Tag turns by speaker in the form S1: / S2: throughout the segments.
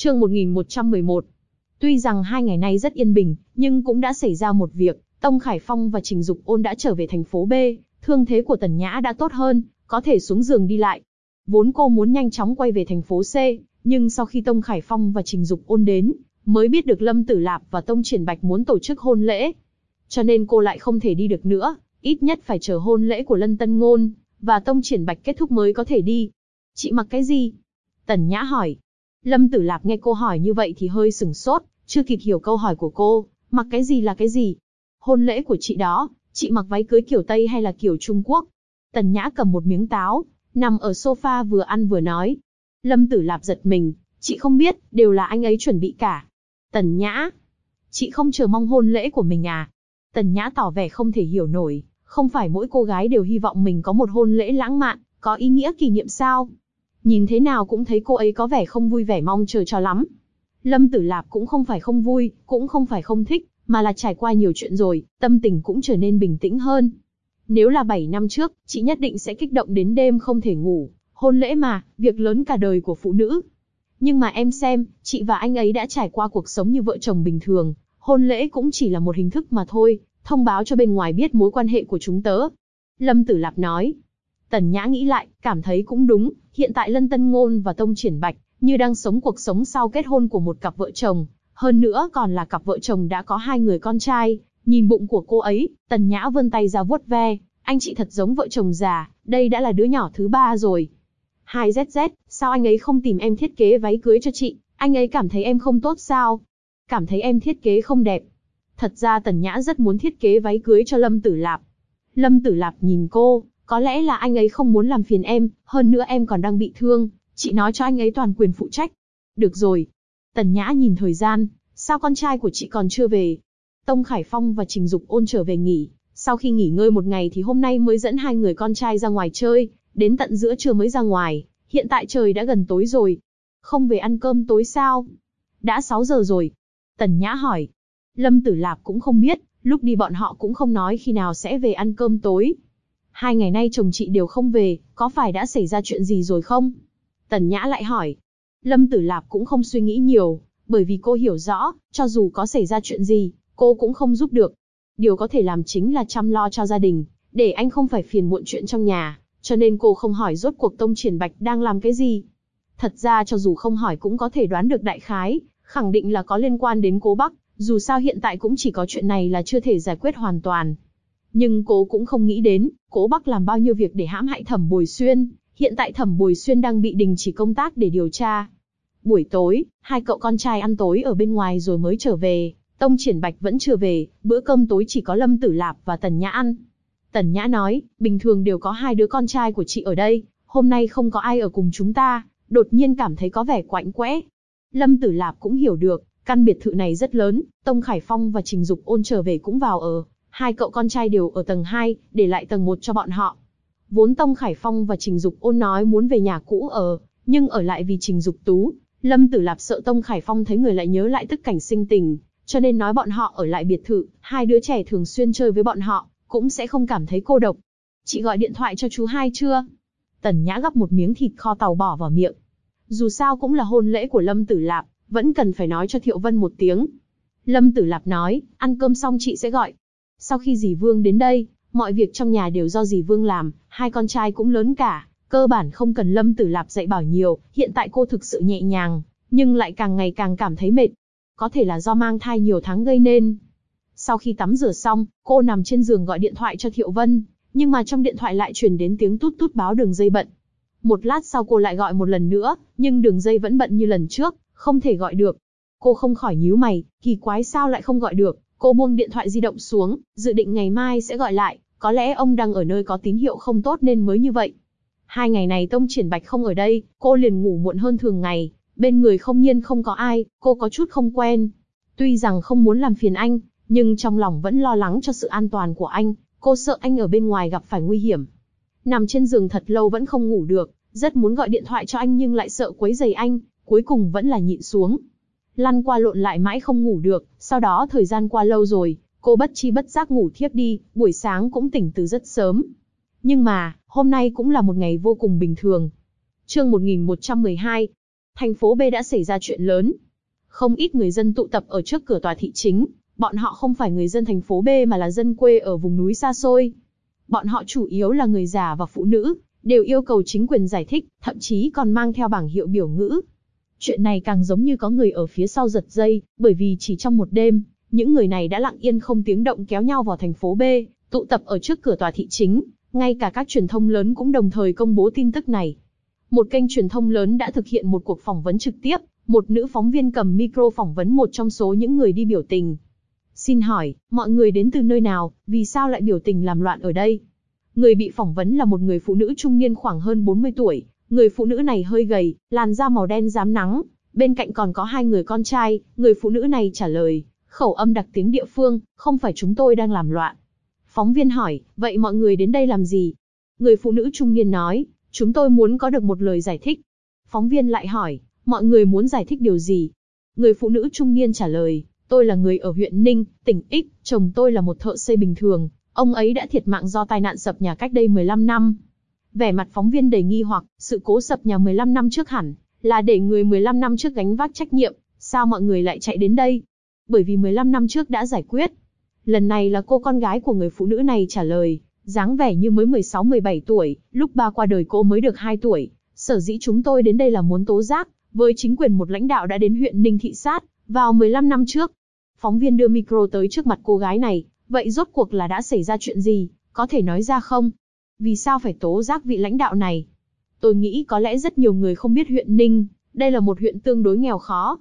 S1: Chương 1111. Tuy rằng 2 ngày nay rất yên bình, nhưng cũng đã xảy ra một việc, Tông Khải Phong và Trình Dục Ôn đã trở về thành phố B, thương thế của Tần Nhã đã tốt hơn, có thể xuống giường đi lại. Vốn cô muốn nhanh chóng quay về thành phố C, nhưng sau khi Tông Khải Phong và Trình Dục Ôn đến, mới biết được Lâm Tử Lạp và Tông Triển Bạch muốn tổ chức hôn lễ. Cho nên cô lại không thể đi được nữa, ít nhất phải chờ hôn lễ của Lân Tân Ngôn và Tông Triển Bạch kết thúc mới có thể đi. Chị mặc cái gì? Tần Nhã hỏi. Lâm Tử Lạp nghe cô hỏi như vậy thì hơi sửng sốt, chưa kịp hiểu câu hỏi của cô, mặc cái gì là cái gì? Hôn lễ của chị đó, chị mặc váy cưới kiểu Tây hay là kiểu Trung Quốc? Tần Nhã cầm một miếng táo, nằm ở sofa vừa ăn vừa nói. Lâm Tử Lạp giật mình, chị không biết, đều là anh ấy chuẩn bị cả. Tần Nhã, chị không chờ mong hôn lễ của mình à? Tần Nhã tỏ vẻ không thể hiểu nổi, không phải mỗi cô gái đều hy vọng mình có một hôn lễ lãng mạn, có ý nghĩa kỷ niệm sao? Nhìn thế nào cũng thấy cô ấy có vẻ không vui vẻ mong chờ cho lắm. Lâm Tử Lạp cũng không phải không vui, cũng không phải không thích, mà là trải qua nhiều chuyện rồi, tâm tình cũng trở nên bình tĩnh hơn. Nếu là 7 năm trước, chị nhất định sẽ kích động đến đêm không thể ngủ, hôn lễ mà, việc lớn cả đời của phụ nữ. Nhưng mà em xem, chị và anh ấy đã trải qua cuộc sống như vợ chồng bình thường, hôn lễ cũng chỉ là một hình thức mà thôi, thông báo cho bên ngoài biết mối quan hệ của chúng tớ. Lâm Tử Lạp nói. Tần Nhã nghĩ lại, cảm thấy cũng đúng, hiện tại Lân Tân Ngôn và Tông Triển Bạch như đang sống cuộc sống sau kết hôn của một cặp vợ chồng, hơn nữa còn là cặp vợ chồng đã có 2 người con trai. Nhìn bụng của cô ấy, Tần Nhã vươn tay ra vuốt ve, anh chị thật giống vợ chồng già, đây đã là đứa nhỏ thứ 3 rồi. 2ZZ, sao anh ấy không tìm em thiết kế váy cưới cho chị, anh ấy cảm thấy em không tốt sao? Cảm thấy em thiết kế không đẹp. Thật ra Tần Nhã rất muốn thiết kế váy cưới cho Lâm Tử Lạp. Lâm Tử Lạp nhìn cô, có lẽ là anh ấy không muốn làm phiền em, hơn nữa em còn đang bị thương, chị nói cho anh ấy toàn quyền phụ trách. Được rồi. Tần Nhã nhìn thời gian, sao con trai của chị còn chưa về? Tông Khải Phong và Trình Dục Ôn trở về nghỉ, sau khi nghỉ ngơi một ngày thì hôm nay mới dẫn 2 người con trai ra ngoài chơi, đến tận giữa trưa mới ra ngoài, hiện tại trời đã gần tối rồi. Không về ăn cơm tối sao? Đã 6 giờ rồi. Tần Nhã hỏi. Lâm Tử Lạp cũng không biết, lúc đi bọn họ cũng không nói khi nào sẽ về ăn cơm tối. 2 ngày nay chồng chị đều không về, có phải đã xảy ra chuyện gì rồi không? Tần Nhã lại hỏi. Lâm Tử Lạp cũng không suy nghĩ nhiều, bởi vì cô hiểu rõ, cho dù có xảy ra chuyện gì, cô cũng không giúp được. Điều có thể làm chính là chăm lo cho gia đình, để anh không phải phiền muộn chuyện trong nhà, cho nên cô không hỏi rốt cuộc Tông Triển Bạch đang làm cái gì. Thật ra cho dù không hỏi cũng có thể đoán được đại khái, khẳng định là có liên quan đến Cố Bắc, dù sao hiện tại cũng chỉ có chuyện này là chưa thể giải quyết hoàn toàn. Nhưng cô cũng không nghĩ đến, Cố Bắc làm bao nhiêu việc để hãm hại Thẩm Bồi Xuyên, hiện tại Thẩm Bồi Xuyên đang bị đình chỉ công tác để điều tra. Buổi tối, 2 cậu con trai ăn tối ở bên ngoài rồi mới trở về, Tông Triển Bạch vẫn chưa về, bữa cơm tối chỉ có Lâm Tử Lạp và Tần Nhã ăn. Tần Nhã nói, bình thường đều có 2 đứa con trai của chị ở đây, hôm nay không có ai ở cùng chúng ta, đột nhiên cảm thấy có vẻ quạnh quẽ. Lâm Tử Lạp cũng hiểu được, căn biệt thự này rất lớn, Tông Khải Phong và Trình Dục Ôn trở về cũng vào ở, 2 cậu con trai đều ở tầng 2, để lại tầng 1 cho bọn họ. Vốn Tông Khải Phong và Trình Dục Ôn nói muốn về nhà cũ ở, nhưng ở lại vì Trình Dục Tú. Lâm Tử Lạp sợ Tông Khải Phong thấy người lại nhớ lại tức cảnh sinh tình, cho nên nói bọn họ ở lại biệt thự, 2 đứa trẻ thường xuyên chơi với bọn họ, cũng sẽ không cảm thấy cô độc. Chị gọi điện thoại cho chú hai chưa? Tần Nhã gắp một miếng thịt kho tàu bỏ vào miệng. Dù sao cũng là hôn lễ của Lâm Tử Lạp, vẫn cần phải nói cho Thiệu Vân một tiếng. Lâm Tử Lạp nói, ăn cơm xong chị sẽ gọi. Sau khi dì Vương đến đây, mọi việc trong nhà đều do dì Vương làm, 2 con trai cũng lớn cả, cơ bản không cần Lâm Tử Lạp dạy bảo nhiều, hiện tại cô thực sự nhẹ nhàng, nhưng lại càng ngày càng cảm thấy mệt. Có thể là do mang thai nhiều tháng gây nên. Sau khi tắm rửa xong, cô nằm trên giường gọi điện thoại cho Thiệu Vân, nhưng mà trong điện thoại lại truyền đến tiếng tút tút báo đường dây bận. Một lát sau cô lại gọi một lần nữa, nhưng đường dây vẫn bận như lần trước, không thể gọi được. Cô không khỏi nhíu mày, kỳ quái sao lại không gọi được. Cô buông điện thoại di động xuống, dự định ngày mai sẽ gọi lại, có lẽ ông đang ở nơi có tín hiệu không tốt nên mới như vậy. 2 ngày này Tông Triển Bạch không ở đây, cô liền ngủ muộn hơn thường ngày, bên người không nhiên không có ai, cô có chút không quen. Tuy rằng không muốn làm phiền anh, nhưng trong lòng vẫn lo lắng cho sự an toàn của anh, cô sợ anh ở bên ngoài gặp phải nguy hiểm. Nằm trên giường thật lâu vẫn không ngủ được, rất muốn gọi điện thoại cho anh nhưng lại sợ quấy rầy anh, cuối cùng vẫn là nhịn xuống. Lăn qua lộn lại mãi không ngủ được, sau đó thời gian qua lâu rồi, cô bất chi bất giác ngủ thiếp đi, buổi sáng cũng tỉnh từ rất sớm. Nhưng mà, hôm nay cũng là một ngày vô cùng bình thường. Chương 1112. Thành phố B đã xảy ra chuyện lớn. Không ít người dân tụ tập ở trước cửa tòa thị chính, bọn họ không phải người dân thành phố B mà là dân quê ở vùng núi xa xôi. Bọn họ chủ yếu là người già và phụ nữ, đều yêu cầu chính quyền giải thích, thậm chí còn mang theo bảng hiệu biểu ngữ. Chuyện này càng giống như có người ở phía sau giật dây, bởi vì chỉ trong một đêm, những người này đã lặng yên không tiếng động kéo nhau vào thành phố B, tụ tập ở trước cửa tòa thị chính, ngay cả các truyền thông lớn cũng đồng thời công bố tin tức này. Một kênh truyền thông lớn đã thực hiện một cuộc phỏng vấn trực tiếp, một nữ phóng viên cầm micro phỏng vấn một trong số những người đi biểu tình. Xin hỏi, mọi người đến từ nơi nào, vì sao lại biểu tình làm loạn ở đây? Người bị phỏng vấn là một người phụ nữ trung niên khoảng hơn 40 tuổi, người phụ nữ này hơi gầy, làn da màu đen rám nắng, bên cạnh còn có 2 người con trai, người phụ nữ này trả lời, khẩu âm đặc tiếng địa phương, không phải chúng tôi đang làm loạn. Phóng viên hỏi, vậy mọi người đến đây làm gì? Người phụ nữ trung niên nói, chúng tôi muốn có được một lời giải thích. Phóng viên lại hỏi, mọi người muốn giải thích điều gì? Người phụ nữ trung niên trả lời, tôi là người ở huyện Ninh, tỉnh X, chồng tôi là một thợ xây bình thường, ông ấy đã thiệt mạng do tai nạn sập nhà cách đây 15 năm. Vẻ mặt phóng viên đầy nghi hoặc, sự cố sập nhà 15 năm trước hẳn là để người 15 năm trước gánh vác trách nhiệm, sao mọi người lại chạy đến đây? Bởi vì 15 năm trước đã giải quyết. Lần này là cô con gái của người phụ nữ này trả lời, dáng vẻ như mới 16-17 tuổi, lúc ba qua đời cô mới được 2 tuổi. Sở dĩ chúng tôi đến đây là muốn tố giác với chính quyền một lãnh đạo đã đến huyện Ninh thị sát vào 15 năm trước. Phóng viên đưa micro tới trước mặt cô gái này, vậy rốt cuộc là đã xảy ra chuyện gì, có thể nói ra không? Vì sao phải tố giác vị lãnh đạo này? Tôi nghĩ có lẽ rất nhiều người không biết huyện Ninh, đây là một huyện tương đối nghèo khó.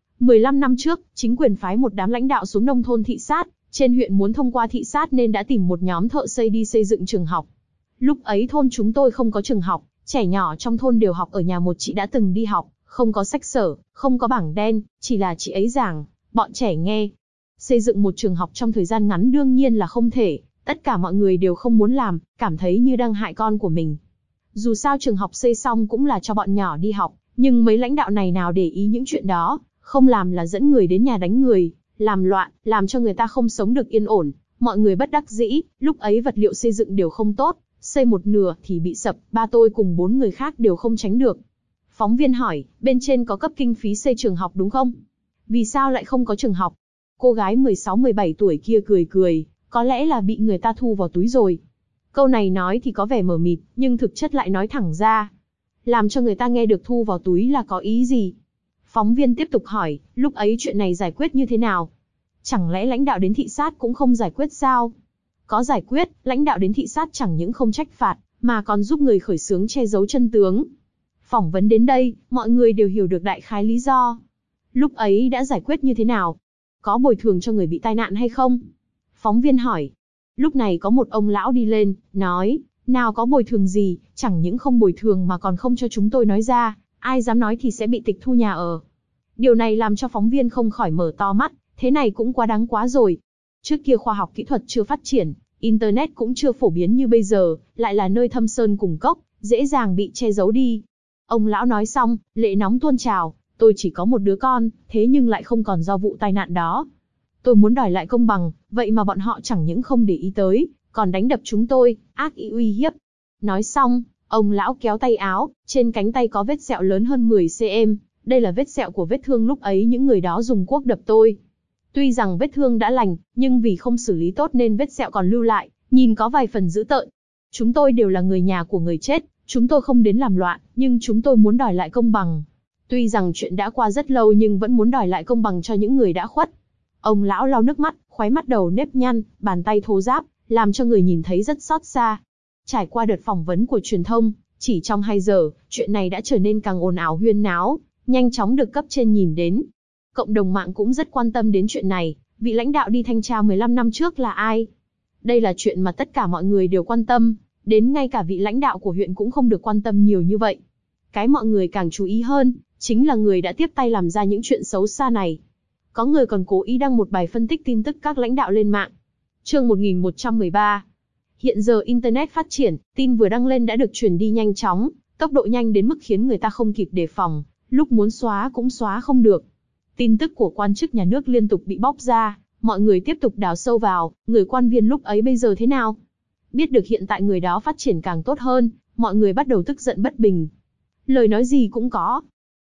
S1: 15 năm trước, chính quyền phái một đám lãnh đạo xuống nông thôn thị sát, trên huyện muốn thông qua thị sát nên đã tìm một nhóm thợ xây đi xây dựng trường học. Lúc ấy thôn chúng tôi không có trường học, trẻ nhỏ trong thôn đều học ở nhà một chị đã từng đi học, không có sách sở, không có bảng đen, chỉ là chị ấy giảng, bọn trẻ nghe. Xây dựng một trường học trong thời gian ngắn đương nhiên là không thể, tất cả mọi người đều không muốn làm, cảm thấy như đang hại con của mình. Dù sao trường học xây xong cũng là cho bọn nhỏ đi học, nhưng mấy lãnh đạo này nào để ý những chuyện đó, không làm là dẫn người đến nhà đánh người, làm loạn, làm cho người ta không sống được yên ổn. Mọi người bất đắc dĩ, lúc ấy vật liệu xây dựng đều không tốt, xây một nửa thì bị sập, ba tôi cùng 4 người khác đều không tránh được. Phóng viên hỏi, bên trên có cấp kinh phí xây trường học đúng không? Vì sao lại không có trường học? Cô gái 16-17 tuổi kia cười cười, có lẽ là bị người ta thu vào túi rồi. Câu này nói thì có vẻ mờ mịt, nhưng thực chất lại nói thẳng ra. Làm cho người ta nghe được thu vào túi là có ý gì? Phóng viên tiếp tục hỏi, lúc ấy chuyện này giải quyết như thế nào? Chẳng lẽ lãnh đạo đến thị sát cũng không giải quyết sao? Có giải quyết, lãnh đạo đến thị sát chẳng những không trách phạt, mà còn giúp người khởi xướng che giấu chân tướng. Phỏng vấn đến đây, mọi người đều hiểu được đại khái lý do. Lúc ấy đã giải quyết như thế nào? Có bồi thường cho người bị tai nạn hay không? Phóng viên hỏi. Lúc này có một ông lão đi lên, nói, nào có bồi thường gì, chẳng những không bồi thường mà còn không cho chúng tôi nói ra, ai dám nói thì sẽ bị tịch thu nhà ở. Điều này làm cho phóng viên không khỏi mở to mắt, thế này cũng quá đáng quá rồi. Trước kia khoa học kỹ thuật chưa phát triển, Internet cũng chưa phổ biến như bây giờ, lại là nơi thâm sơn cùng cốc, dễ dàng bị che giấu đi. Ông lão nói xong, lệ nóng tuôn trào, tôi chỉ có một đứa con, thế nhưng lại không còn do vụ tai nạn đó. Tôi muốn đòi lại công bằng, vậy mà bọn họ chẳng những không để ý tới, còn đánh đập chúng tôi, ác ý uy hiếp. Nói xong, ông lão kéo tay áo, trên cánh tay có vết sẹo lớn hơn 10 cm, đây là vết sẹo của vết thương lúc ấy những người đó dùng cuốc đập tôi. Tuy rằng vết thương đã lành, nhưng vì không xử lý tốt nên vết sẹo còn lưu lại, nhìn có vài phần dữ tợn. Chúng tôi đều là người nhà của người chết, chúng tôi không đến làm loạn, nhưng chúng tôi muốn đòi lại công bằng. Tuy rằng chuyện đã qua rất lâu nhưng vẫn muốn đòi lại công bằng cho những người đã khuất. Ông lão lau nước mắt, khóe mắt đầu nếp nhăn, bàn tay thô ráp, làm cho người nhìn thấy rất xót xa. Trải qua đợt phỏng vấn của truyền thông, chỉ trong 2 giờ, chuyện này đã trở nên càng ồn ào huyên náo, nhanh chóng được cấp trên nhìn đến. Cộng đồng mạng cũng rất quan tâm đến chuyện này, vị lãnh đạo đi thanh tra 15 năm trước là ai? Đây là chuyện mà tất cả mọi người đều quan tâm, đến ngay cả vị lãnh đạo của huyện cũng không được quan tâm nhiều như vậy. Cái mọi người càng chú ý hơn, chính là người đã tiếp tay làm ra những chuyện xấu xa này. Có người còn cố ý đăng một bài phân tích tin tức các lãnh đạo lên mạng. Chương 1113. Hiện giờ Internet phát triển, tin vừa đăng lên đã được truyền đi nhanh chóng, tốc độ nhanh đến mức khiến người ta không kịp đề phòng, lúc muốn xóa cũng xóa không được. Tin tức của quan chức nhà nước liên tục bị bóc ra, mọi người tiếp tục đào sâu vào, người quan viên lúc ấy bây giờ thế nào? Biết được hiện tại người đó phát triển càng tốt hơn, mọi người bắt đầu tức giận bất bình. Lời nói gì cũng có.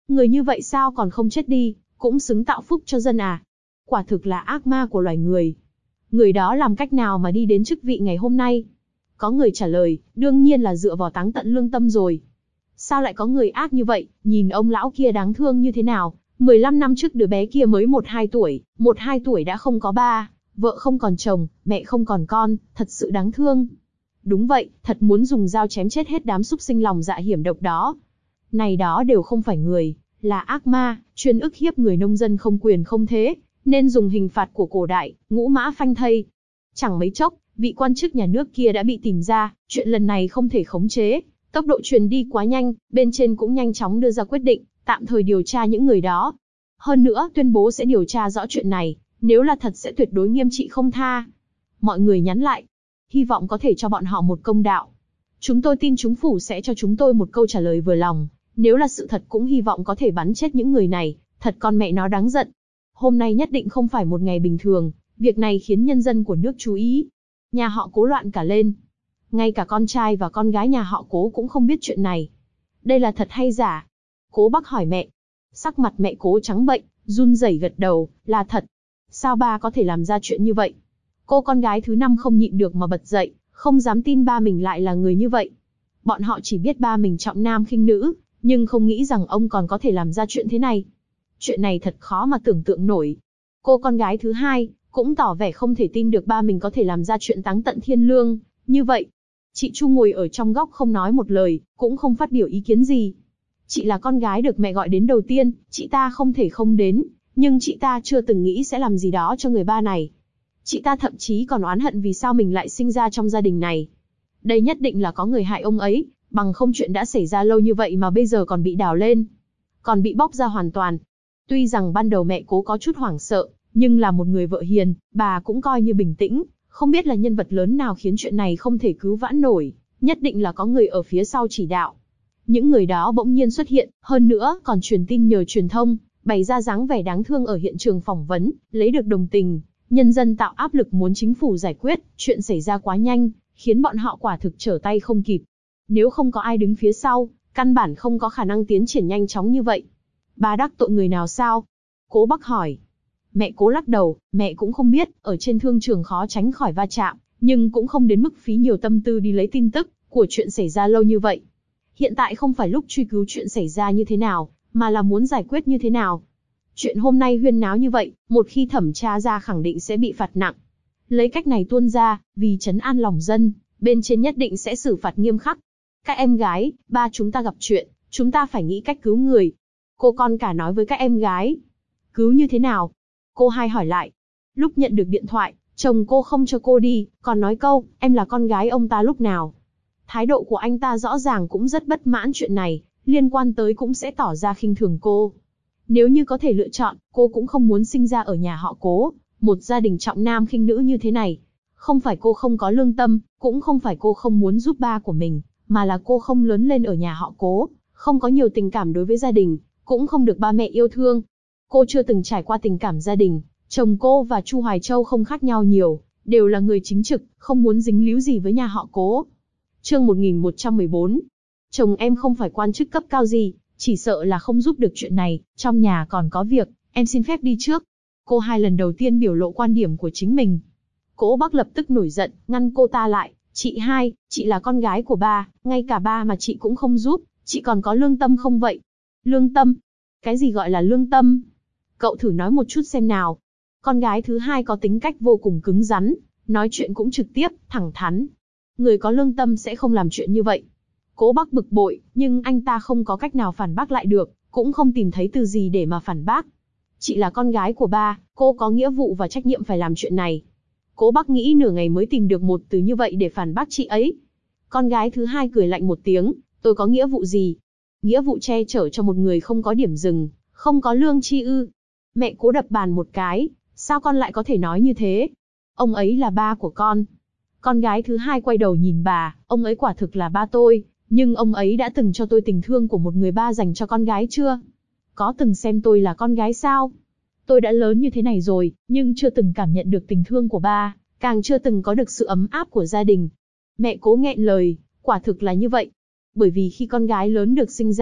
S1: Người như vậy sao còn không chết đi, cũng xứng tạo phúc cho dân à? Quả thực là ác ma của loài người. Người đó làm cách nào mà đi đến chức vị ngày hôm nay? Có người trả lời, đương nhiên là dựa vào táng tận lương tâm rồi. Sao lại có người ác như vậy, nhìn ông lão kia đáng thương như thế nào, 15 năm trước đứa bé kia mới 1-2 tuổi, 1-2 tuổi đã không có ba, vợ không còn chồng, mẹ không còn con, thật sự đáng thương. Đúng vậy, thật muốn dùng dao chém chết hết đám súc sinh lòng dạ hiểm độc đó. Này đó đều không phải người, là ác ma, chuyên ức hiếp người nông dân không quyền không thế, nên dùng hình phạt của cổ đại, ngũ mã phanh thây. Chẳng mấy chốc, vị quan chức nhà nước kia đã bị tìm ra, chuyện lần này không thể khống chế, tốc độ truyền đi quá nhanh, bên trên cũng nhanh chóng đưa ra quyết định, tạm thời điều tra những người đó. Hơn nữa tuyên bố sẽ điều tra rõ chuyện này, nếu là thật sẽ tuyệt đối nghiêm trị không tha. Mọi người nhắn lại, hy vọng có thể cho bọn họ một công đạo. Chúng tôi tin chúng phủ sẽ cho chúng tôi một câu trả lời vừa lòng, nếu là sự thật cũng hy vọng có thể bắn chết những người này, thật con mẹ nó đáng giận. Hôm nay nhất định không phải một ngày bình thường, việc này khiến nhân dân của nước chú ý. Nhà họ Cố loạn cả lên. Ngay cả con trai và con gái nhà họ Cố cũng không biết chuyện này. Đây là thật hay giả? Cố Bắc hỏi mẹ. Sắc mặt mẹ Cố trắng bệch, run rẩy gật đầu, là thật. Sao ba có thể làm ra chuyện như vậy? Cô con gái thứ 5 không nhịn được mà bật dậy, không dám tin ba mình lại là người như vậy. Bọn họ chỉ biết ba mình trọng nam khinh nữ, nhưng không nghĩ rằng ông còn có thể làm ra chuyện thế này. Chuyện này thật khó mà tưởng tượng nổi. Cô con gái thứ 2 cũng tỏ vẻ không thể tin được ba mình có thể làm ra chuyện táng tận thiên lương như vậy. Chị Chu ngồi ở trong góc không nói một lời, cũng không phát biểu ý kiến gì. Chị là con gái được mẹ gọi đến đầu tiên, chị ta không thể không đến, nhưng chị ta chưa từng nghĩ sẽ làm gì đó cho người ba này. Chị ta thậm chí còn oán hận vì sao mình lại sinh ra trong gia đình này. Đây nhất định là có người hại ông ấy, bằng không chuyện đã xảy ra lâu như vậy mà bây giờ còn bị đào lên, còn bị bóc ra hoàn toàn. Tuy rằng ban đầu mẹ Cố có chút hoảng sợ, nhưng là một người vợ hiền, bà cũng coi như bình tĩnh, không biết là nhân vật lớn nào khiến chuyện này không thể cứu vãn nổi, nhất định là có người ở phía sau chỉ đạo. Những người đó bỗng nhiên xuất hiện, hơn nữa còn truyền tin nhờ truyền thông, bày ra dáng vẻ đáng thương ở hiện trường phỏng vấn, lấy được đồng tình, nhân dân tạo áp lực muốn chính phủ giải quyết, chuyện xảy ra quá nhanh, khiến bọn họ quả thực trở tay không kịp. Nếu không có ai đứng phía sau, căn bản không có khả năng tiến triển nhanh chóng như vậy. Bà đắc tội người nào sao? Cố Bắc hỏi. Mẹ Cố lắc đầu, mẹ cũng không biết, ở trên thương trường khó tránh khỏi va chạm, nhưng cũng không đến mức phí nhiều tâm tư đi lấy tin tức của chuyện xảy ra lâu như vậy. Hiện tại không phải lúc truy cứu chuyện xảy ra như thế nào, mà là muốn giải quyết như thế nào. Chuyện hôm nay huyên náo như vậy, một khi thẩm tra ra khẳng định sẽ bị phạt nặng. Lấy cách này tuôn ra, vì trấn an lòng dân, bên trên nhất định sẽ xử phạt nghiêm khắc. Các em gái, ba chúng ta gặp chuyện, chúng ta phải nghĩ cách cứu người. Cô con cả nói với các em gái. Cứu như thế nào? Cô hai hỏi lại. Lúc nhận được điện thoại, chồng cô không cho cô đi, còn nói câu, em là con gái ông ta lúc nào. Thái độ của anh ta rõ ràng cũng rất bất mãn chuyện này, liên quan tới cũng sẽ tỏ ra khinh thường cô. Nếu như có thể lựa chọn, cô cũng không muốn sinh ra ở nhà họ Cố, một gia đình trọng nam khinh nữ như thế này. Không phải cô không có lương tâm, cũng không phải cô không muốn giúp ba của mình, mà là cô không lớn lên ở nhà họ Cố, không có nhiều tình cảm đối với gia đình, cũng không được ba mẹ yêu thương. Cô chưa từng trải qua tình cảm gia đình, chồng cô và Chu Hoài Châu không khác nhau nhiều, đều là người chính trực, không muốn dính líu gì với nhà họ Cố. Chương 1114. Chồng em không phải quan chức cấp cao gì, chỉ sợ là không giúp được chuyện này, trong nhà còn có việc, em xin phép đi trước. Cô hai lần đầu tiên biểu lộ quan điểm của chính mình. Cố Bắc lập tức nổi giận, ngăn cô ta lại. Chị hai, chị là con gái của ba, ngay cả ba mà chị cũng không giúp, chị còn có lương tâm không vậy? Lương tâm? Cái gì gọi là lương tâm? Cậu thử nói một chút xem nào. Con gái thứ hai có tính cách vô cùng cứng rắn, nói chuyện cũng trực tiếp, thẳng thắn. Người có lương tâm sẽ không làm chuyện như vậy. Cố Bắc bực bội, nhưng anh ta không có cách nào phản bác lại được, cũng không tìm thấy từ gì để mà phản bác. Chị là con gái của ba, cô có nghĩa vụ và trách nhiệm phải làm chuyện này. Cố Bắc nghĩ nửa ngày mới tìm được một từ như vậy để phản bác chị ấy. Con gái thứ hai cười lạnh một tiếng, tôi có nghĩa vụ gì? Nghĩa vụ che chở cho một người không có điểm dừng, không có lương chi ư? Mẹ Cố đập bàn một cái, sao con lại có thể nói như thế? Ông ấy là ba của con. Con gái thứ hai quay đầu nhìn bà, ông ấy quả thực là ba tôi, nhưng ông ấy đã từng cho tôi tình thương của một người ba dành cho con gái chưa? Có từng xem tôi là con gái sao? Tôi đã lớn như thế này rồi, nhưng chưa từng cảm nhận được tình thương của ba, càng chưa từng có được sự ấm áp của gia đình. Mẹ Cố nghẹn lời, quả thực là như vậy. Bởi vì khi con gái lớn được sinh ra,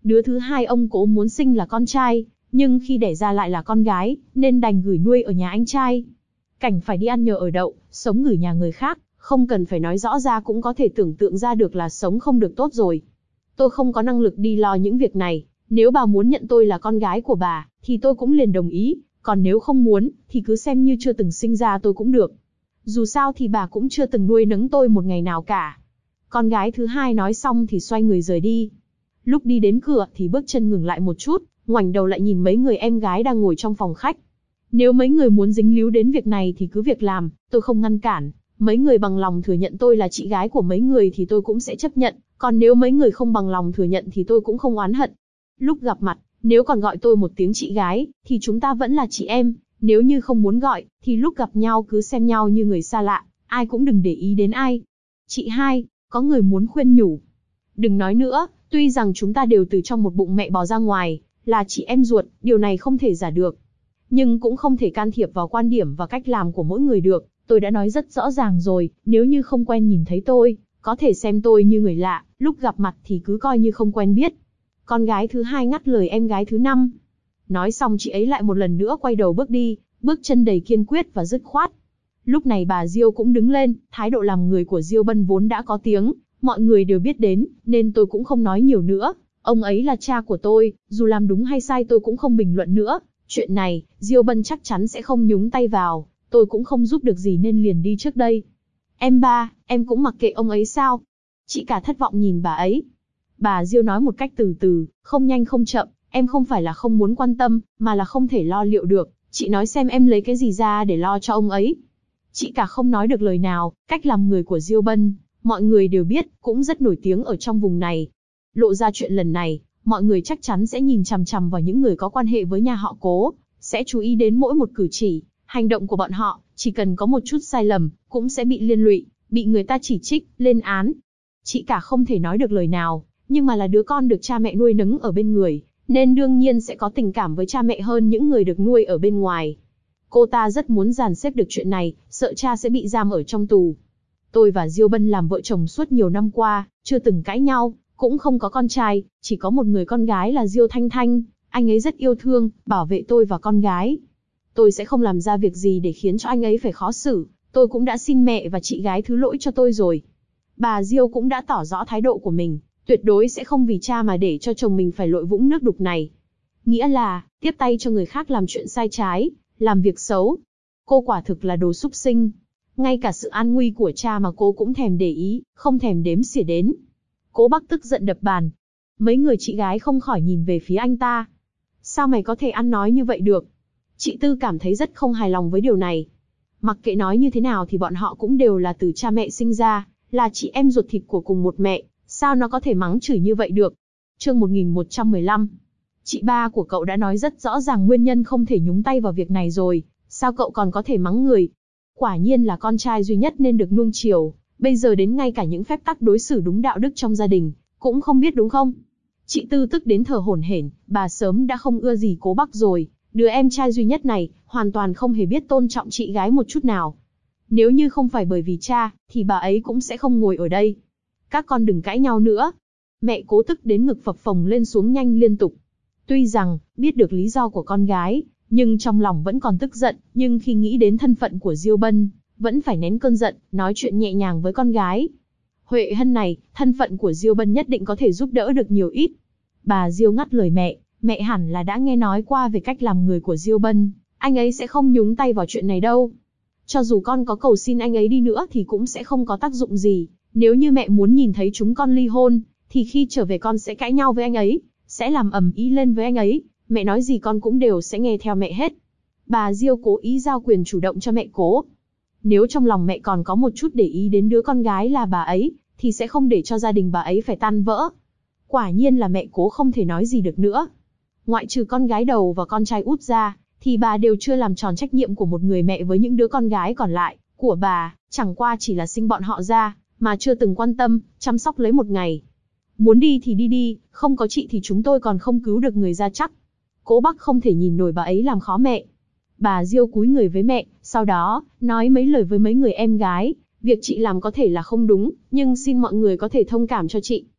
S1: Đứa thứ hai ông Cố muốn sinh là con trai, nhưng khi đẻ ra lại là con gái, nên đành gửi nuôi ở nhà anh trai. Cảnh phải đi ăn nhờ ở đậu, sống gửi nhà người khác, không cần phải nói rõ ra cũng có thể tưởng tượng ra được là sống không được tốt rồi. Tôi không có năng lực đi lo những việc này, nếu bà muốn nhận tôi là con gái của bà, thì tôi cũng liền đồng ý, còn nếu không muốn, thì cứ xem như chưa từng sinh ra tôi cũng được. Dù sao thì bà cũng chưa từng nuôi nấng tôi một ngày nào cả. Con gái thứ hai nói xong thì xoay người rời đi. Lúc đi đến cửa thì bước chân ngừng lại một chút, ngoảnh đầu lại nhìn mấy người em gái đang ngồi trong phòng khách. Nếu mấy người muốn dính líu đến việc này thì cứ việc làm, tôi không ngăn cản. Mấy người bằng lòng thừa nhận tôi là chị gái của mấy người thì tôi cũng sẽ chấp nhận, còn nếu mấy người không bằng lòng thừa nhận thì tôi cũng không oán hận. Lúc gặp mặt, nếu còn gọi tôi một tiếng chị gái, thì chúng ta vẫn là chị em. Nếu như không muốn gọi, thì lúc gặp nhau cứ xem nhau như người xa lạ, ai cũng đừng để ý đến ai. Chị hai, có người muốn khuyên nhủ. Đừng nói nữa, tuy rằng chúng ta đều từ trong một bụng mẹ bò ra ngoài, là chị em ruột, điều này không thể giả được. Nhưng cũng không thể can thiệp vào quan điểm và cách làm của mỗi người được. Tôi đã nói rất rõ ràng rồi, nếu như không quen nhìn thấy tôi, có thể xem tôi như người lạ, lúc gặp mặt thì cứ coi như không quen biết. Con gái thứ hai ngắt lời em gái thứ năm. Nói xong chị ấy lại một lần nữa quay đầu bước đi, bước chân đầy kiên quyết và dứt khoát. Lúc này bà Diêu cũng đứng lên, thái độ làm người của Diêu Bân vốn đã có tiếng, mọi người đều biết đến, nên tôi cũng không nói nhiều nữa. Ông ấy là cha của tôi, dù làm đúng hay sai tôi cũng không bình luận nữa. Chuyện này, Diêu Bân chắc chắn sẽ không nhúng tay vào, tôi cũng không giúp được gì nên liền đi trước đây. Em ba, em cũng mặc kệ ông ấy sao? Chị cả thất vọng nhìn bà ấy. Bà Diêu nói một cách từ từ, không nhanh không chậm, em không phải là không muốn quan tâm, mà là không thể lo liệu được. Chị nói xem em lấy cái gì ra để lo cho ông ấy. Chị cả không nói được lời nào, cách làm người của Diêu Bân, mọi người đều biết, cũng rất nổi tiếng ở trong vùng này. Lộ ra chuyện lần này, mọi người chắc chắn sẽ nhìn chằm chằm vào những người có quan hệ với nhà họ Cố, sẽ chú ý đến mỗi một cử chỉ, hành động của bọn họ, chỉ cần có một chút sai lầm, cũng sẽ bị liên lụy, bị người ta chỉ trích, lên án. Chị cả không thể nói được lời nào, nhưng mà là đứa con được cha mẹ nuôi nấng ở bên người, nên đương nhiên sẽ có tình cảm với cha mẹ hơn những người được nuôi ở bên ngoài. Cô ta rất muốn dàn xếp được chuyện này, sợ cha sẽ bị giam ở trong tù. Tôi và Diêu Bân làm vợ chồng suốt nhiều năm qua, chưa từng cãi nhau, cũng không có con trai, chỉ có một người con gái là Diêu Thanh Thanh, anh ấy rất yêu thương, bảo vệ tôi và con gái. Tôi sẽ không làm ra việc gì để khiến cho anh ấy phải khó xử, tôi cũng đã xin mẹ và chị gái thứ lỗi cho tôi rồi. Bà Diêu cũng đã tỏ rõ thái độ của mình, tuyệt đối sẽ không vì cha mà để cho chồng mình phải lội vũng nước đục này. Nghĩa là, tiếp tay cho người khác làm chuyện sai trái, làm việc xấu. Cô quả thực là đồ súc sinh. Ngay cả sự an nguy của cha mà cô cũng thèm để ý, không thèm đếm xỉa đến. Cố Bắc tức giận đập bàn. Mấy người chị gái không khỏi nhìn về phía anh ta. Sao mày có thể ăn nói như vậy được? Chị Tư cảm thấy rất không hài lòng với điều này. Mặc kệ nói như thế nào thì bọn họ cũng đều là từ cha mẹ sinh ra, là chị em ruột thịt của cùng một mẹ, sao nó có thể mắng chửi như vậy được? Chương 1115. Chị ba của cậu đã nói rất rõ ràng nguyên nhân không thể nhúng tay vào việc này rồi, sao cậu còn có thể mắng người? Quả nhiên là con trai duy nhất nên được nuông chiều, bây giờ đến ngay cả những phép tắc đối xử đúng đạo đức trong gia đình, cũng không biết đúng không? Chị Tư tức đến thở hổn hển, bà sớm đã không ưa gì Cố Bắc rồi, đứa em trai duy nhất này, hoàn toàn không hề biết tôn trọng chị gái một chút nào. Nếu như không phải bởi vì cha, thì bà ấy cũng sẽ không ngồi ở đây. Các con đừng cãi nhau nữa. Mẹ Cố tức đến ngực phập phồng lên xuống nhanh liên tục. Tuy rằng, biết được lý do của con gái, nhưng trong lòng vẫn còn tức giận, nhưng khi nghĩ đến thân phận của Diêu Bân, vẫn phải nén cơn giận, nói chuyện nhẹ nhàng với con gái. Huệ Hân này, thân phận của Diêu Bân nhất định có thể giúp đỡ được nhiều ít. Bà Diêu ngắt lời mẹ hẳn là đã nghe nói qua về cách làm người của Diêu Bân, anh ấy sẽ không nhúng tay vào chuyện này đâu. Cho dù con có cầu xin anh ấy đi nữa thì cũng sẽ không có tác dụng gì, nếu như mẹ muốn nhìn thấy chúng con ly hôn, thì khi trở về con sẽ cãi nhau với anh ấy, sẽ làm ầm ĩ lên với anh ấy, mẹ nói gì con cũng đều sẽ nghe theo mẹ hết. Bà Diêu cố ý giao quyền chủ động cho mẹ Cố. Nếu trong lòng mẹ còn có một chút để ý đến đứa con gái là bà ấy, thì sẽ không để cho gia đình bà ấy phải tan vỡ. Quả nhiên là mẹ Cố không thể nói gì được nữa. Ngoại trừ con gái đầu và con trai út ra, thì bà đều chưa làm tròn trách nhiệm của một người mẹ với những đứa con gái còn lại của bà, chẳng qua chỉ là sinh bọn họ ra, mà chưa từng quan tâm, chăm sóc lấy một ngày. Muốn đi thì đi, không có chị thì chúng tôi còn không cứu được người ra chắc. Cố Bắc không thể nhìn nổi bà ấy làm khó mẹ. Bà Diêu cúi người với mẹ, sau đó, nói mấy lời với mấy người em gái, việc chị làm có thể là không đúng, nhưng xin mọi người có thể thông cảm cho chị.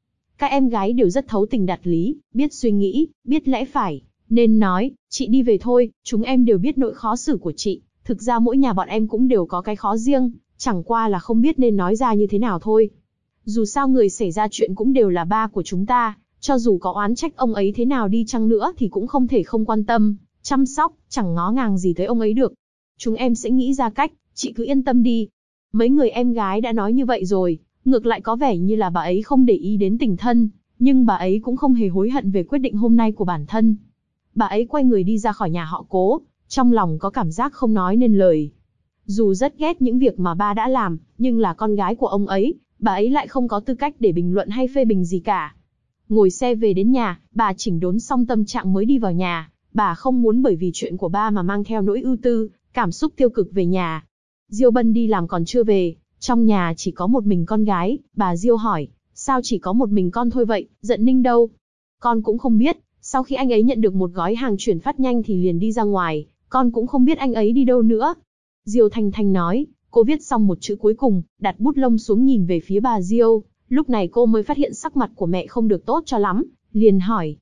S1: Các em gái đều rất thấu tình đạt lý, biết suy nghĩ, biết lẽ phải, nên nói, chị đi về thôi, chúng em đều biết nỗi khó xử của chị. Thực ra mỗi nhà bọn em cũng đều có cái khó riêng, chẳng qua là không biết nên nói ra như thế nào thôi. Dù sao người xảy ra chuyện cũng đều là ba của chúng ta, cho dù có oán trách ông ấy thế nào đi chăng nữa thì cũng không thể không quan tâm, chăm sóc, chẳng ngó ngàng gì tới ông ấy được. Chúng em sẽ nghĩ ra cách, chị cứ yên tâm đi. Mấy người em gái đã nói như vậy rồi, ngược lại có vẻ như là bà ấy không để ý đến tình thân, nhưng bà ấy cũng không hề hối hận về quyết định hôm nay của bản thân. Bà ấy quay người đi ra khỏi nhà họ Cố, trong lòng có cảm giác không nói nên lời. Dù rất ghét những việc mà ba đã làm, nhưng là con gái của ông ấy, bà ấy lại không có tư cách để bình luận hay phê bình gì cả. Ngồi xe về đến nhà, bà chỉnh đốn xong tâm trạng mới đi vào nhà. Bà không muốn bởi vì chuyện của ba mà mang theo nỗi ưu tư, cảm xúc tiêu cực về nhà. Diêu Bân đi làm còn chưa về, trong nhà chỉ có một mình con gái. Bà Diêu hỏi, sao chỉ có một mình con thôi vậy, Dận Ninh đâu? Con cũng không biết, sau khi anh ấy nhận được một gói hàng chuyển phát nhanh thì liền đi ra ngoài, con cũng không biết anh ấy đi đâu nữa. Diêu Thanh Thanh nói, cô viết xong một chữ cuối cùng, đặt bút lông xuống nhìn về phía bà Diêu. Lúc này cô mới phát hiện sắc mặt của mẹ không được tốt cho lắm, liền hỏi.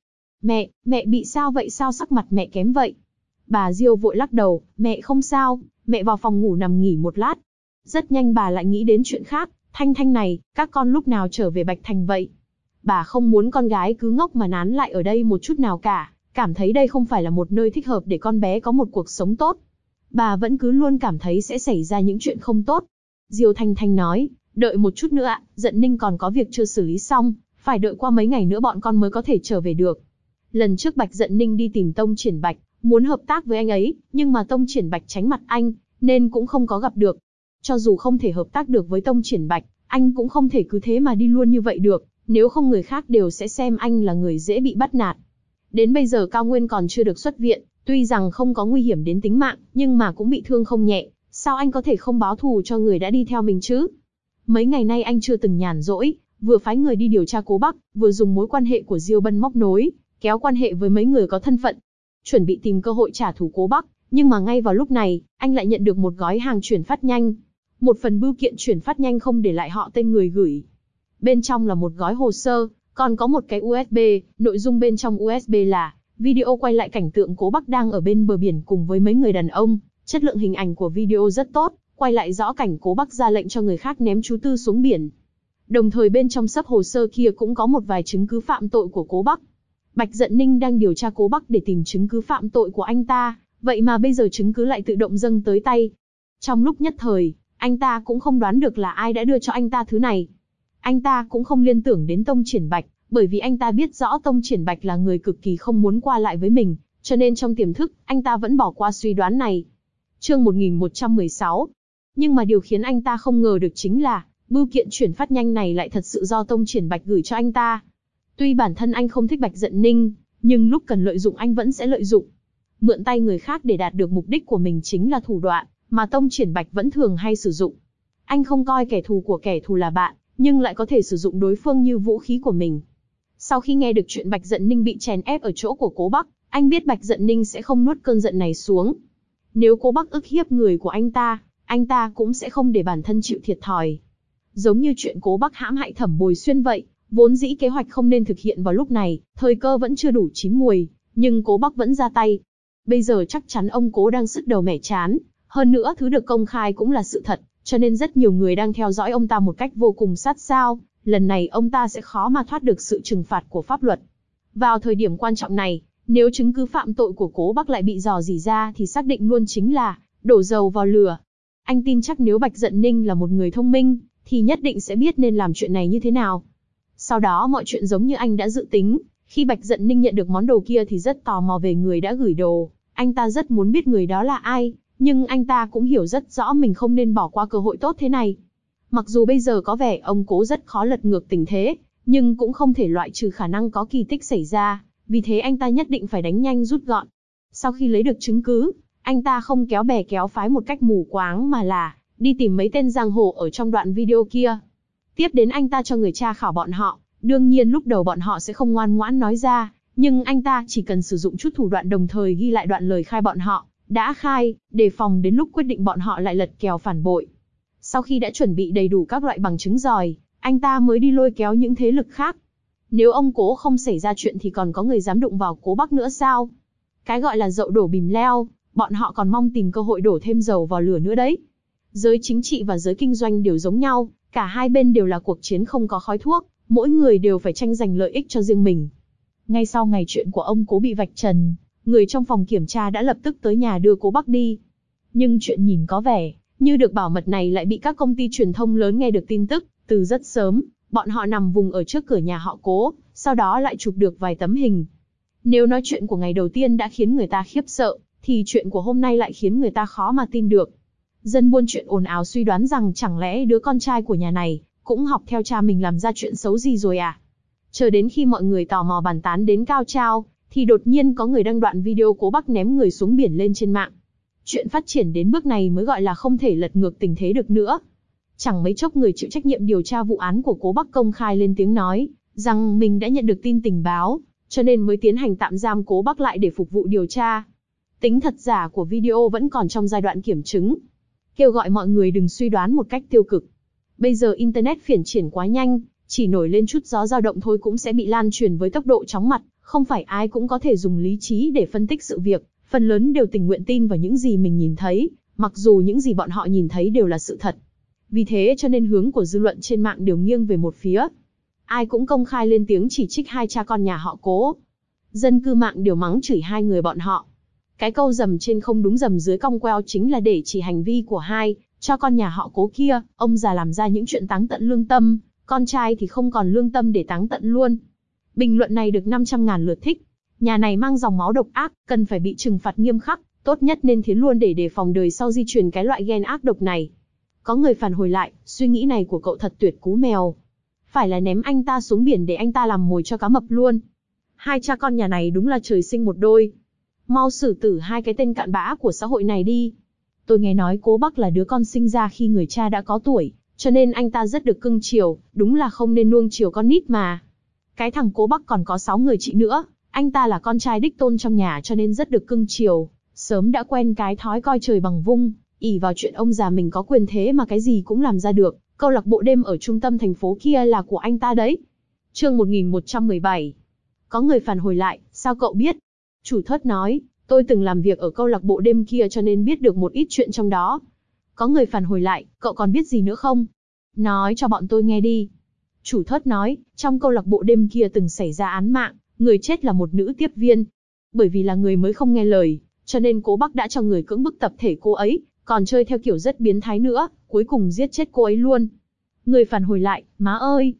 S1: Mẹ bị sao vậy, sao sắc mặt mẹ kém vậy? Bà Diêu vội lắc đầu, mẹ không sao, mẹ vào phòng ngủ nằm nghỉ một lát. Rất nhanh bà lại nghĩ đến chuyện khác, Thanh Thanh này, các con lúc nào trở về Bạch Thành vậy? Bà không muốn con gái cứ ngốc mà nán lại ở đây một chút nào cả, cảm thấy đây không phải là một nơi thích hợp để con bé có một cuộc sống tốt. Bà vẫn cứ luôn cảm thấy sẽ xảy ra những chuyện không tốt. Diêu Thanh Thanh nói, đợi một chút nữa ạ, Dận Ninh còn có việc chưa xử lý xong, phải đợi qua mấy ngày nữa bọn con mới có thể trở về được. Lần trước Bạch Dận Ninh đi tìm Tông Triển Bạch, muốn hợp tác với anh ấy, nhưng mà Tông Triển Bạch tránh mặt anh, nên cũng không có gặp được. Cho dù không thể hợp tác được với Tông Triển Bạch, anh cũng không thể cứ thế mà đi luôn như vậy được, nếu không người khác đều sẽ xem anh là người dễ bị bắt nạt. Đến bây giờ Cao Nguyên còn chưa được xuất viện, tuy rằng không có nguy hiểm đến tính mạng, nhưng mà cũng bị thương không nhẹ, sao anh có thể không báo thù cho người đã đi theo mình chứ? Mấy ngày nay anh chưa từng nhàn rỗi, vừa phái người đi điều tra Cố Bắc, vừa dùng mối quan hệ của Diêu Bân móc nối, kéo quan hệ với mấy người có thân phận, chuẩn bị tìm cơ hội trả thù Cố Bắc. Nhưng mà ngay vào lúc này, anh lại nhận được một gói hàng chuyển phát nhanh. Một phần bưu kiện chuyển phát nhanh không để lại họ tên người gửi. Bên trong là một gói hồ sơ, còn có một cái USB, nội dung bên trong USB là video quay lại cảnh tượng Cố Bắc đang ở bên bờ biển cùng với mấy người đàn ông. Chất lượng hình ảnh của video rất tốt, quay lại rõ cảnh Cố Bắc ra lệnh cho người khác ném chú Tư xuống biển. Đồng thời bên trong xấp hồ sơ kia cũng có một vài chứng cứ phạm tội của Cố Bắc. Bạch Dận Ninh đang điều tra Cố Bắc để tìm chứng cứ phạm tội của anh ta, vậy mà bây giờ chứng cứ lại tự động dâng tới tay. Trong lúc nhất thời, anh ta cũng không đoán được là ai đã đưa cho anh ta thứ này. Anh ta cũng không liên tưởng đến Tông Triển Bạch, bởi vì anh ta biết rõ Tông Triển Bạch là người cực kỳ không muốn qua lại với mình, cho nên trong tiềm thức, anh ta vẫn bỏ qua suy đoán này. Chương 1116. Nhưng mà điều khiến anh ta không ngờ được chính là, bưu kiện chuyển phát nhanh này lại thật sự do Tông Triển Bạch gửi cho anh ta. Tuy bản thân anh không thích Bạch Dận Ninh, nhưng lúc cần lợi dụng anh vẫn sẽ lợi dụng. Mượn tay người khác để đạt được mục đích của mình chính là thủ đoạn mà Tông Triển Bạch vẫn thường hay sử dụng. Anh không coi kẻ thù của kẻ thù là bạn, nhưng lại có thể sử dụng đối phương như vũ khí của mình. Sau khi nghe được chuyện Bạch Dận Ninh bị chèn ép ở chỗ của Cố Bắc, anh biết Bạch Dận Ninh sẽ không nuốt cơn giận này xuống. Nếu Cố Bắc ức hiếp người của anh ta cũng sẽ không để bản thân chịu thiệt thòi. Giống như chuyện Cố Bắc hãm hại Thẩm Bồi Xuyên vậy, vốn dĩ kế hoạch không nên thực hiện vào lúc này, thời cơ vẫn chưa đủ chín muồi, nhưng Cố Bắc vẫn ra tay. Bây giờ chắc chắn ông Cố đang sứt đầu mẻ chán, hơn nữa thứ được công khai cũng là sự thật, cho nên rất nhiều người đang theo dõi ông ta một cách vô cùng sát sao, lần này ông ta sẽ khó mà thoát được sự trừng phạt của pháp luật. Vào thời điểm quan trọng này, nếu chứng cứ phạm tội của Cố Bắc lại bị rò rỉ ra thì xác định luôn chính là đổ dầu vào lửa. Anh tin chắc nếu Bạch Dận Ninh là một người thông minh, thì nhất định sẽ biết nên làm chuyện này như thế nào. Sau đó mọi chuyện giống như anh đã dự tính, khi Bạch Dận Ninh nhận được món đồ kia thì rất tò mò về người đã gửi đồ, anh ta rất muốn biết người đó là ai, nhưng anh ta cũng hiểu rất rõ mình không nên bỏ qua cơ hội tốt thế này. Mặc dù bây giờ có vẻ ông Cố rất khó lật ngược tình thế, nhưng cũng không thể loại trừ khả năng có kỳ tích xảy ra, vì thế anh ta nhất định phải đánh nhanh rút gọn. Sau khi lấy được chứng cứ, anh ta không kéo bè kéo phái một cách mù quáng mà là đi tìm mấy tên giang hồ ở trong đoạn video kia. Tiếp đến anh ta cho người tra khảo bọn họ, đương nhiên lúc đầu bọn họ sẽ không ngoan ngoãn nói ra, nhưng anh ta chỉ cần sử dụng chút thủ đoạn đồng thời ghi lại đoạn lời khai bọn họ đã khai, đề phòng đến lúc quyết định bọn họ lại lật kèo phản bội. Sau khi đã chuẩn bị đầy đủ các loại bằng chứng rồi, anh ta mới đi lôi kéo những thế lực khác. Nếu ông Cố không xảy ra chuyện thì còn có người dám đụng vào Cố Bắc nữa sao? Cái gọi là dậu đổ bìm leo, bọn họ còn mong tìm cơ hội đổ thêm dầu vào lửa nữa đấy. Giới chính trị và giới kinh doanh đều giống nhau, cả hai bên đều là cuộc chiến không có khói thuốc, mỗi người đều phải tranh giành lợi ích cho riêng mình. Ngay sau ngày chuyện của ông Cố bị vạch trần, người trong phòng kiểm tra đã lập tức tới nhà đưa Cố Bắc đi. Nhưng chuyện nhìn có vẻ như được bảo mật này lại bị các công ty truyền thông lớn nghe được tin tức, từ rất sớm, bọn họ nằm vùng ở trước cửa nhà họ Cố, sau đó lại chụp được vài tấm hình. Nếu nói chuyện của ngày đầu tiên đã khiến người ta khiếp sợ, thì chuyện của hôm nay lại khiến người ta khó mà tin được. Dân buôn chuyện ồn ào suy đoán rằng chẳng lẽ đứa con trai của nhà này cũng học theo cha mình làm ra chuyện xấu gì rồi à? Chờ đến khi mọi người tò mò bàn tán đến cao trao, thì đột nhiên có người đăng đoạn video Cố Bắc ném người xuống biển lên trên mạng. Chuyện phát triển đến bước này mới gọi là không thể lật ngược tình thế được nữa. Chẳng mấy chốc người chịu trách nhiệm điều tra vụ án của Cố Bắc công khai lên tiếng nói rằng mình đã nhận được tin tình báo, cho nên mới tiến hành tạm giam Cố Bắc lại để phục vụ điều tra. Tính thật giả của video vẫn còn trong giai đoạn kiểm chứng. Kêu gọi mọi người đừng suy đoán một cách tiêu cực. Bây giờ Internet phát triển quá nhanh, chỉ nổi lên chút gió dao động thôi cũng sẽ bị lan truyền với tốc độ chóng mặt, không phải ai cũng có thể dùng lý trí để phân tích sự việc, phần lớn đều tình nguyện tin vào những gì mình nhìn thấy, mặc dù những gì bọn họ nhìn thấy đều là sự thật. Vì thế cho nên hướng của dư luận trên mạng đều nghiêng về một phía. Ai cũng công khai lên tiếng chỉ trích hai cha con nhà họ Cố. Dân cư mạng đều mắng chửi hai người bọn họ. Cái câu dầm trên không đúng dầm dưới cong queo chính là để chỉ hành vi của hai cha con nhà họ Cố kia, ông già làm ra những chuyện táng tận lương tâm, con trai thì không còn lương tâm để táng tận luôn. Bình luận này được 500.000 lượt thích. Nhà này mang dòng máu độc ác, cần phải bị trừng phạt nghiêm khắc, tốt nhất nên thiến luôn để đề phòng đời sau di truyền cái loại gen ác độc này. Có người phản hồi lại, suy nghĩ này của cậu thật tuyệt cú mèo. Phải là ném anh ta xuống biển để anh ta làm mồi cho cá mập luôn. Hai cha con nhà này đúng là trời sinh một đôi. Mau xử tử hai cái tên cặn bã của xã hội này đi. Tôi nghe nói Cố Bắc là đứa con sinh ra khi người cha đã có tuổi, cho nên anh ta rất được cưng chiều, đúng là không nên nuông chiều con nít mà. Cái thằng Cố Bắc còn có 6 người chị nữa, anh ta là con trai đích tôn trong nhà cho nên rất được cưng chiều, sớm đã quen cái thói coi trời bằng vung, ỷ vào chuyện ông già mình có quyền thế mà cái gì cũng làm ra được. Câu lạc bộ đêm ở trung tâm thành phố kia là của anh ta đấy. Chương 1117. Có người phản hồi lại, sao cậu biết? Chủ thớt nói, tôi từng làm việc ở câu lạc bộ đêm kia cho nên biết được một ít chuyện trong đó. Có người phản hồi lại, cậu còn biết gì nữa không? Nói cho bọn tôi nghe đi. Chủ thớt nói, trong câu lạc bộ đêm kia từng xảy ra án mạng, người chết là một nữ tiếp viên. Bởi vì là người mới không nghe lời, cho nên Cố Bắc đã cho người cưỡng bức tập thể cô ấy, còn chơi theo kiểu rất biến thái nữa, cuối cùng giết chết cô ấy luôn. Người phản hồi lại, má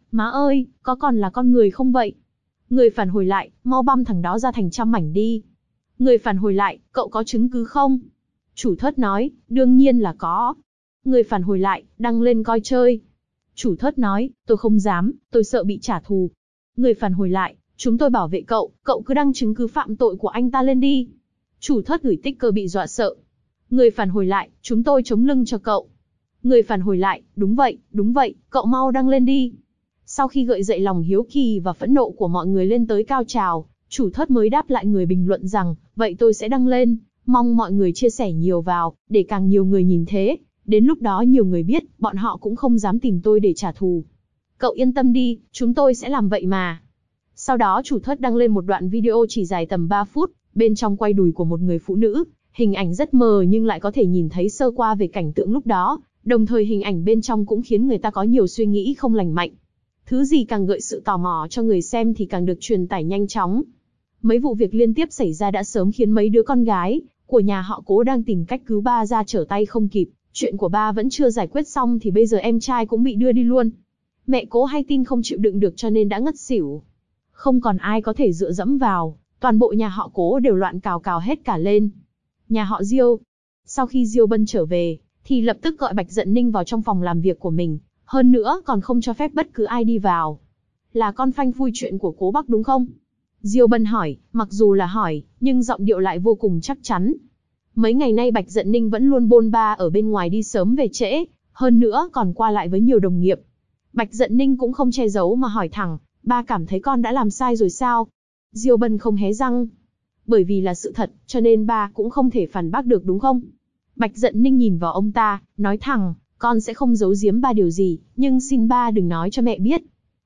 S1: ơi, có còn là con người không vậy? Người phản hồi lại, mau băm thằng đó ra thành trăm mảnh đi. Người phản hồi lại, cậu có chứng cứ không? Chủ thớt nói, đương nhiên là có. Người phản hồi lại, đăng lên coi chơi. Chủ thớt nói, tôi không dám, tôi sợ bị trả thù. Người phản hồi lại, chúng tôi bảo vệ cậu, cậu cứ đăng chứng cứ phạm tội của anh ta lên đi. Chủ thớt gửi sticker bị dọa sợ. Người phản hồi lại, chúng tôi chống lưng cho cậu. Người phản hồi lại, đúng vậy, cậu mau đăng lên đi. Sau khi gợi dậy lòng hiếu kỳ và phẫn nộ của mọi người lên tới cao trào, chủ thớt mới đáp lại người bình luận rằng, vậy tôi sẽ đăng lên, mong mọi người chia sẻ nhiều vào, để càng nhiều người nhìn thế. Đến lúc đó nhiều người biết, bọn họ cũng không dám tìm tôi để trả thù. Cậu yên tâm đi, chúng tôi sẽ làm vậy mà. Sau đó chủ thớt đăng lên một đoạn video chỉ dài tầm 3 phút, bên trong quay đùi của một người phụ nữ, hình ảnh rất mờ nhưng lại có thể nhìn thấy sơ qua về cảnh tượng lúc đó, đồng thời hình ảnh bên trong cũng khiến người ta có nhiều suy nghĩ không lành mạnh. Thứ gì càng gợi sự tò mò cho người xem thì càng được truyền tải nhanh chóng. Mấy vụ việc liên tiếp xảy ra đã sớm khiến mấy đứa con gái của nhà họ Cố đang tìm cách cứu ba ra trở tay không kịp. Chuyện của ba vẫn chưa giải quyết xong thì bây giờ em trai cũng bị đưa đi luôn. Mẹ Cố hay tin không chịu đựng được cho nên đã ngất xỉu. Không còn ai có thể dựa dẫm vào, toàn bộ nhà họ Cố đều loạn cào cào hết cả lên. Nhà họ Diêu. Sau khi Diêu Bân trở về, thì lập tức gọi Bạch Dận Ninh vào trong phòng làm việc của mình, hơn nữa còn không cho phép bất cứ ai đi vào. Là con phanh phui chuyện của Cố Bắc đúng không? Diêu Bân hỏi, mặc dù là hỏi, nhưng giọng điệu lại vô cùng chắc chắn. Mấy ngày nay Bạch Dận Ninh vẫn luôn bôn ba ở bên ngoài đi sớm về trễ, hơn nữa còn qua lại với nhiều đồng nghiệp. Bạch Dận Ninh cũng không che giấu mà hỏi thẳng, ba cảm thấy con đã làm sai rồi sao? Diêu Bân không hé răng. Bởi vì là sự thật, cho nên ba cũng không thể phản bác được đúng không? Bạch Dận Ninh nhìn vào ông ta, nói thẳng, con sẽ không giấu giếm ba điều gì, nhưng xin ba đừng nói cho mẹ biết.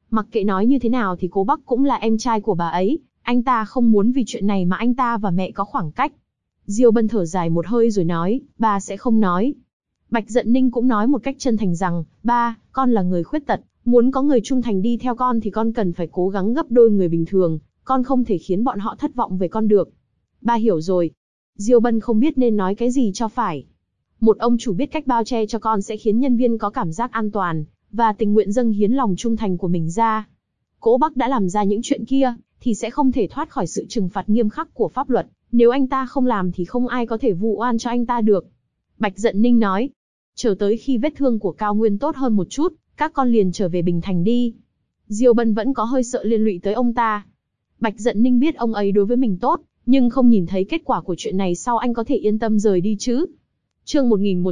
S1: Mặc kệ nói như thế nào thì Cố Bắc cũng là em trai của bà ấy, anh ta không muốn vì chuyện này mà anh ta và mẹ có khoảng cách. Diêu Bân thở dài một hơi rồi nói, ba sẽ không nói. Bạch Dận Ninh cũng nói một cách chân thành rằng, ba, con là người khuyết tật, muốn có người trung thành đi theo con thì con cần phải cố gắng gấp đôi người bình thường, con không thể khiến bọn họ thất vọng về con được. Ba hiểu rồi. Diêu Bân không biết nên nói cái gì cho phải. Một ông chủ biết cách bao che cho con sẽ khiến nhân viên có cảm giác an toàn, và tình nguyện dâng hiến lòng trung thành của mình ra. Cố Bắc đã làm ra những chuyện kia, thì sẽ không thể thoát khỏi sự trừng phạt nghiêm khắc của pháp luật, nếu anh ta không làm thì không ai có thể vu oan cho anh ta được. Bạch Dận Ninh nói, chờ tới khi vết thương của Cao Nguyên tốt hơn một chút, các con liền trở về Bình Thành đi. Diêu Bân vẫn có hơi sợ liên lụy tới ông ta. Bạch Dận Ninh biết ông ấy đối với mình tốt, nhưng không nhìn thấy kết quả của chuyện này sau anh có thể yên tâm rời đi chứ. Chương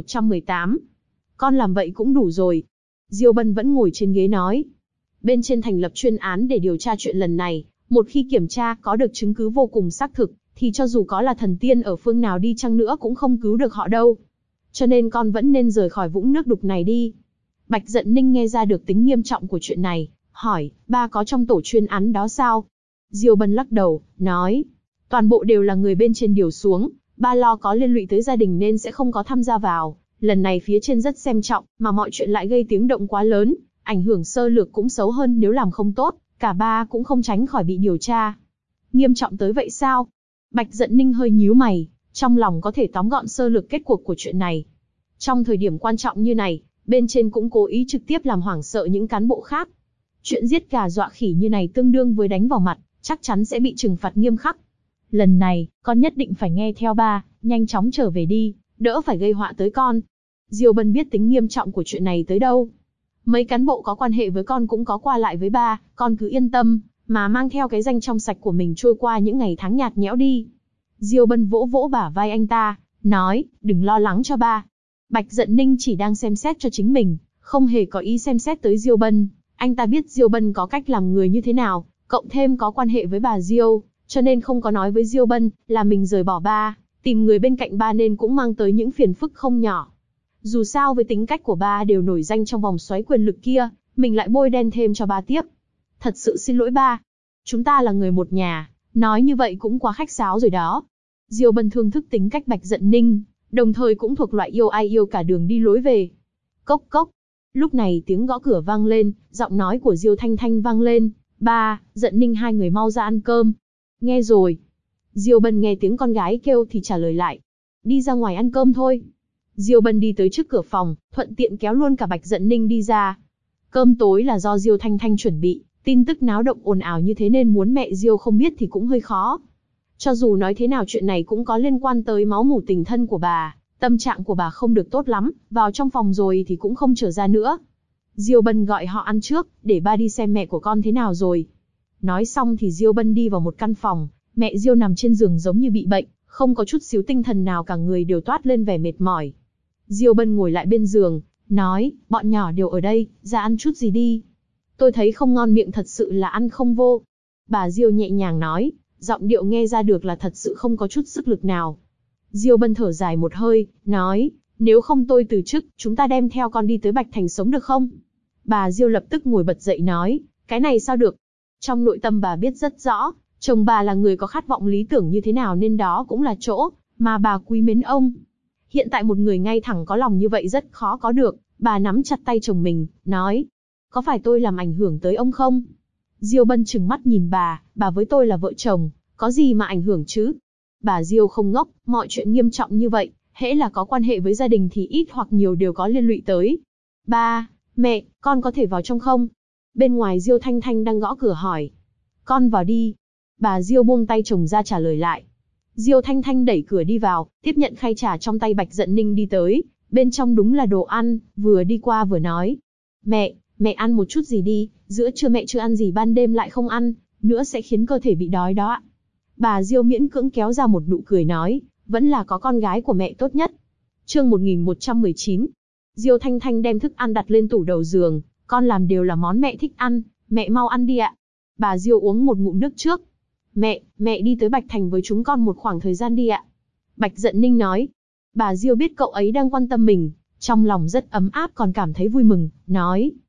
S1: 1118. Con làm vậy cũng đủ rồi. Diêu Bân vẫn ngồi trên ghế nói. Bên trên thành lập chuyên án để điều tra chuyện lần này, một khi kiểm tra có được chứng cứ vô cùng xác thực, thì cho dù có là thần tiên ở phương nào đi chăng nữa cũng không cứu được họ đâu. Cho nên con vẫn nên rời khỏi vũng nước đục này đi. Bạch Dận Ninh nghe ra được tính nghiêm trọng của chuyện này, hỏi, ba có trong tổ chuyên án đó sao? Diêu Bân lắc đầu, nói, toàn bộ đều là người bên trên điều xuống, ba lo có liên lụy tới gia đình nên sẽ không có tham gia vào. Lần này phía trên rất xem trọng, mà mọi chuyện lại gây tiếng động quá lớn, ảnh hưởng sơ lược cũng xấu hơn nếu làm không tốt, cả ba cũng không tránh khỏi bị điều tra. Nghiêm trọng tới vậy sao? Bạch Dận Ninh hơi nhíu mày, trong lòng có thể tóm gọn sơ lược kết cuộc của chuyện này. Trong thời điểm quan trọng như này, bên trên cũng cố ý trực tiếp làm hoảng sợ những cán bộ khác. Chuyện giết gà dọa khỉ như này tương đương với đánh vào mặt, chắc chắn sẽ bị trừng phạt nghiêm khắc. Lần này, con nhất định phải nghe theo ba, nhanh chóng trở về đi, đỡ phải gây họa tới con. Diêu Bân biết tính nghiêm trọng của chuyện này tới đâu. Mấy cán bộ có quan hệ với con cũng có qua lại với ba, con cứ yên tâm, mà mang theo cái danh trong sạch của mình trôi qua những ngày tháng nhạt nhẽo đi. Diêu Bân vỗ vỗ bả vai anh ta, nói, đừng lo lắng cho ba. Bạch Dận Ninh chỉ đang xem xét cho chính mình, không hề có ý xem xét tới Diêu Bân. Anh ta biết Diêu Bân có cách làm người như thế nào, cộng thêm có quan hệ với bà Diêu, cho nên không có nói với Diêu Bân là mình rời bỏ ba, tìm người bên cạnh ba nên cũng mang tới những phiền phức không nhỏ. Dù sao với tính cách của ba đều nổi danh trong vòng xoáy quyền lực kia, mình lại bôi đen thêm cho ba tiếp. Thật sự xin lỗi ba. Chúng ta là người một nhà, nói như vậy cũng quá khách sáo rồi đó. Diêu Bân thương thức tính cách Bạch Dận Ninh, đồng thời cũng thuộc loại yêu ai yêu cả đường đi lối về. Cốc cốc. Lúc này tiếng gõ cửa vang lên, giọng nói của Diêu Thanh Thanh vang lên. Ba, Dận Ninh hai người mau ra ăn cơm. Nghe rồi. Diêu Bân nghe tiếng con gái kêu thì trả lời lại. Đi ra ngoài ăn cơm thôi. Diêu Bân đi tới trước cửa phòng, thuận tiện kéo luôn cả Bạch Dận Ninh đi ra. Cơm tối là do Diêu Thanh Thanh chuẩn bị, tin tức náo động ồn ào như thế nên muốn mẹ Diêu không biết thì cũng hơi khó. Cho dù nói thế nào chuyện này cũng có liên quan tới máu mủ tình thân của bà, tâm trạng của bà không được tốt lắm, vào trong phòng rồi thì cũng không trở ra nữa. Diêu Bân gọi họ ăn trước, để ba đi xem mẹ của con thế nào rồi. Nói xong thì Diêu Bân đi vào một căn phòng, mẹ Diêu nằm trên giường giống như bị bệnh, không có chút xíu tinh thần nào, cả người đều toát lên vẻ mệt mỏi. Diêu Bân ngồi lại bên giường, nói, bọn nhỏ đều ở đây, ra ăn chút gì đi. Tôi thấy không ngon miệng, thật sự là ăn không vô. Bà Diêu nhẹ nhàng nói, giọng điệu nghe ra được là thật sự không có chút sức lực nào. Diêu Bân thở dài một hơi, nói, nếu không tôi từ chức, chúng ta đem theo con đi tới Bạch Thành sống được không? Bà Diêu lập tức ngồi bật dậy nói, cái này sao được? Trong nội tâm bà biết rất rõ, chồng bà là người có khát vọng lý tưởng như thế nào nên đó cũng là chỗ mà bà quý mến ông. Hiện tại một người ngay thẳng có lòng như vậy rất khó có được. Bà nắm chặt tay chồng mình, nói, có phải tôi làm ảnh hưởng tới ông không? Diêu Bân trừng mắt nhìn bà với tôi là vợ chồng, có gì mà ảnh hưởng chứ? Bà Diêu không ngốc, mọi chuyện nghiêm trọng như vậy, hễ là có quan hệ với gia đình thì ít hoặc nhiều đều có liên lụy tới. Ba, mẹ, con có thể vào trong không? Bên ngoài Diêu Thanh Thanh đang gõ cửa hỏi. Con vào đi. Bà Diêu buông tay chồng ra trả lời lại. Diêu Thanh Thanh đẩy cửa đi vào, tiếp nhận khay trà trong tay Bạch Dận Ninh đi tới. Bên trong đúng là đồ ăn, vừa đi qua vừa nói. Mẹ ăn một chút gì đi, giữa trưa mẹ chưa ăn gì, ban đêm lại không ăn, nữa sẽ khiến cơ thể bị đói đó ạ. Bà Diêu miễn cưỡng kéo ra một nụ cười nói, vẫn là có con gái của mẹ tốt nhất. Chương 1119. Diêu Thanh Thanh đem thức ăn đặt lên tủ đầu giường, con làm đều là món mẹ thích ăn, mẹ mau ăn đi ạ. Bà Diêu uống một ngụm nước trước. Mẹ đi tới Bạch Thành với chúng con một khoảng thời gian đi ạ. Bạch Dận Ninh nói. Bà Diêu biết cậu ấy đang quan tâm mình, trong lòng rất ấm áp còn cảm thấy vui mừng, nói.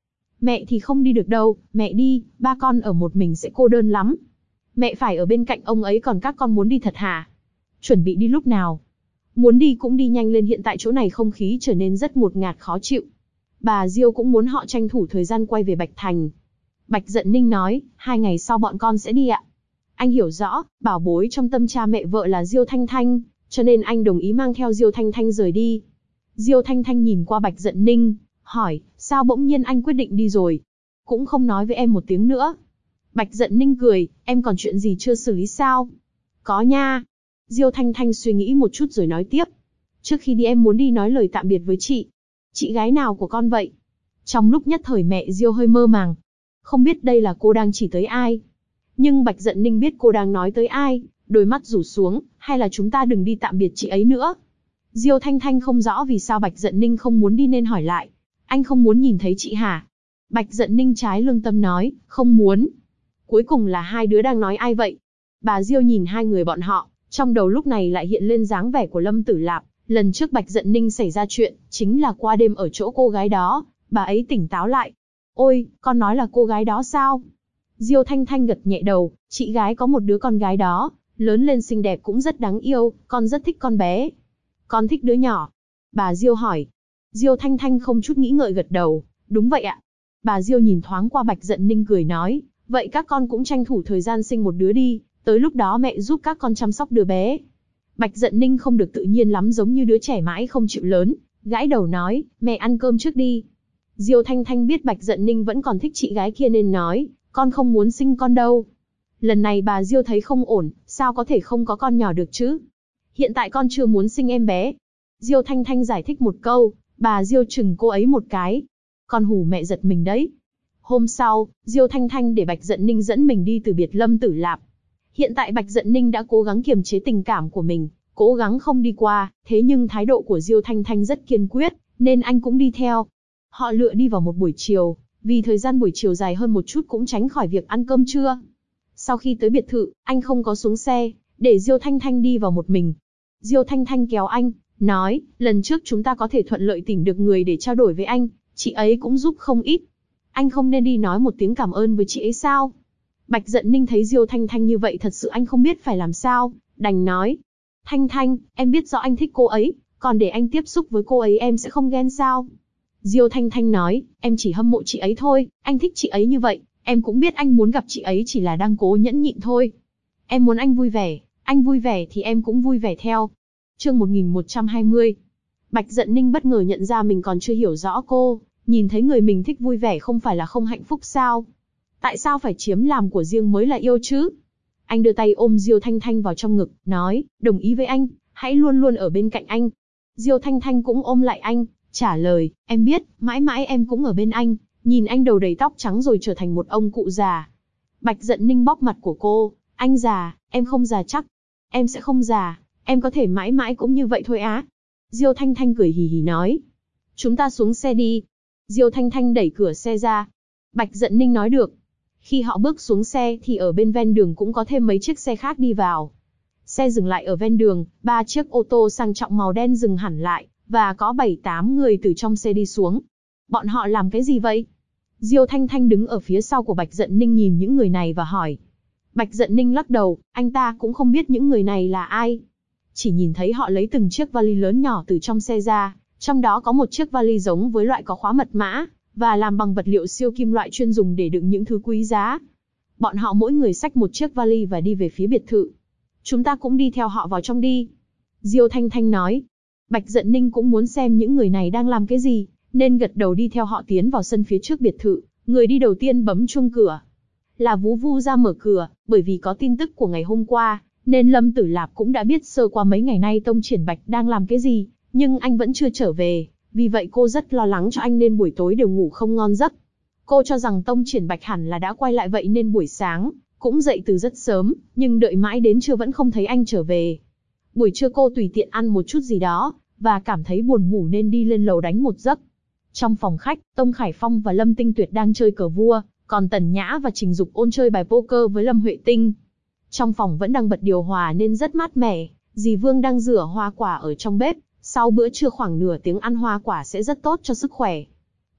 S1: Mẹ thì không đi được đâu, mẹ đi, ba con ở một mình sẽ cô đơn lắm. Mẹ phải ở bên cạnh ông ấy, còn các con muốn đi thật hả? Chuẩn bị đi lúc nào? Muốn đi cũng đi nhanh lên, hiện tại chỗ này không khí trở nên rất ngột ngạt khó chịu. Bà Diêu cũng muốn họ tranh thủ thời gian quay về Bạch Thành. Bạch Dận Ninh nói, 2 ngày sau bọn con sẽ đi ạ. Anh hiểu rõ, bảo bối trong tâm cha mẹ vợ là Diêu Thanh Thanh, cho nên anh đồng ý mang theo Diêu Thanh Thanh rời đi. Diêu Thanh Thanh nhìn qua Bạch Dận Ninh, hỏi, sao bỗng nhiên anh quyết định đi rồi? Cũng không nói với em một tiếng nữa. Bạch Dận Ninh cười, em còn chuyện gì chưa xử lý sao? Có nha. Diêu Thanh Thanh suy nghĩ một chút rồi nói tiếp. Trước khi đi em muốn đi nói lời tạm biệt với chị. Chị gái nào của con vậy? Trong lúc nhất thời mẹ Diêu hơi mơ màng. Không biết đây là cô đang chỉ tới ai. Nhưng Bạch Dận Ninh biết cô đang nói tới ai, đôi mắt rủ xuống, hay là chúng ta đừng đi tạm biệt chị ấy nữa. Diêu Thanh Thanh không rõ vì sao Bạch Dận Ninh không muốn đi nên hỏi lại. Anh không muốn nhìn thấy chị hả? Bạch Dận Ninh trái lương tâm nói, không muốn. Cuối cùng là hai đứa đang nói ai vậy? Bà Diêu nhìn hai người bọn họ, trong đầu lúc này lại hiện lên dáng vẻ của Lâm Tử Lạp. Lần trước Bạch Dận Ninh xảy ra chuyện, chính là qua đêm ở chỗ cô gái đó, bà ấy tỉnh táo lại. Ôi, con nói là cô gái đó sao? Diêu Thanh Thanh gật nhẹ đầu, chị gái có một đứa con gái đó, lớn lên xinh đẹp cũng rất đáng yêu, con rất thích con bé. Con thích đứa nhỏ. Bà Diêu hỏi. Diêu Thanh Thanh không chút nghĩ ngợi gật đầu, đúng vậy ạ. Bà Diêu nhìn thoáng qua Bạch Dận Ninh cười nói, vậy các con cũng tranh thủ thời gian sinh một đứa đi, tới lúc đó mẹ giúp các con chăm sóc đứa bé. Bạch Dận Ninh không được tự nhiên lắm, giống như đứa trẻ mãi không chịu lớn, gãi đầu nói, mẹ ăn cơm trước đi. Diêu Thanh Thanh biết Bạch Dận Ninh vẫn còn thích chị gái kia nên nói, con không muốn sinh con đâu. Lần này bà Diêu thấy không ổn, sao có thể không có con nhỏ được chứ? Hiện tại con chưa muốn sinh em bé. Diêu Thanh Thanh giải thích một câu, bà Diêu chừng cô ấy một cái. Con hù mẹ giật mình đấy. Hôm sau, Diêu Thanh Thanh để Bạch Dận Ninh dẫn mình đi từ biệt Lâm Tử Lạp. Hiện tại Bạch Dận Ninh đã cố gắng kiềm chế tình cảm của mình, cố gắng không đi qua, thế nhưng thái độ của Diêu Thanh Thanh rất kiên quyết, nên anh cũng đi theo. Họ lựa đi vào một buổi chiều, vì thời gian buổi chiều dài hơn một chút cũng tránh khỏi việc ăn cơm trưa. Sau khi tới biệt thự, anh không có xuống xe, để Diêu Thanh Thanh đi vào một mình. Diêu Thanh Thanh kéo anh, nói, lần trước chúng ta có thể thuận lợi tìm được người để trao đổi với anh, chị ấy cũng giúp không ít. Anh không nên đi nói một tiếng cảm ơn với chị ấy sao? Bạch Dận Ninh thấy Diêu Thanh Thanh như vậy thật sự anh không biết phải làm sao, đành nói. Thanh Thanh, em biết rõ anh thích cô ấy, còn để anh tiếp xúc với cô ấy em sẽ không ghen sao? Diêu Thanh Thanh nói, em chỉ hâm mộ chị ấy thôi, anh thích chị ấy như vậy, em cũng biết anh muốn gặp chị ấy chỉ là đang cố nhẫn nhịn thôi. Em muốn anh vui vẻ thì em cũng vui vẻ theo. Chương 1120. Bạch Dận Ninh bất ngờ nhận ra mình còn chưa hiểu rõ cô, nhìn thấy người mình thích vui vẻ không phải là không hạnh phúc sao? Tại sao phải chiếm làm của riêng mới là yêu chứ? Anh đưa tay ôm Diêu Thanh Thanh vào trong ngực, nói, đồng ý với anh, hãy luôn luôn ở bên cạnh anh. Diêu Thanh Thanh cũng ôm lại anh, trả lời, em biết, mãi mãi em cũng ở bên anh, nhìn anh đầu đầy tóc trắng rồi trở thành một ông cụ già. Bạch Dận Ninh bóp mặt của cô, anh già, em không già chắc. Em sẽ không già, em có thể mãi mãi cũng như vậy thôi á. Diêu Thanh Thanh cười hì hì nói. Chúng ta xuống xe đi. Diêu Thanh Thanh đẩy cửa xe ra. Bạch Dận Ninh nói được. Khi họ bước xuống xe thì ở bên ven đường cũng có thêm mấy chiếc xe khác đi vào. Xe dừng lại ở ven đường, 3 chiếc ô tô sang trọng màu đen dừng hẳn lại, và có 7-8 người từ trong xe đi xuống. Bọn họ làm cái gì vậy? Diêu Thanh Thanh đứng ở phía sau của Bạch Dận Ninh nhìn những người này và hỏi. Bạch Dận Ninh lắc đầu, anh ta cũng không biết những người này là ai. Chỉ nhìn thấy họ lấy từng chiếc vali lớn nhỏ từ trong xe ra, trong đó có một chiếc vali giống với loại có khóa mật mã, và làm bằng vật liệu siêu kim loại chuyên dùng để đựng những thứ quý giá. Bọn họ mỗi người xách một chiếc vali và đi về phía biệt thự. Chúng ta cũng đi theo họ vào trong đi. Diêu Thanh Thanh nói. Bạch Dận Ninh cũng muốn xem những người này đang làm cái gì, nên gật đầu đi theo họ tiến vào sân phía trước biệt thự. Người đi đầu tiên bấm chuông cửa. Là Vú Vu ra mở cửa, bởi vì có tin tức của ngày hôm qua, nên Lâm Tử Lạp cũng đã biết sơ qua mấy ngày nay Tông Triển Bạch đang làm cái gì, nhưng anh vẫn chưa trở về, vì vậy cô rất lo lắng cho anh nên buổi tối đều ngủ không ngon giấc. Cô cho rằng Tông Triển Bạch hẳn là đã quay lại vậy nên buổi sáng cũng dậy từ rất sớm, nhưng đợi mãi đến trưa vẫn không thấy anh trở về. Buổi trưa cô tùy tiện ăn một chút gì đó, và cảm thấy buồn ngủ nên đi lên lầu đánh một giấc. Trong phòng khách, Tông Khải Phong và Lâm Tinh Tuyệt đang chơi cờ vua, còn Tần Nhã và Trình Dục Ôn chơi bài poker với Lâm Huệ Tinh. Trong phòng vẫn đang bật điều hòa nên rất mát mẻ, dì Vương đang rửa hoa quả ở trong bếp, sau bữa trưa khoảng nửa tiếng ăn hoa quả sẽ rất tốt cho sức khỏe.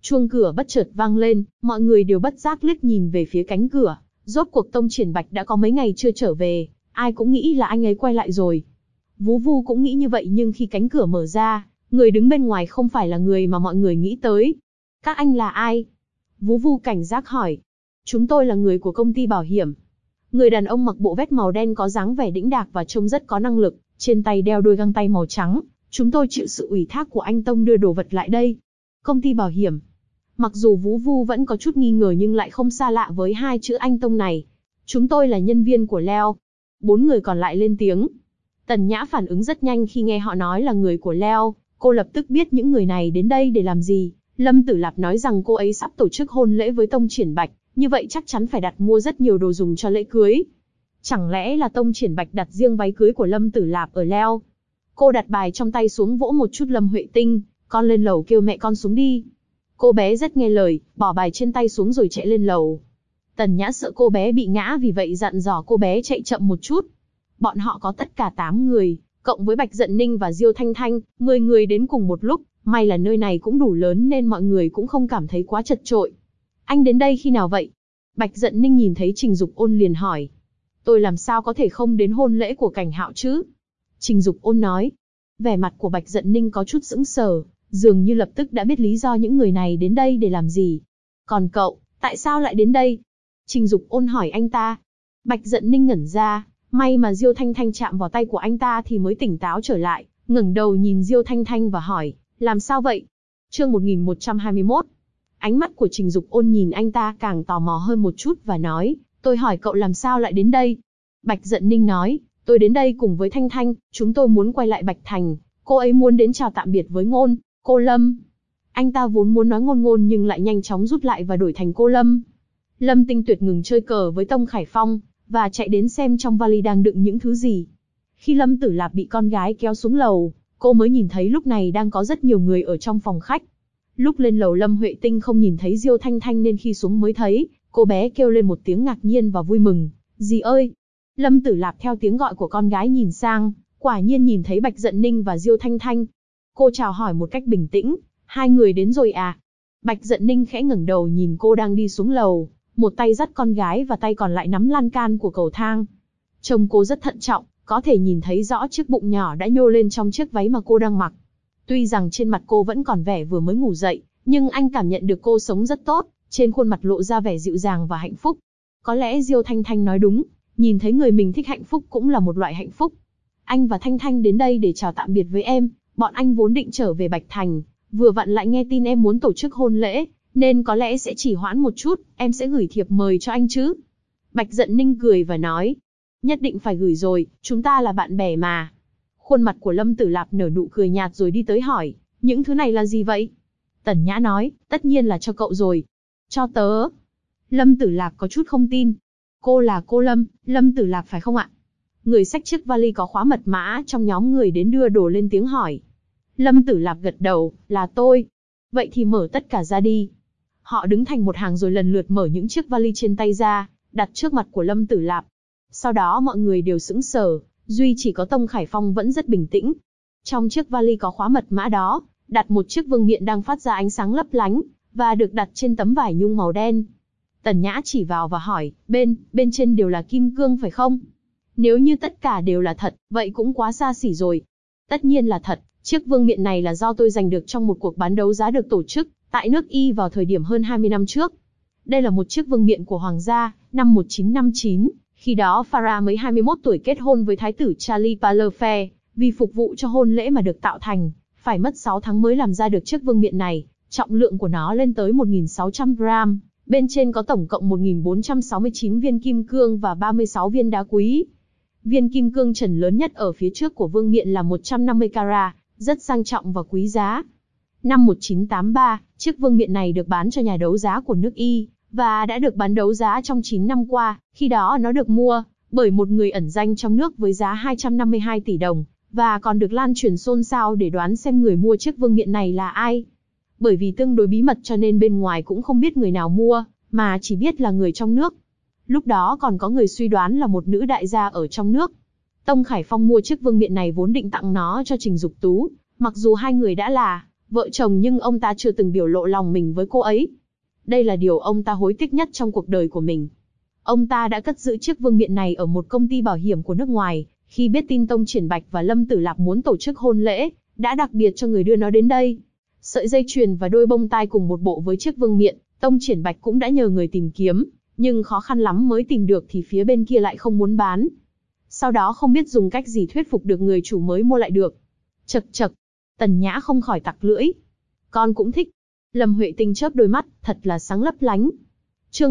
S1: Chuông cửa bất chợt vang lên, mọi người đều bất giác liếc nhìn về phía cánh cửa. Rốt cuộc Tông Triển Bạch đã có mấy ngày chưa trở về, ai cũng nghĩ là anh ấy quay lại rồi. Vú Vu cũng nghĩ như vậy, nhưng khi cánh cửa mở ra, người đứng bên ngoài không phải là người mà mọi người nghĩ tới. Các anh là ai? Vú Vu cảnh giác hỏi. Chúng tôi là người của công ty bảo hiểm. Người đàn ông mặc bộ vest màu đen có dáng vẻ đĩnh đạc và trông rất có năng lực, trên tay đeo đôi găng tay màu trắng. Chúng tôi chịu sự ủy thác của anh Tông đưa đồ vật lại đây. Công ty bảo hiểm. Mặc dù Vú Vu vẫn có chút nghi ngờ nhưng lại không xa lạ với hai chữ anh Tông này. Chúng tôi là nhân viên của Leo. 4 người còn lại lên tiếng. Tần Nhã phản ứng rất nhanh khi nghe họ nói là người của Leo. Cô lập tức biết những người này đến đây để làm gì. Lâm Tử Lạp nói rằng cô ấy sắp tổ chức hôn lễ với Tông Triển Bạch, như vậy chắc chắn phải đặt mua rất nhiều đồ dùng cho lễ cưới. Chẳng lẽ là Tông Triển Bạch đặt riêng váy cưới của Lâm Tử Lạp ở Leo? Cô đặt bài trong tay xuống vỗ một chút Lâm Huệ Tinh, con lên lầu kêu mẹ con xuống đi. Cô bé rất nghe lời, bỏ bài trên tay xuống rồi chạy lên lầu. Tần Nhã sợ cô bé bị ngã vì vậy dặn dò cô bé chạy chậm một chút. Bọn họ có tất cả 8 người, cộng với Bạch Dận Ninh và Diêu Thanh Thanh, 10 người đến cùng một lúc. May là nơi này cũng đủ lớn nên mọi người cũng không cảm thấy quá chật chội. Anh đến đây khi nào vậy? Bạch Dận Ninh nhìn thấy Trình Dục Ôn liền hỏi. Tôi làm sao có thể không đến hôn lễ của Cảnh Hạo chứ? Trình Dục Ôn nói. Vẻ mặt của Bạch Dận Ninh có chút sững sờ, dường như lập tức đã biết lý do những người này đến đây để làm gì. Còn cậu, tại sao lại đến đây? Trình Dục Ôn hỏi anh ta. Bạch Dận Ninh ngẩn ra, may mà Diêu Thanh Thanh chạm vào tay của anh ta thì mới tỉnh táo trở lại, ngẩng đầu nhìn Diêu Thanh Thanh và hỏi. Làm sao vậy? Chương 1121. Ánh mắt của Trình Dục Ôn nhìn anh ta càng tò mò hơn một chút và nói, tôi hỏi cậu làm sao lại đến đây? Bạch Dận Ninh nói, tôi đến đây cùng với Thanh Thanh, chúng tôi muốn quay lại Bạch Thành, cô ấy muốn đến chào tạm biệt với Ngôn, cô Lâm. Anh ta vốn muốn nói Ngôn Ngôn nhưng lại nhanh chóng rút lại và đổi thành cô Lâm. Lâm Tinh Tuyệt ngừng chơi cờ với Tông Khải Phong, và chạy đến xem trong vali đang đựng những thứ gì. Khi Lâm Tử Lạp bị con gái kéo xuống lầu, cô mới nhìn thấy lúc này đang có rất nhiều người ở trong phòng khách. Lúc lên lầu Lâm Huệ Tinh không nhìn thấy Diêu Thanh Thanh nên khi xuống mới thấy, cô bé kêu lên một tiếng ngạc nhiên và vui mừng. Dì ơi! Lâm Tử Lạp theo tiếng gọi của con gái nhìn sang, quả nhiên nhìn thấy Bạch Dận Ninh và Diêu Thanh Thanh. Cô chào hỏi một cách bình tĩnh, hai người đến rồi à? Bạch Dận Ninh khẽ ngẩng đầu nhìn cô đang đi xuống lầu, một tay dắt con gái và tay còn lại nắm lan can của cầu thang. Trông cô rất thận trọng, có thể nhìn thấy rõ chiếc bụng nhỏ đã nhô lên trong chiếc váy mà cô đang mặc. Tuy rằng trên mặt cô vẫn còn vẻ vừa mới ngủ dậy, nhưng anh cảm nhận được cô sống rất tốt, trên khuôn mặt lộ ra vẻ dịu dàng và hạnh phúc. Có lẽ Diêu Thanh Thanh nói đúng, nhìn thấy người mình thích hạnh phúc cũng là một loại hạnh phúc. Anh và Thanh Thanh đến đây để chào tạm biệt với em, bọn anh vốn định trở về Bạch Thành, vừa vặn lại nghe tin em muốn tổ chức hôn lễ, nên có lẽ sẽ chỉ hoãn một chút, em sẽ gửi thiệp mời cho anh chứ. Bạch Dận Ninh cười và nói, nhất định phải gửi rồi, chúng ta là bạn bè mà. Khuôn mặt của Lâm Tử Lạp nở nụ cười nhạt rồi đi tới hỏi, những thứ này là gì vậy? Tần Nhã nói, tất nhiên là cho cậu rồi. Cho tớ. Lâm Tử Lạp có chút không tin. Cô là cô Lâm, Lâm Tử Lạp phải không ạ? Người xách chiếc vali có khóa mật mã trong nhóm người đến đưa đồ lên tiếng hỏi. Lâm Tử Lạp gật đầu, là tôi. Vậy thì mở tất cả ra đi. Họ đứng thành một hàng rồi lần lượt mở những chiếc vali trên tay ra, đặt trước mặt của Lâm Tử Lạp. Sau đó mọi người đều sững sờ, duy chỉ có Tông Khải Phong vẫn rất bình tĩnh. Trong chiếc vali có khóa mật mã đó, đặt một chiếc vương miện đang phát ra ánh sáng lấp lánh, và được đặt trên tấm vải nhung màu đen. Tần Nhã chỉ vào và hỏi, bên trên đều là kim cương phải không? Nếu như tất cả đều là thật, vậy cũng quá xa xỉ rồi. Tất nhiên là thật, chiếc vương miện này là do tôi giành được trong một cuộc bán đấu giá được tổ chức tại nước Y vào thời điểm hơn 20 năm trước. Đây là một chiếc vương miện của Hoàng gia, năm 1959, khi đó Farah mới 21 tuổi kết hôn với Thái tử Charlie Palafair, vì phục vụ cho hôn lễ mà được tạo thành, phải mất 6 tháng mới làm ra được chiếc vương miện này, trọng lượng của nó lên tới 1.600 gram, bên trên có tổng cộng 1.469 viên kim cương và 36 viên đá quý. Viên kim cương trần lớn nhất ở phía trước của vương miện là 150 carat, rất sang trọng và quý giá. Năm 1983, chiếc vương miện này được bán cho nhà đấu giá của nước Y, và đã được bán đấu giá trong 9 năm qua, khi đó nó được mua bởi một người ẩn danh trong nước với giá 252 tỷ đồng, và còn được lan truyền xôn xao để đoán xem người mua chiếc vương miện này là ai. Bởi vì tương đối bí mật cho nên bên ngoài cũng không biết người nào mua, mà chỉ biết là người trong nước. Lúc đó còn có người suy đoán là một nữ đại gia ở trong nước. Tông Khải Phong mua chiếc vương miện này vốn định tặng nó cho Trình Dục Tú, mặc dù hai người đã là vợ chồng nhưng ông ta chưa từng biểu lộ lòng mình với cô ấy. Đây là điều ông ta hối tiếc nhất trong cuộc đời của mình. Ông ta đã cất giữ chiếc vương miện này ở một công ty bảo hiểm của nước ngoài, khi biết tin Tông Triển Bạch và Lâm Tử Lạp muốn tổ chức hôn lễ, đã đặc biệt cho người đưa nó đến đây. Sợi dây chuyền và đôi bông tai cùng một bộ với chiếc vương miện, Tông Triển Bạch cũng đã nhờ người tìm kiếm, nhưng khó khăn lắm mới tìm được thì phía bên kia lại không muốn bán. Sau đó không biết dùng cách gì thuyết phục được người chủ mới mua lại được. Chậc chậc, Tần Nhã không khỏi tặc lưỡi. Con cũng thích. Lâm Huệ Tinh chớp đôi mắt, thật là sáng lấp lánh. Chương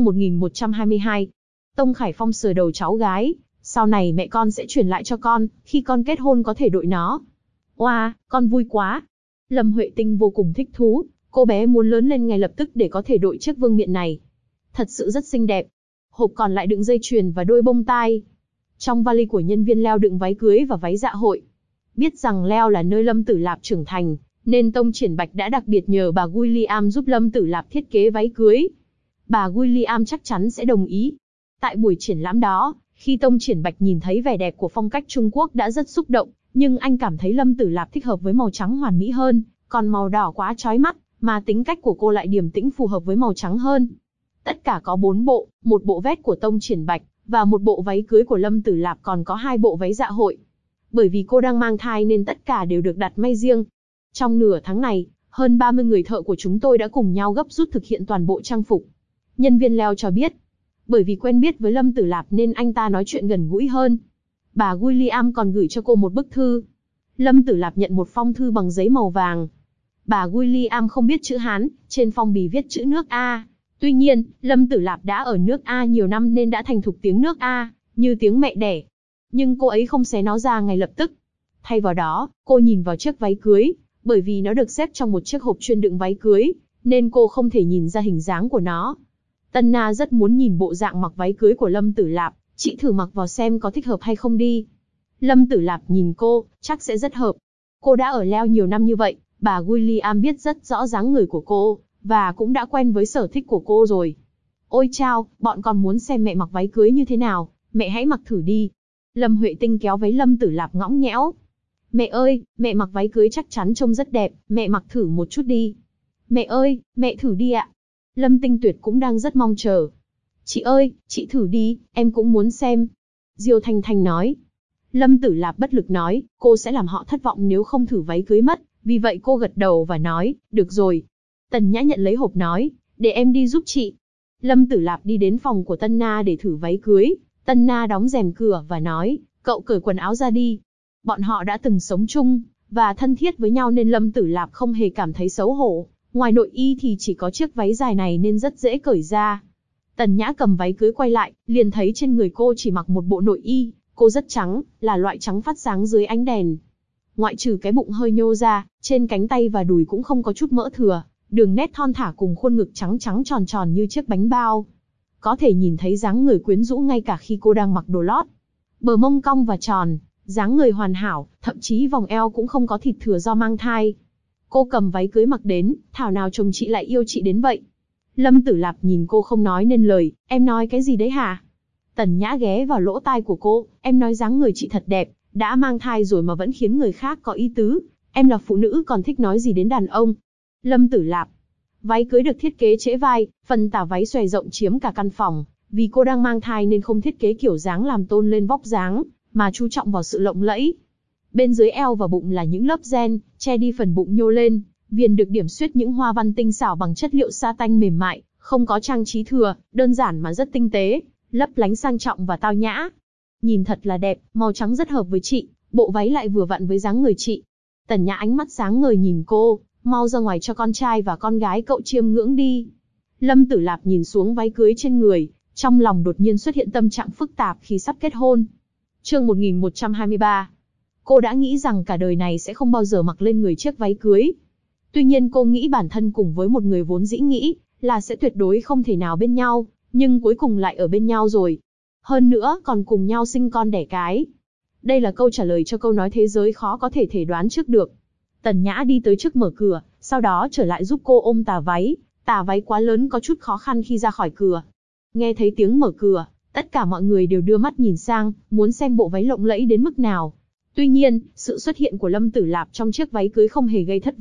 S1: 1122. Tông Khải Phong sờ đầu cháu gái, sau này mẹ con sẽ chuyển lại cho con, khi con kết hôn có thể đội nó. Oa, con vui quá. Lâm Huệ Tinh vô cùng thích thú, cô bé muốn lớn lên ngay lập tức để có thể đội chiếc vương miện này. Thật sự rất xinh đẹp. Hộp còn lại đựng dây chuyền và đôi bông tai. Trong vali của nhân viên Leo đựng váy cưới và váy dạ hội. Biết rằng Leo là nơi Lâm Tử Lạp trưởng thành, nên Tông Triển Bạch đã đặc biệt nhờ bà William giúp Lâm Tử Lạp thiết kế váy cưới. Bà William chắc chắn sẽ đồng ý. Tại buổi triển lãm đó, khi Tông Triển Bạch nhìn thấy vẻ đẹp của phong cách Trung Quốc đã rất xúc động, nhưng anh cảm thấy Lâm Tử Lạp thích hợp với màu trắng hoàn mỹ hơn, còn màu đỏ quá chói mắt, mà tính cách của cô lại điềm tĩnh phù hợp với màu trắng hơn. Tất cả có 4 bộ, một bộ vest của Tông Triển Bạch, và một bộ váy cưới của Lâm Tử Lạp, còn có 2 bộ váy dạ hội. Bởi vì cô đang mang thai nên tất cả đều được đặt may riêng. Trong nửa tháng này, hơn 30 người thợ của chúng tôi đã cùng nhau gấp rút thực hiện toàn bộ trang phục. Nhân viên Leo cho biết, bởi vì quen biết với Lâm Tử Lạp nên anh ta nói chuyện gần gũi hơn. Bà William còn gửi cho cô một bức thư. Lâm Tử Lạp nhận một phong thư bằng giấy màu vàng. Bà William không biết chữ Hán, trên phong bì viết chữ nước A. Tuy nhiên, Lâm Tử Lạp đã ở nước A nhiều năm nên đã thành thục tiếng nước A, như tiếng mẹ đẻ. Nhưng cô ấy không xé nó ra ngay lập tức. Thay vào đó, cô nhìn vào chiếc váy cưới, bởi vì nó được xếp trong một chiếc hộp chuyên đựng váy cưới, nên cô không thể nhìn ra hình dáng của nó. Tân Na rất muốn nhìn bộ dạng mặc váy cưới của Lâm Tử Lạp, chị thử mặc vào xem có thích hợp hay không đi. Lâm Tử Lạp nhìn cô, chắc sẽ rất hợp. Cô đã ở Leo nhiều năm như vậy, bà William biết rất rõ dáng người của cô, và cũng đã quen với sở thích của cô rồi. Ôi chao, bọn con muốn xem mẹ mặc váy cưới như thế nào, mẹ hãy mặc thử đi. Lâm Huệ Tinh kéo váy Lâm Tử Lạp ngõng nhẽo. Mẹ ơi, mẹ mặc váy cưới chắc chắn trông rất đẹp, mẹ mặc thử một chút đi. Mẹ ơi, mẹ thử đi ạ. Lâm Tinh Tuyệt cũng đang rất mong chờ. Chị ơi, chị thử đi, em cũng muốn xem. Diêu Thanh Thanh nói. Lâm Tử Lạp bất lực nói, cô sẽ làm họ thất vọng nếu không thử váy cưới mất, vì vậy cô gật đầu và nói, được rồi. Tần Nhã nhận lấy hộp nói, để em đi giúp chị. Lâm Tử Lạp đi đến phòng của Tân Na để thử váy cưới. Tân Na đóng rèm cửa và nói, cậu cởi quần áo ra đi. Bọn họ đã từng sống chung, và thân thiết với nhau nên Lâm Tử Lạp không hề cảm thấy xấu hổ. Ngoài nội y thì chỉ có chiếc váy dài này nên rất dễ cởi ra. Tần Nhã cầm váy cưới quay lại, liền thấy trên người cô chỉ mặc một bộ nội y, cô rất trắng, là loại trắng phát sáng dưới ánh đèn. Ngoại trừ cái bụng hơi nhô ra, trên cánh tay và đùi cũng không có chút mỡ thừa, đường nét thon thả cùng khuôn ngực trắng trắng tròn tròn như chiếc bánh bao. Có thể nhìn thấy dáng người quyến rũ ngay cả khi cô đang mặc đồ lót. Bờ mông cong và tròn, dáng người hoàn hảo, thậm chí vòng eo cũng không có thịt thừa do mang thai. Cô cầm váy cưới mặc đến, thảo nào chồng chị lại yêu chị đến vậy. Lâm Tử Lạp nhìn cô không nói nên lời, em nói cái gì đấy hả? Tần Nhã ghé vào lỗ tai của cô, em nói dáng người chị thật đẹp, đã mang thai rồi mà vẫn khiến người khác có ý tứ, em là phụ nữ còn thích nói gì đến đàn ông. Lâm Tử Lạp. Váy cưới được thiết kế trễ vai, phần tả váy xòe rộng chiếm cả căn phòng, vì cô đang mang thai nên không thiết kế kiểu dáng làm tôn lên vóc dáng, mà chú trọng vào sự lộng lẫy. Bên dưới eo và bụng là những lớp ren, che đi phần bụng nhô lên, viền được điểm xuyết những hoa văn tinh xảo bằng chất liệu sa tanh mềm mại, không có trang trí thừa, đơn giản mà rất tinh tế, lấp lánh sang trọng và tao nhã. Nhìn thật là đẹp, màu trắng rất hợp với chị, bộ váy lại vừa vặn với dáng người chị. Tần Nhã ánh mắt sáng ngời nhìn cô, mau ra ngoài cho con trai và con gái cậu chiêm ngưỡng đi. Lâm Tử Lạp nhìn xuống váy cưới trên người, trong lòng đột nhiên xuất hiện tâm trạng phức tạp khi sắp kết hôn. Chương 1123. Cô đã nghĩ rằng cả đời này sẽ không bao giờ mặc lên người chiếc váy cưới. Tuy nhiên cô nghĩ bản thân cùng với một người vốn dĩ nghĩ là sẽ tuyệt đối không thể nào bên nhau, nhưng cuối cùng lại ở bên nhau rồi. Hơn nữa còn cùng nhau sinh con đẻ cái. Đây là câu trả lời cho câu nói thế giới khó có thể đoán trước được. Tần Nhã đi tới trước mở cửa, sau đó trở lại giúp cô ôm tà váy. Tà váy quá lớn có chút khó khăn khi ra khỏi cửa. Nghe thấy tiếng mở cửa, tất cả mọi người đều đưa mắt nhìn sang, muốn xem bộ váy lộng lẫy đến mức nào. Tuy nhiên, sự xuất hiện của Lâm Tử Lạp trong chiếc váy cưới không hề gây thất vọng,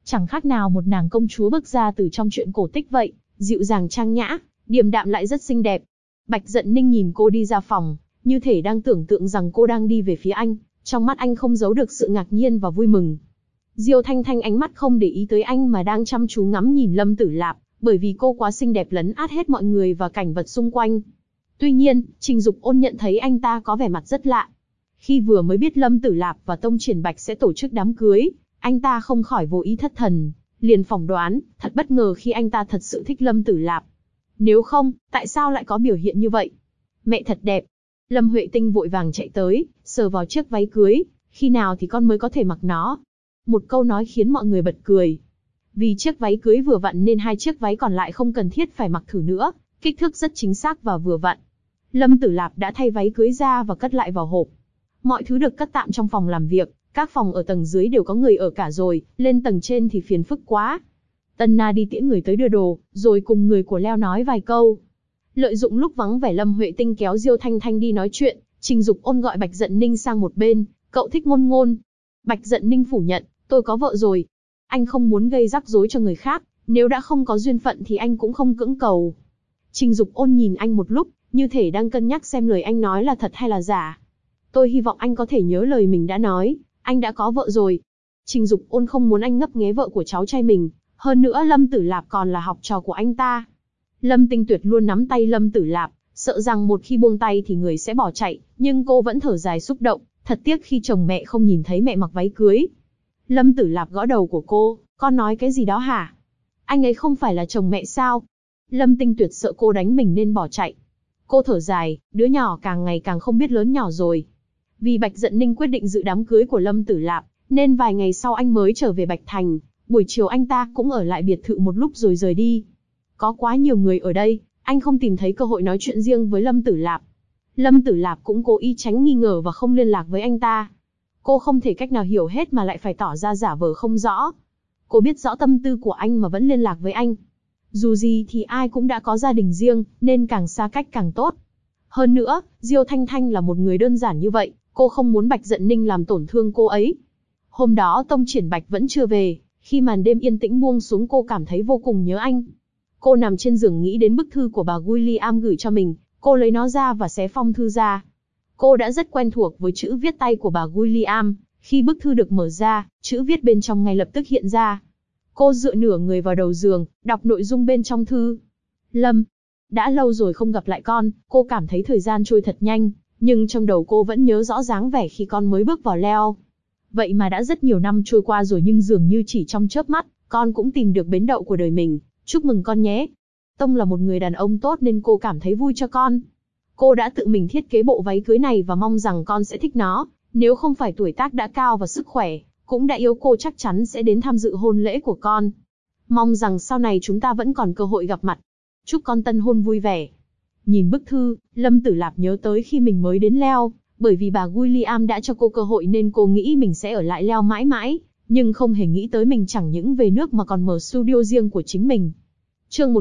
S1: chẳng khác nào một nàng công chúa bước ra từ trong truyện cổ tích vậy, dịu dàng trang nhã, điềm đạm lại rất xinh đẹp. Bạch Dận Ninh nhìn cô đi ra phòng, như thể đang tưởng tượng rằng cô đang đi về phía anh, trong mắt anh không giấu được sự ngạc nhiên và vui mừng. Diêu Thanh Thanh ánh mắt không để ý tới anh mà đang chăm chú ngắm nhìn Lâm Tử Lạp, bởi vì cô quá xinh đẹp lấn át hết mọi người và cảnh vật xung quanh. Tuy nhiên, Trình Dục Ôn nhận thấy anh ta có vẻ mặt rất lạ. Khi vừa mới biết Lâm Tử Lạp và Tông Triển Bạch sẽ tổ chức đám cưới, anh ta không khỏi vô ý thất thần, liền phỏng đoán, thật bất ngờ khi anh ta thật sự thích Lâm Tử Lạp. Nếu không, tại sao lại có biểu hiện như vậy? Mẹ thật đẹp. Lâm Huệ Tinh vội vàng chạy tới, sờ vào chiếc váy cưới, khi nào thì con mới có thể mặc nó? Một câu nói khiến mọi người bật cười. Vì chiếc váy cưới vừa vặn nên hai chiếc váy còn lại không cần thiết phải mặc thử nữa, kích thước rất chính xác và vừa vặn. Lâm Tử Lạp đã thay váy cưới ra và cất lại vào hộp. Mọi thứ được cất tạm trong phòng làm việc, các phòng ở tầng dưới đều có người ở cả rồi, lên tầng trên thì phiền phức quá. Tân Na đi tiễn người tới đưa đồ, rồi cùng người của Leo nói vài câu. Lợi dụng lúc vắng vẻ, Lâm Huệ Tinh kéo Diêu Thanh Thanh đi nói chuyện, Trình Dục Ôn gọi Bạch Dận Ninh sang một bên, cậu thích Ngôn Ngôn. Bạch Dận Ninh phủ nhận, tôi có vợ rồi. Anh không muốn gây rắc rối cho người khác, nếu đã không có duyên phận thì anh cũng không cưỡng cầu. Trình Dục Ôn nhìn anh một lúc, như thể đang cân nhắc xem lời anh nói là thật hay là giả. Tôi hy vọng anh có thể nhớ lời mình đã nói, anh đã có vợ rồi. Trình Dục Ôn không muốn anh ngấp nghé vợ của cháu trai mình, hơn nữa Lâm Tử Lạp còn là học trò của anh ta. Lâm Tinh Tuyệt luôn nắm tay Lâm Tử Lạp, sợ rằng một khi buông tay thì người sẽ bỏ chạy, nhưng cô vẫn thở dài xúc động, thật tiếc khi chồng mẹ không nhìn thấy mẹ mặc váy cưới. Lâm Tử Lạp gõ đầu của cô, con nói cái gì đó hả? Anh ấy không phải là chồng mẹ sao? Lâm Tinh Tuyệt sợ cô đánh mình nên bỏ chạy. Cô thở dài, đứa nhỏ càng ngày càng không biết lớn nhỏ rồi. Vì Bạch Dận Ninh quyết định dự đám cưới của Lâm Tử Lạp, nên vài ngày sau anh mới trở về Bạch Thành, buổi chiều anh ta cũng ở lại biệt thự một lúc rồi rời đi. Có quá nhiều người ở đây, anh không tìm thấy cơ hội nói chuyện riêng với Lâm Tử Lạp. Lâm Tử Lạp cũng cố ý tránh nghi ngờ và không liên lạc với anh ta. Cô không thể cách nào hiểu hết mà lại phải tỏ ra giả vờ không rõ. Cô biết rõ tâm tư của anh mà vẫn liên lạc với anh. Dù gì thì ai cũng đã có gia đình riêng, nên càng xa cách càng tốt. Hơn nữa, Diêu Thanh Thanh là một người đơn giản như vậy, cô không muốn Bạch Dận Ninh làm tổn thương cô ấy. Hôm đó Tông Triển Bạch vẫn chưa về, khi màn đêm yên tĩnh buông xuống cô cảm thấy vô cùng nhớ anh. Cô nằm trên giường nghĩ đến bức thư của bà William gửi cho mình, cô lấy nó ra và xé phong thư ra. Cô đã rất quen thuộc với chữ viết tay của bà William, khi bức thư được mở ra, chữ viết bên trong ngay lập tức hiện ra. Cô dựa nửa người vào đầu giường, đọc nội dung bên trong thư. Lâm, đã lâu rồi không gặp lại con, cô cảm thấy thời gian trôi thật nhanh, nhưng trong đầu cô vẫn nhớ rõ dáng vẻ khi con mới bước vào Leo. Vậy mà đã rất nhiều năm trôi qua rồi nhưng dường như chỉ trong chớp mắt, con cũng tìm được bến đậu của đời mình, chúc mừng con nhé. Tông là một người đàn ông tốt nên cô cảm thấy vui cho con. Cô đã tự mình thiết kế bộ váy cưới này và mong rằng con sẽ thích nó, nếu không phải tuổi tác đã cao và sức khỏe, cũng đã yếu cô chắc chắn sẽ đến tham dự hôn lễ của con. Mong rằng sau này chúng ta vẫn còn cơ hội gặp mặt. Chúc con tân hôn vui vẻ. Nhìn bức thư, Lâm Tử Lạp nhớ tới khi mình mới đến Leo, bởi vì bà William đã cho cô cơ hội nên cô nghĩ mình sẽ ở lại Leo mãi mãi, nhưng không hề nghĩ tới mình chẳng những về nước mà còn mở studio riêng của chính mình. Chương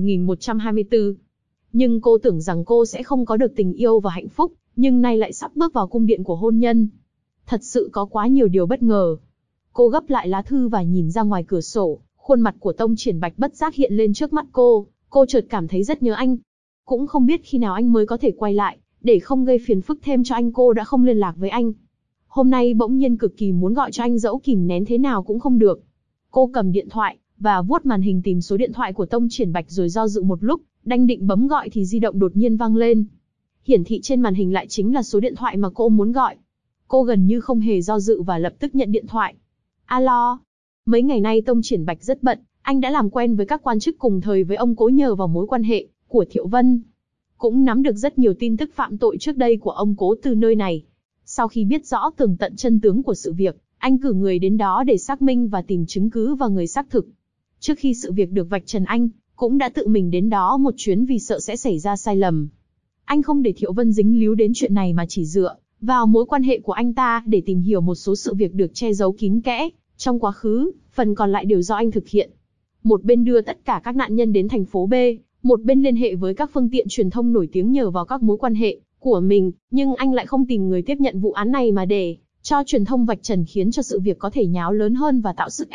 S1: 1124. Nhưng cô tưởng rằng cô sẽ không có được tình yêu và hạnh phúc, nhưng nay lại sắp bước vào cung điện của hôn nhân. Thật sự có quá nhiều điều bất ngờ. Cô gấp lại lá thư và nhìn ra ngoài cửa sổ, khuôn mặt của Tông Triển Bạch bất giác hiện lên trước mắt cô chợt cảm thấy rất nhớ anh. Cũng không biết khi nào anh mới có thể quay lại, để không gây phiền phức thêm cho anh cô đã không liên lạc với anh. Hôm nay bỗng nhiên cực kỳ muốn gọi cho anh dẫu kìm nén thế nào cũng không được. Cô cầm điện thoại, và vuốt màn hình tìm số điện thoại của Tông Triển Bạch rồi do dự một lúc, đang định bấm gọi thì di động đột nhiên vang lên. Hiển thị trên màn hình lại chính là số điện thoại mà cô muốn gọi. Cô gần như không hề do dự và lập tức nhận điện thoại. Alo. Mấy ngày nay Tông Triển Bạch rất bận, anh đã làm quen với các quan chức cùng thời với ông Cố nhờ vào mối quan hệ của Thiệu Vân. Cũng nắm được rất nhiều tin tức phạm tội trước đây của ông Cố từ nơi này. Sau khi biết rõ tường tận chân tướng của sự việc, anh cử người đến đó để xác minh và tìm chứng cứ và người xác thực. Trước khi sự việc được vạch trần anh cũng đã tự mình đến đó một chuyến vì sợ sẽ xảy ra sai lầm. Anh không để Thiệu Vân dính líu đến chuyện này mà chỉ dựa vào mối quan hệ của anh ta để tìm hiểu một số sự việc được che giấu kín kẽ trong quá khứ, phần còn lại đều do anh thực hiện. Một bên đưa tất cả các nạn nhân đến thành phố B, một bên liên hệ với các phương tiện truyền thông nổi tiếng nhờ vào các mối quan hệ của mình, nhưng anh lại không tìm người tiếp nhận vụ án này mà để cho truyền thông vạch trần khiến cho sự việc có thể nháo lớn hơn và tạo sức ép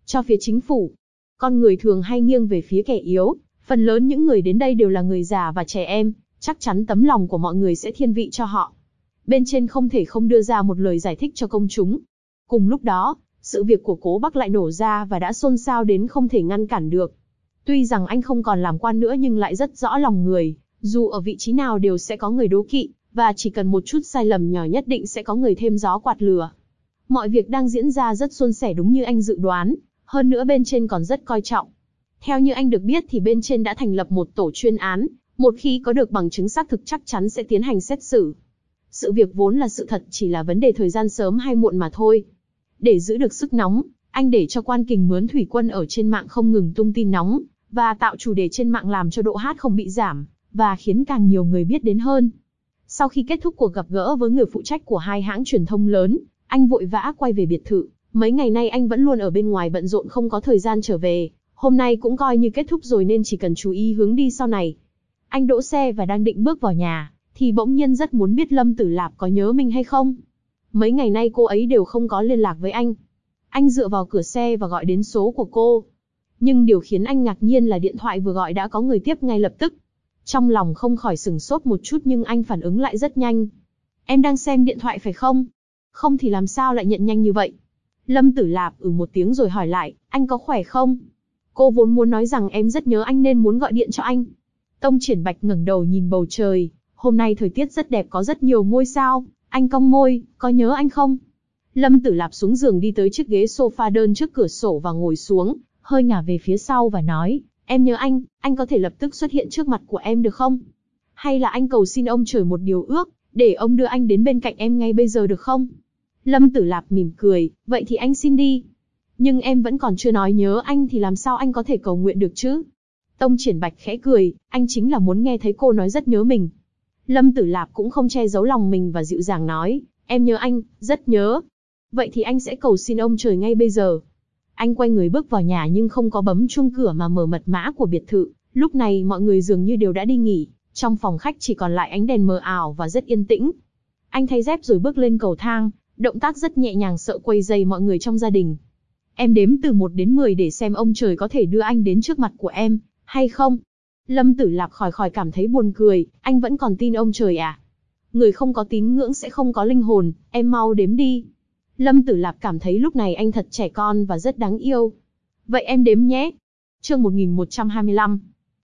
S1: cho phía chính phủ. Con người thường hay nghiêng về phía kẻ yếu, phần lớn những người đến đây đều là người già và trẻ em, chắc chắn tấm lòng của mọi người sẽ thiên vị cho họ. Bên trên không thể không đưa ra một lời giải thích cho công chúng. Cùng lúc đó, sự việc của Cố Bắc lại nổ ra và đã xôn xao đến không thể ngăn cản được. Tuy rằng anh không còn làm quan nữa nhưng lại rất rõ lòng người, dù ở vị trí nào đều sẽ có người đố kỵ, và chỉ cần một chút sai lầm nhỏ nhất định sẽ có người thêm gió quạt lửa. Mọi việc đang diễn ra rất suôn sẻ đúng như anh dự đoán, hơn nữa bên trên còn rất coi trọng. Theo như anh được biết thì bên trên đã thành lập một tổ chuyên án, một khi có được bằng chứng xác thực chắc chắn sẽ tiến hành xét xử. Sự việc vốn là sự thật, chỉ là vấn đề thời gian sớm hay muộn mà thôi. Để giữ được sức nóng, anh để cho Quan Kình mướn thủy quân ở trên mạng không ngừng tung tin nóng, và tạo chủ đề trên mạng làm cho độ hát không bị giảm, và khiến càng nhiều người biết đến hơn. Sau khi kết thúc cuộc gặp gỡ với người phụ trách của hai hãng truyền thông lớn, anh vội vã quay về biệt thự. Mấy ngày nay anh vẫn luôn ở bên ngoài bận rộn không có thời gian trở về. Hôm nay cũng coi như kết thúc rồi nên chỉ cần chú ý hướng đi sau này. Anh đỗ xe và đang định bước vào nhà, thì bỗng nhiên rất muốn biết Lâm Tử Lạp có nhớ mình hay không. Mấy ngày nay cô ấy đều không có liên lạc với anh. Anh dựa vào cửa xe và gọi đến số của cô. Nhưng điều khiến anh ngạc nhiên là điện thoại vừa gọi đã có người tiếp ngay lập tức. Trong lòng không khỏi sửng sốt một chút nhưng anh phản ứng lại rất nhanh. Em đang xem điện thoại phải không? Không thì làm sao lại nhận nhanh như vậy? Lâm Tử Lạp một tiếng rồi hỏi lại, anh có khỏe không? Cô vốn muốn nói rằng em rất nhớ anh nên muốn gọi điện cho anh. Tông Triển Bạch ngẩng đầu nhìn bầu trời, hôm nay thời tiết rất đẹp có rất nhiều ngôi sao, anh cong môi, có nhớ anh không? Lâm Tử Lạp xuống giường đi tới chiếc ghế sofa đơn trước cửa sổ và ngồi xuống, hơi ngả về phía sau và nói, em nhớ anh có thể lập tức xuất hiện trước mặt của em được không? Hay là anh cầu xin ông trời một điều ước, để ông đưa anh đến bên cạnh em ngay bây giờ được không? Lâm Tử Lạp mỉm cười, vậy thì anh xin đi. Nhưng em vẫn còn chưa nói nhớ anh thì làm sao anh có thể cầu nguyện được chứ? Tông Triển Bạch khẽ cười, anh chính là muốn nghe thấy cô nói rất nhớ mình. Lâm Tử Lạp cũng không che giấu lòng mình và dịu dàng nói, em nhớ anh, rất nhớ. Vậy thì anh sẽ cầu xin ông trời ngay bây giờ. Anh quay người bước vào nhà nhưng không có bấm chuông cửa mà mở mật mã của biệt thự. Lúc này mọi người dường như đều đã đi nghỉ, trong phòng khách chỉ còn lại ánh đèn mờ ảo và rất yên tĩnh. Anh thay dép rồi bước lên cầu thang, động tác rất nhẹ nhàng sợ quấy rầy mọi người trong gia đình. Em đếm từ 1 đến 10 để xem ông trời có thể đưa anh đến trước mặt của em, hay không? Lâm Tử Lạp khỏi cảm thấy buồn cười, anh vẫn còn tin ông trời à? Người không có tín ngưỡng sẽ không có linh hồn, em mau đếm đi. Lâm Tử Lạp cảm thấy lúc này anh thật trẻ con và rất đáng yêu. Vậy em đếm nhé. Chương 1125.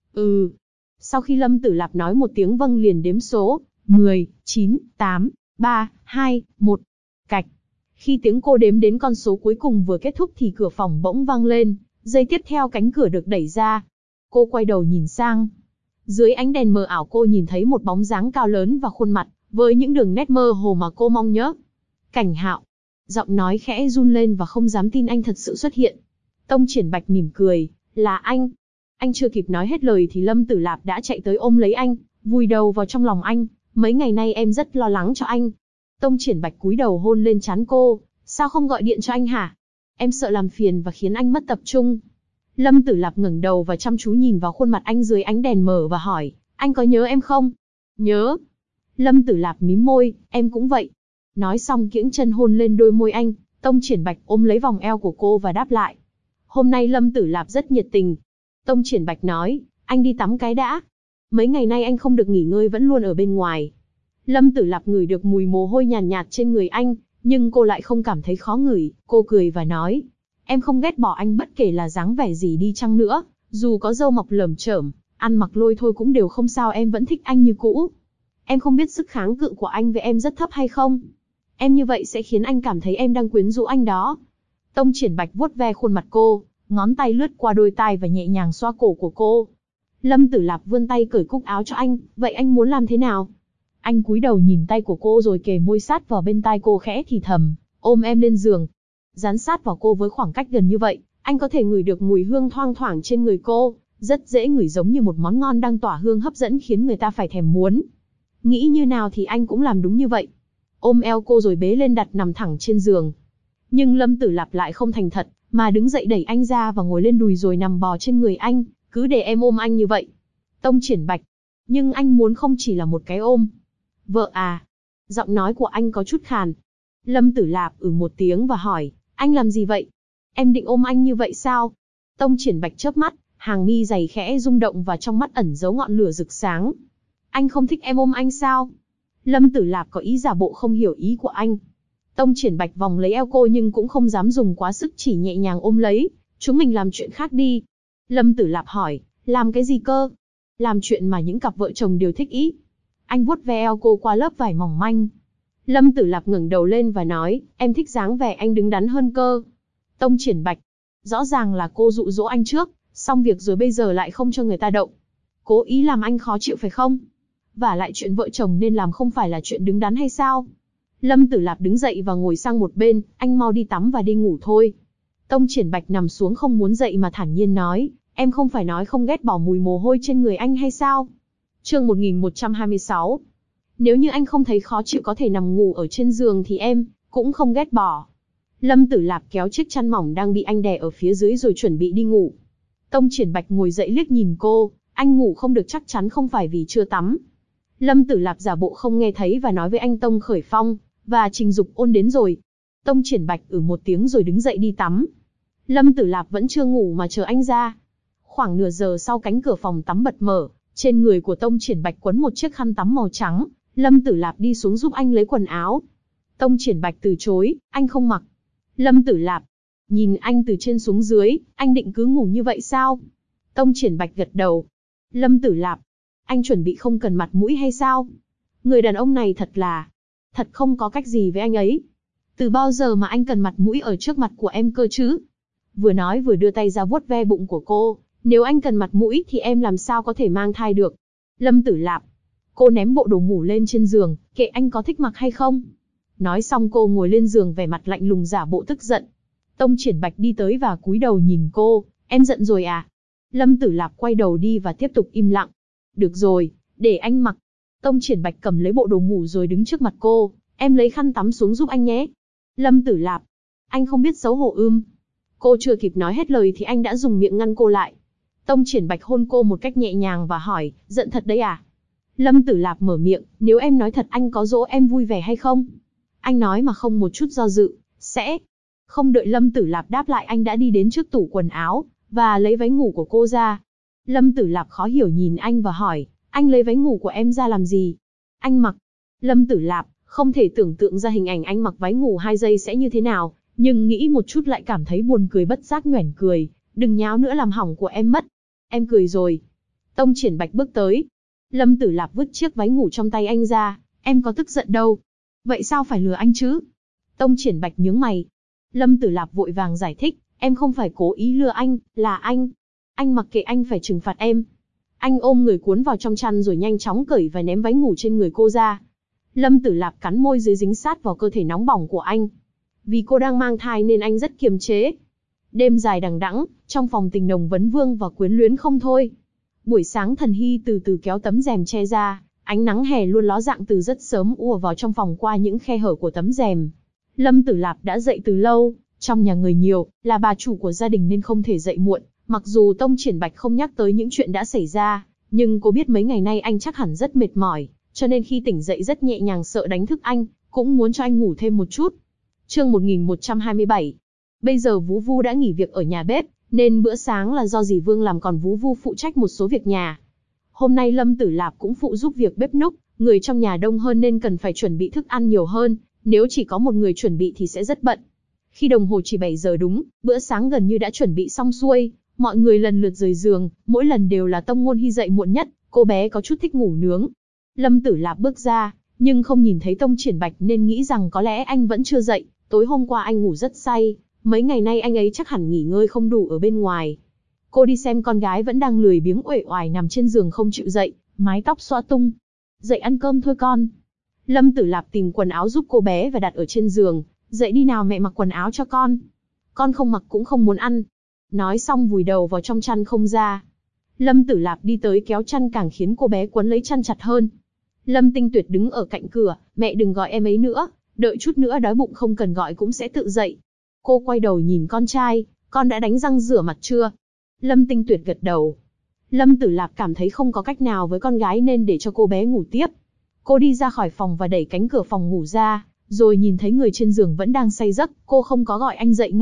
S1: Sau khi Lâm Tử Lạp nói một tiếng vâng liền đếm số 10, 9, 8, 3, 2, 1. Cạch. Khi tiếng cô đếm đến con số cuối cùng vừa kết thúc thì cửa phòng bỗng vang lên, giây tiếp theo cánh cửa được đẩy ra. Cô quay đầu nhìn sang. Dưới ánh đèn mờ ảo cô nhìn thấy một bóng dáng cao lớn và khuôn mặt, với những đường nét mơ hồ mà cô mong nhớ. Cảnh Hạo. Giọng nói khẽ run lên và không dám tin anh thật sự xuất hiện. Tông Triển Bạch mỉm cười, là anh. Anh chưa kịp nói hết lời thì Lâm Tử Lạp đã chạy tới ôm lấy anh, vùi đầu vào trong lòng anh. Mấy ngày nay em rất lo lắng cho anh. Tông Triển Bạch cúi đầu hôn lên trán cô, sao không gọi điện cho anh hả? Em sợ làm phiền và khiến anh mất tập trung. Lâm Tử Lạp ngẩng đầu và chăm chú nhìn vào khuôn mặt anh dưới ánh đèn mờ và hỏi, anh có nhớ em không? Nhớ. Lâm Tử Lạp mím môi, em cũng vậy. Nói xong kiễng chân hôn lên đôi môi anh, Tông Triển Bạch ôm lấy vòng eo của cô và đáp lại. Hôm nay Lâm Tử Lạp rất nhiệt tình. Tông Triển Bạch nói, anh đi tắm cái đã. Mấy ngày nay anh không được nghỉ ngơi vẫn luôn ở bên ngoài. Lâm Tử Lạp ngửi được mùi mồ hôi nhàn nhạt trên người anh, nhưng cô lại không cảm thấy khó ngửi, cô cười và nói, em không ghét bỏ anh bất kể là dáng vẻ gì đi chăng nữa, dù có râu mọc lởm chởm, ăn mặc lôi thôi cũng đều không sao, em vẫn thích anh như cũ. Em không biết sức kháng cự của anh với em rất thấp hay không? Em như vậy sẽ khiến anh cảm thấy em đang quyến rũ anh đó. Tông Triển Bạch vuốt ve khuôn mặt cô, ngón tay lướt qua đôi tai và nhẹ nhàng xoa cổ của cô. Lâm Tử Lạp vươn tay cởi cúc áo cho anh, vậy anh muốn làm thế nào? Anh cúi đầu nhìn tay của cô rồi kề môi sát vào bên tai cô khẽ thì thầm, ôm em lên giường. Dán sát vào cô với khoảng cách gần như vậy, anh có thể ngửi được mùi hương thoang thoảng trên người cô, rất dễ ngửi giống như một món ngon đang tỏa hương hấp dẫn khiến người ta phải thèm muốn. Nghĩ như nào thì anh cũng làm đúng như vậy. Ôm eo cô rồi bế lên đặt nằm thẳng trên giường. Nhưng Lâm Tử Lạp lại không thành thật, mà đứng dậy đẩy anh ra và ngồi lên đùi rồi nằm bò trên người anh, cứ để em ôm anh như vậy. Tông Triển Bạch, nhưng anh muốn không chỉ là một cái ôm. Vợ à? Giọng nói của anh có chút khàn. Lâm Tử Lạp một tiếng và hỏi, anh làm gì vậy? Em định ôm anh như vậy sao? Tông Triển Bạch chớp mắt, hàng mi dày khẽ rung động và trong mắt ẩn giấu ngọn lửa rực sáng. Anh không thích em ôm anh sao? Lâm Tử Lạp có ý giả bộ không hiểu ý của anh. Tông Triển Bạch vòng lấy eo cô nhưng cũng không dám dùng quá sức, chỉ nhẹ nhàng ôm lấy. Chúng mình làm chuyện khác đi. Lâm Tử Lạp hỏi, làm cái gì cơ? Làm chuyện mà những cặp vợ chồng đều thích ý. Anh vuốt ve eo cô qua lớp vải mỏng manh. Lâm Tử Lạp ngẩng đầu lên và nói, em thích dáng vẻ anh đứng đắn hơn cơ. Tông Triển Bạch, rõ ràng là cô dụ dỗ anh trước, xong việc rồi bây giờ lại không cho người ta động. Cố ý làm anh khó chịu phải không? Và lại chuyện vợ chồng nên làm không phải là chuyện đứng đắn hay sao? Lâm Tử Lạp đứng dậy và ngồi sang một bên, anh mau đi tắm và đi ngủ thôi. Tông Triển Bạch nằm xuống không muốn dậy mà thản nhiên nói, em không phải nói không ghét bỏ mùi mồ hôi trên người anh hay sao? Chương 1126. Nếu như anh không thấy khó chịu có thể nằm ngủ ở trên giường thì em cũng không ghét bỏ. Lâm Tử Lạp kéo chiếc chăn mỏng đang bị anh đè ở phía dưới rồi chuẩn bị đi ngủ. Tông Triển Bạch ngồi dậy liếc nhìn cô, anh ngủ không được chắc chắn không phải vì chưa tắm. Lâm Tử Lạp giả bộ không nghe thấy và nói với anh Tông Khởi Phong, và Trình Dục Ôn đến rồi. Tông Triển Bạch một tiếng rồi đứng dậy đi tắm. Lâm Tử Lạp vẫn chưa ngủ mà chờ anh ra. Khoảng nửa giờ sau cánh cửa phòng tắm bật mở, trên người của Tông Triển Bạch quấn một chiếc khăn tắm màu trắng. Lâm Tử Lạp đi xuống giúp anh lấy quần áo. Tông Triển Bạch từ chối, anh không mặc. Lâm Tử Lạp, nhìn anh từ trên xuống dưới, anh định cứ ngủ như vậy sao? Tông Triển Bạch gật đầu. Lâm Tử Lạp, anh chuẩn bị không cần mặt mũi hay sao? Người đàn ông này thật không có cách gì với anh ấy. Từ bao giờ mà anh cần mặt mũi ở trước mặt của em cơ chứ? Vừa nói vừa đưa tay ra vuốt ve bụng của cô. Nếu anh cần mặt mũi thì em làm sao có thể mang thai được? Lâm Tử Lạp, cô ném bộ đồ ngủ lên trên giường, kệ anh có thích mặc hay không. Nói xong cô ngồi lên giường vẻ mặt lạnh lùng giả bộ tức giận. Tông Triển Bạch đi tới và cúi đầu nhìn cô, em giận rồi à? Lâm Tử Lạp quay đầu đi và tiếp tục im lặng. Được rồi, để anh mặc. Tông Triển Bạch cầm lấy bộ đồ ngủ rồi đứng trước mặt cô, em lấy khăn tắm xuống giúp anh nhé. Lâm Tử Lạp, anh không biết xấu hổ ưm. Cô chưa kịp nói hết lời thì anh đã dùng miệng ngăn cô lại. Tông Triển Bạch hôn cô một cách nhẹ nhàng và hỏi, giận thật đấy à? Lâm Tử Lạp mở miệng, nếu em nói thật anh có dỗ em vui vẻ hay không? Anh nói mà không một chút do dự, sẽ. Không đợi Lâm Tử Lạp đáp lại anh đã đi đến trước tủ quần áo, và lấy váy ngủ của cô ra. Lâm Tử Lạp khó hiểu nhìn anh và hỏi, anh lấy váy ngủ của em ra làm gì? Anh mặc. Lâm Tử Lạp, không thể tưởng tượng ra hình ảnh anh mặc váy ngủ 2 giây sẽ như thế nào, nhưng nghĩ một chút lại cảm thấy buồn cười bất giác nhoẻn cười, đừng nháo nữa làm hỏng của em mất. Em cười rồi. Tông Triển Bạch bước tới. Lâm Tử Lạp vứt chiếc váy ngủ trong tay anh ra, em có tức giận đâu. Vậy sao phải lừa anh chứ? Tông Triển Bạch nhướng mày. Lâm Tử Lạp vội vàng giải thích, em không phải cố ý lừa anh, là anh. Anh mặc kệ anh phải trừng phạt em. Anh ôm người cuốn vào trong chăn rồi nhanh chóng cởi và ném váy ngủ trên người cô ra. Lâm Tử Lạp cắn môi dưới dính sát vào cơ thể nóng bỏng của anh. Vì cô đang mang thai nên anh rất kiềm chế. Đêm dài đằng đẵng, trong phòng tình nồng vấn vương và quyến luyến không thôi. Buổi sáng Thần Hy từ từ kéo tấm rèm che ra, ánh nắng hè luôn ló dạng từ rất sớm ùa vào trong phòng qua những khe hở của tấm rèm. Lâm Tử Lạp đã dậy từ lâu, trong nhà người nhiều, là bà chủ của gia đình nên không thể dậy muộn. Mặc dù Tông Triển Bạch không nhắc tới những chuyện đã xảy ra, nhưng cô biết mấy ngày nay anh chắc hẳn rất mệt mỏi, cho nên khi tỉnh dậy rất nhẹ nhàng sợ đánh thức anh, cũng muốn cho anh ngủ thêm một chút. Chương 1127. Bây giờ Vú Vu đã nghỉ việc ở nhà bếp, nên bữa sáng là do dì Vương làm còn Vú Vu phụ trách một số việc nhà. Hôm nay Lâm Tử Lạp cũng phụ giúp việc bếp núc, người trong nhà đông hơn nên cần phải chuẩn bị thức ăn nhiều hơn, nếu chỉ có một người chuẩn bị thì sẽ rất bận. Khi đồng hồ chỉ 7 giờ đúng, bữa sáng gần như đã chuẩn bị xong xuôi, mọi người lần lượt rời giường, mỗi lần đều là Tông Ngôn Hy dậy muộn nhất, cô bé có chút thích ngủ nướng. Lâm Tử Lạp bước ra, nhưng không nhìn thấy Tông Triển Bạch nên nghĩ rằng có lẽ anh vẫn chưa dậy, tối hôm qua anh ngủ rất say, mấy ngày nay anh ấy chắc hẳn nghỉ ngơi không đủ ở bên ngoài. Cô đi xem con gái vẫn đang lười biếng uể oải nằm trên giường không chịu dậy, mái tóc xõa tung. Dậy ăn cơm thôi con. Lâm Tử Lạp tìm quần áo giúp cô bé và đặt ở trên giường, dậy đi nào mẹ mặc quần áo cho con. Con không mặc cũng không muốn ăn. Nói xong vùi đầu vào trong chăn không ra. Lâm Tử Lạp đi tới kéo chăn càng khiến cô bé quấn lấy chăn chặt hơn. Lâm Tinh Tuyệt đứng ở cạnh cửa, mẹ đừng gọi em ấy nữa, đợi chút nữa đói bụng không cần gọi cũng sẽ tự dậy. Cô quay đầu nhìn con trai, con đã đánh răng rửa mặt chưa? Lâm Tinh Tuyệt gật đầu. Lâm Tử Lạp cảm thấy không có cách nào với con gái nên để cho cô bé ngủ tiếp. Cô đi ra khỏi phòng và đẩy cánh cửa phòng ngủ ra, rồi nhìn thấy người trên giường vẫn đang say giấc, cô không có gọi anh dậy ngay,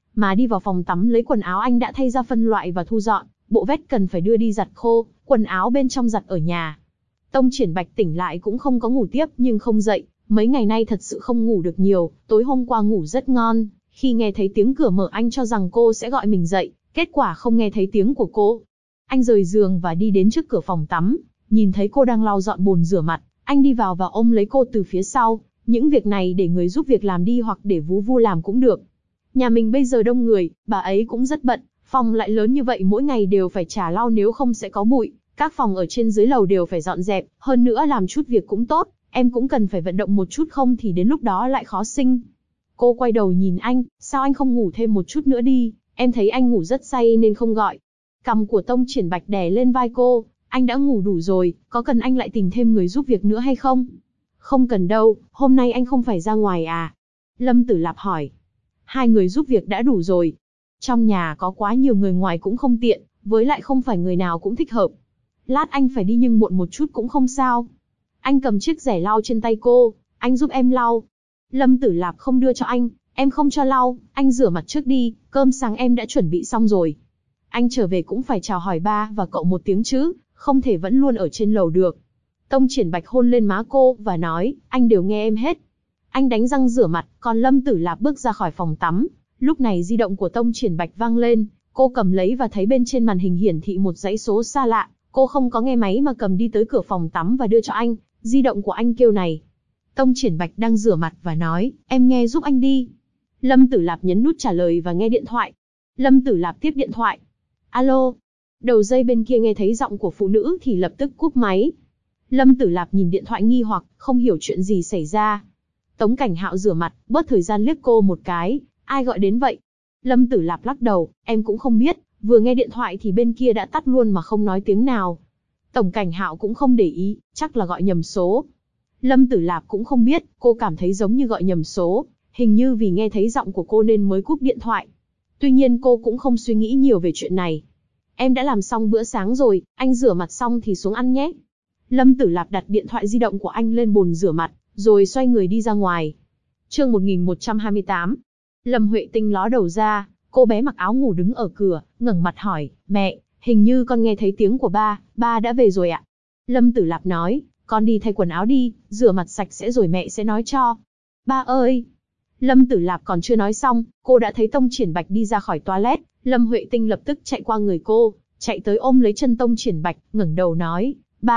S1: mà đi vào phòng tắm lấy quần áo anh đã thay ra phân loại và thu dọn, bộ vest cần phải đưa đi giặt khô, quần áo bên trong giặt ở nhà. Tông Triển Bạch tỉnh lại cũng không có ngủ tiếp nhưng không dậy, mấy ngày nay thật sự không ngủ được nhiều, tối hôm qua ngủ rất ngon, khi nghe thấy tiếng cửa mở anh cho rằng cô sẽ gọi mình dậy, kết quả không nghe thấy tiếng của cô. Anh rời giường và đi đến trước cửa phòng tắm, nhìn thấy cô đang lau dọn bồn rửa mặt, anh đi vào và ôm lấy cô từ phía sau, những việc này để người giúp việc làm đi hoặc để vú vu làm cũng được. Nhà mình bây giờ đông người, bà ấy cũng rất bận, phòng lại lớn như vậy mỗi ngày đều phải trả lau nếu không sẽ có bụi, các phòng ở trên dưới lầu đều phải dọn dẹp, hơn nữa làm chút việc cũng tốt, em cũng cần phải vận động một chút không thì đến lúc đó lại khó sinh. Cô quay đầu nhìn anh, sao anh không ngủ thêm một chút nữa đi, em thấy anh ngủ rất say nên không gọi. Cằm của Tông Triển Bạch đè lên vai cô, anh đã ngủ đủ rồi, có cần anh lại tìm thêm người giúp việc nữa hay không? Không cần đâu, hôm nay anh không phải ra ngoài à? Lâm Tử Lạp hỏi. 2 người giúp việc đã đủ rồi. Trong nhà có quá nhiều người ngoài cũng không tiện, với lại không phải người nào cũng thích hợp. Lát anh phải đi nhưng muộn một chút cũng không sao. Anh cầm chiếc rẻ lau trên tay cô, anh giúp em lau. Lâm Tử Lạp không đưa cho anh, em không cho lau, anh rửa mặt trước đi, cơm sáng em đã chuẩn bị xong rồi. Anh trở về cũng phải chào hỏi ba và cậu một tiếng chứ, không thể vẫn luôn ở trên lầu được. Tông Triển Bạch hôn lên má cô và nói, anh đều nghe em hết. Anh đánh răng rửa mặt, còn Lâm Tử Lạp bước ra khỏi phòng tắm. Lúc này di động của Tông Triển Bạch vang lên, cô cầm lấy và thấy bên trên màn hình hiển thị một dãy số xa lạ. Cô không có nghe máy mà cầm đi tới cửa phòng tắm và đưa cho anh, di động của anh kêu này. Tông Triển Bạch đang rửa mặt và nói, em nghe giúp anh đi. Lâm Tử Lạp nhấn nút trả lời và nghe điện thoại. Lâm Tử Lạp tiếp điện thoại. Alo. Đầu dây bên kia nghe thấy giọng của phụ nữ thì lập tức cúp máy. Lâm Tử Lạp nhìn điện thoại nghi hoặc, không hiểu chuyện gì xảy ra. Tống Cảnh Hạo rửa mặt, bớt thời gian liếc cô một cái, ai gọi đến vậy? Lâm Tử Lạp lắc đầu, em cũng không biết, vừa nghe điện thoại thì bên kia đã tắt luôn mà không nói tiếng nào. Tổng Cảnh Hạo cũng không để ý, chắc là gọi nhầm số. Lâm Tử Lạp cũng không biết, cô cảm thấy giống như gọi nhầm số, hình như vì nghe thấy giọng của cô nên mới cúp điện thoại. Tuy nhiên cô cũng không suy nghĩ nhiều về chuyện này. Em đã làm xong bữa sáng rồi, anh rửa mặt xong thì xuống ăn nhé. Lâm Tử Lạp đặt điện thoại di động của anh lên bồn rửa mặt, rồi xoay người đi ra ngoài. Chương 1128. Lâm Huệ Tinh ló đầu ra, cô bé mặc áo ngủ đứng ở cửa, ngẩng mặt hỏi, mẹ, hình như con nghe thấy tiếng của ba đã về rồi ạ. Lâm Tử Lạp nói, con đi thay quần áo đi, rửa mặt sạch sẽ rồi mẹ sẽ nói cho. Ba ơi! Lâm Tử Lạp còn chưa nói xong, cô đã thấy Tông Triển Bạch đi ra khỏi toilet, Lâm Huệ Tinh lập tức chạy qua người cô, chạy tới ôm lấy chân Tông Triển Bạch, ngẩng đầu nói,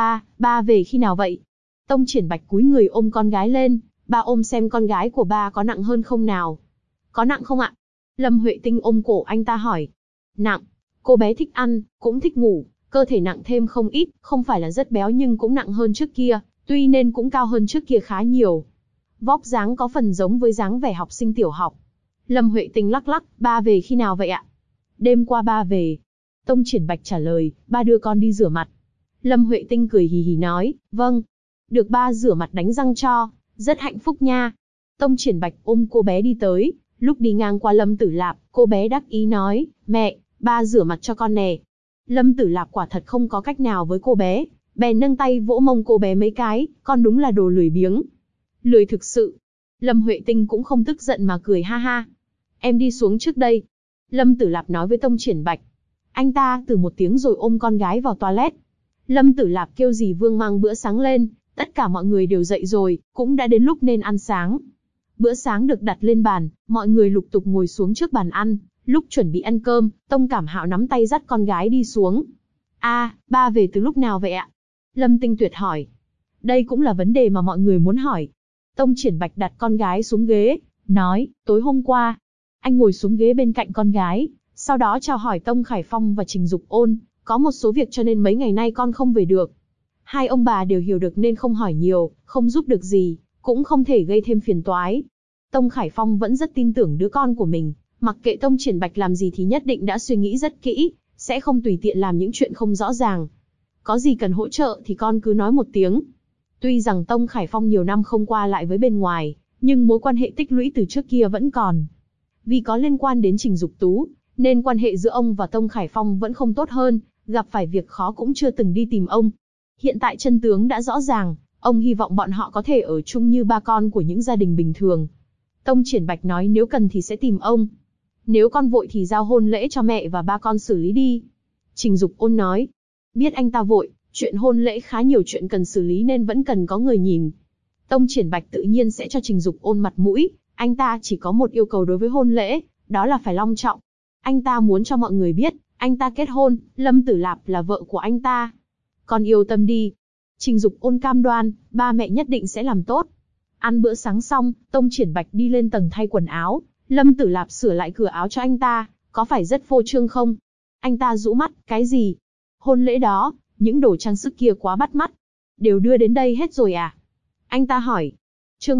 S1: ba về khi nào vậy? Tông Triển Bạch cúi người ôm con gái lên, ba ôm xem con gái của ba có nặng hơn không nào? Có nặng không ạ? Lâm Huệ Tinh ôm cổ anh ta hỏi. Nặng, cô bé thích ăn, cũng thích ngủ, cơ thể nặng thêm không ít, không phải là rất béo nhưng cũng nặng hơn trước kia, tuy nên cũng cao hơn trước kia khá nhiều. Vóc dáng có phần giống với dáng vẻ học sinh tiểu học. Lâm Huệ Tinh lắc lắc, ba về khi nào vậy ạ? Đêm qua ba về. Tông Triển Bạch trả lời, ba đưa con đi rửa mặt. Lâm Huệ Tinh cười hì hì nói, vâng. Được ba rửa mặt đánh răng cho, rất hạnh phúc nha. Tông Triển Bạch ôm cô bé đi tới, lúc đi ngang qua Lâm Tử Lạp, cô bé đắc ý nói, mẹ, ba rửa mặt cho con nè. Lâm Tử Lạp quả thật không có cách nào với cô bé, bèn nâng tay vỗ mông cô bé mấy cái, con đúng là đồ lười biếng. Lười thực sự. Lâm Huệ Tinh cũng không tức giận mà cười ha ha. Em đi xuống trước đây. Lâm Tử Lạp nói với Tông Triển Bạch. Anh ta từ một tiếng rồi ôm con gái vào toilet. Lâm Tử Lạp kêu dì Vương mang bữa sáng lên, tất cả mọi người đều dậy rồi, cũng đã đến lúc nên ăn sáng. Bữa sáng được đặt lên bàn, mọi người lục tục ngồi xuống trước bàn ăn. Lúc chuẩn bị ăn cơm, Tông Cảm Hạo nắm tay dắt con gái đi xuống. Ba về từ lúc nào vậy ạ? Lâm Tinh Tuyệt hỏi. Đây cũng là vấn đề mà mọi người muốn hỏi. Tông Triển Bạch đặt con gái xuống ghế, nói, tối hôm qua. Anh ngồi xuống ghế bên cạnh con gái, sau đó chào hỏi Tông Khải Phong và Trình Dục Ôn, có một số việc cho nên mấy ngày nay con không về được. Hai ông bà đều hiểu được nên không hỏi nhiều, không giúp được gì, cũng không thể gây thêm phiền toái. Tông Khải Phong vẫn rất tin tưởng đứa con của mình, mặc kệ Tông Triển Bạch làm gì thì nhất định đã suy nghĩ rất kỹ, sẽ không tùy tiện làm những chuyện không rõ ràng. Có gì cần hỗ trợ thì con cứ nói một tiếng. Tuy rằng Tông Khải Phong nhiều năm không qua lại với bên ngoài, nhưng mối quan hệ tích lũy từ trước kia vẫn còn. Vì có liên quan đến Trình Dục Tú, nên quan hệ giữa ông và Tông Khải Phong vẫn không tốt hơn, gặp phải việc khó cũng chưa từng đi tìm ông. Hiện tại chân tướng đã rõ ràng, ông hy vọng bọn họ có thể ở chung như ba con của những gia đình bình thường. Tông Triển Bạch nói nếu cần thì sẽ tìm ông. Nếu con vội thì giao hôn lễ cho mẹ và ba con xử lý đi. Trình Dục Ôn nói. Biết anh ta vội, chuyện hôn lễ khá nhiều chuyện cần xử lý nên vẫn cần có người nhìn. Tông Triển Bạch tự nhiên sẽ cho Trình Dục Ôn mặt mũi, anh ta chỉ có một yêu cầu đối với hôn lễ, đó là phải long trọng. Anh ta muốn cho mọi người biết, anh ta kết hôn, Lâm Tử Lạp là vợ của anh ta. Con yêu tâm đi. Trình Dục Ôn cam đoan, ba mẹ nhất định sẽ làm tốt. Ăn bữa sáng xong, Tông Triển Bạch đi lên tầng thay quần áo, Lâm Tử Lạp sửa lại cửa áo cho anh ta, có phải rất phô trương không? Anh ta rũ mắt, cái gì? Hôn lễ đó, những đồ trang sức kia quá bắt mắt. Đều đưa đến đây hết rồi à? Anh ta hỏi. Chương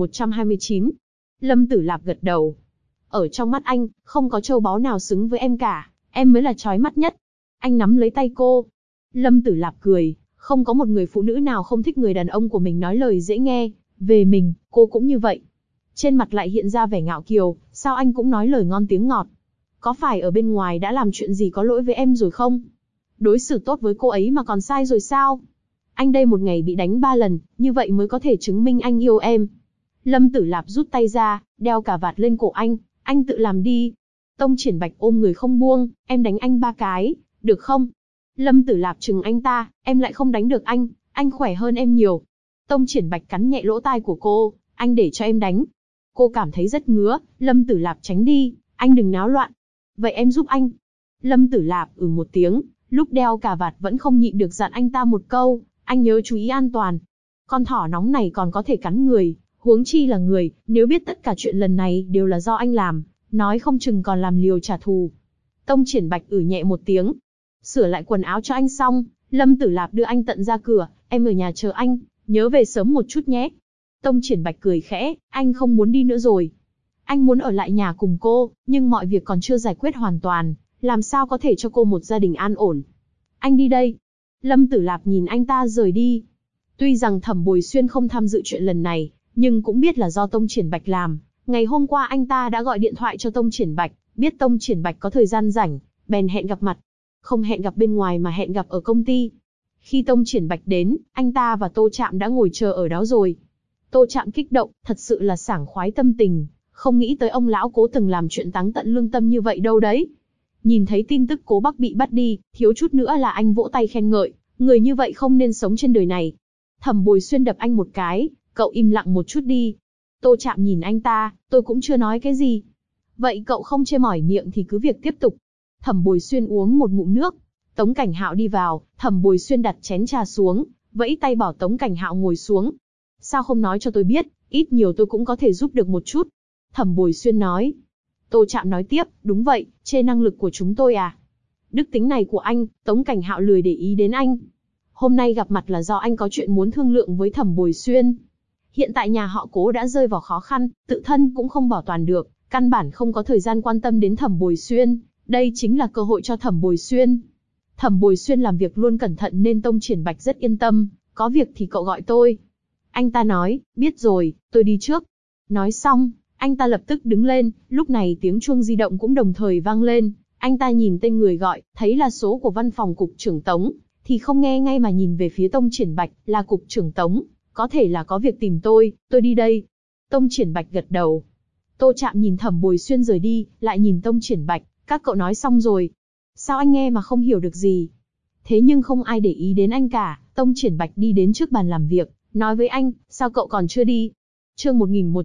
S1: 1129. Lâm Tử Lạp gật đầu. Ở trong mắt anh, không có châu báu nào xứng với em cả, em mới là chói mắt nhất. Anh nắm lấy tay cô. Lâm Tử Lạp cười, không có một người phụ nữ nào không thích người đàn ông của mình nói lời dễ nghe. Về mình, cô cũng như vậy. Trên mặt lại hiện ra vẻ ngạo kiều, sao anh cũng nói lời ngon tiếng ngọt. Có phải ở bên ngoài đã làm chuyện gì có lỗi với em rồi không? Đối xử tốt với cô ấy mà còn sai rồi sao? Anh đây một ngày bị đánh 3 lần, như vậy mới có thể chứng minh anh yêu em. Lâm Tử Lạp rút tay ra, đeo cà vạt lên cổ anh tự làm đi. Tông Triển Bạch ôm người không buông, em đánh anh 3 cái, được không? Lâm Tử Lạp trừng anh ta, em lại không đánh được anh khỏe hơn em nhiều. Tông Triển Bạch cắn nhẹ lỗ tai của cô, anh để cho em đánh. Cô cảm thấy rất ngứa, Lâm Tử Lạp tránh đi, anh đừng náo loạn. Vậy em giúp anh. Lâm Tử Lạp một tiếng, lúc đeo cà vạt vẫn không nhịn được dặn anh ta một câu, anh nhớ chú ý an toàn. Con thỏ nóng này còn có thể cắn người, huống chi là người, nếu biết tất cả chuyện lần này đều là do anh làm, nói không chừng còn làm liều trả thù. Tông Triển Bạch nhẹ một tiếng, sửa lại quần áo cho anh xong, Lâm Tử Lạp đưa anh tận ra cửa, em ở nhà chờ anh, nhớ về sớm một chút nhé. Tông Triển Bạch cười khẽ, anh không muốn đi nữa rồi. Anh muốn ở lại nhà cùng cô, nhưng mọi việc còn chưa giải quyết hoàn toàn, làm sao có thể cho cô một gia đình an ổn. Anh đi đây. Lâm Tử Lạp nhìn anh ta rời đi. Tuy rằng Thẩm Bồi Xuyên không tham dự chuyện lần này, nhưng cũng biết là do Tông Triển Bạch làm. Ngày hôm qua anh ta đã gọi điện thoại cho Tông Triển Bạch, biết Tông Triển Bạch có thời gian rảnh, bèn hẹn gặp mặt. Không hẹn gặp bên ngoài mà hẹn gặp ở công ty. Khi Tông Triển Bạch đến, anh ta và Tô Trạm đã ngồi chờ ở đó rồi. Tô Trạm kích động, thật sự là sảng khoái tâm tình, không nghĩ tới ông lão Cố từng làm chuyện táng tận lương tâm như vậy đâu đấy. Nhìn thấy tin tức Cố Bắc bị bắt đi, thiếu chút nữa là anh vỗ tay khen ngợi, người như vậy không nên sống trên đời này. Thẩm Bồi Xuyên đập anh một cái, cậu im lặng một chút đi. Tô Trạm nhìn anh ta, tôi cũng chưa nói cái gì. Vậy cậu không chê mỏi miệng thì cứ việc tiếp tục. Thẩm Bồi Xuyên uống một ngụm nước. Tống Cảnh Hạo đi vào, Thẩm Bồi Xuyên đặt chén trà xuống, vẫy tay bảo Tống Cảnh Hạo ngồi xuống. Sao không nói cho tôi biết, ít nhiều tôi cũng có thể giúp được một chút. Thẩm Bồi Xuyên nói. Tô Trạm nói tiếp, đúng vậy, chê năng lực của chúng tôi à? Đức tính này của anh, Tống Cảnh Hạo lười để ý đến anh. Hôm nay gặp mặt là do anh có chuyện muốn thương lượng với Thẩm Bồi Xuyên. Hiện tại nhà họ Cố đã rơi vào khó khăn, tự thân cũng không bảo toàn được, căn bản không có thời gian quan tâm đến Thẩm Bồi Xuyên. Đây chính là cơ hội cho Thẩm Bồi Xuyên. Thẩm Bồi Xuyên làm việc luôn cẩn thận nên Tông Triển Bạch rất yên tâm, có việc thì cậu gọi tôi. Anh ta nói, biết rồi, tôi đi trước. Nói xong, anh ta lập tức đứng lên, lúc này tiếng chuông di động cũng đồng thời vang lên. Anh ta nhìn tên người gọi, thấy là số của văn phòng cục trưởng Tống, thì không nghe ngay mà nhìn về phía Tông Triển Bạch, là cục trưởng Tống, có thể là có việc tìm tôi đi đây. Tông Triển Bạch gật đầu. Tô Trạm nhìn Thẩm Bồi Xuyên rời đi, lại nhìn Tông Triển Bạch, các cậu nói xong rồi. Sao anh nghe mà không hiểu được gì? Thế nhưng không ai để ý đến anh cả, Tông Triển Bạch đi đến trước bàn làm việc, nói với anh, sao cậu còn chưa đi? Chương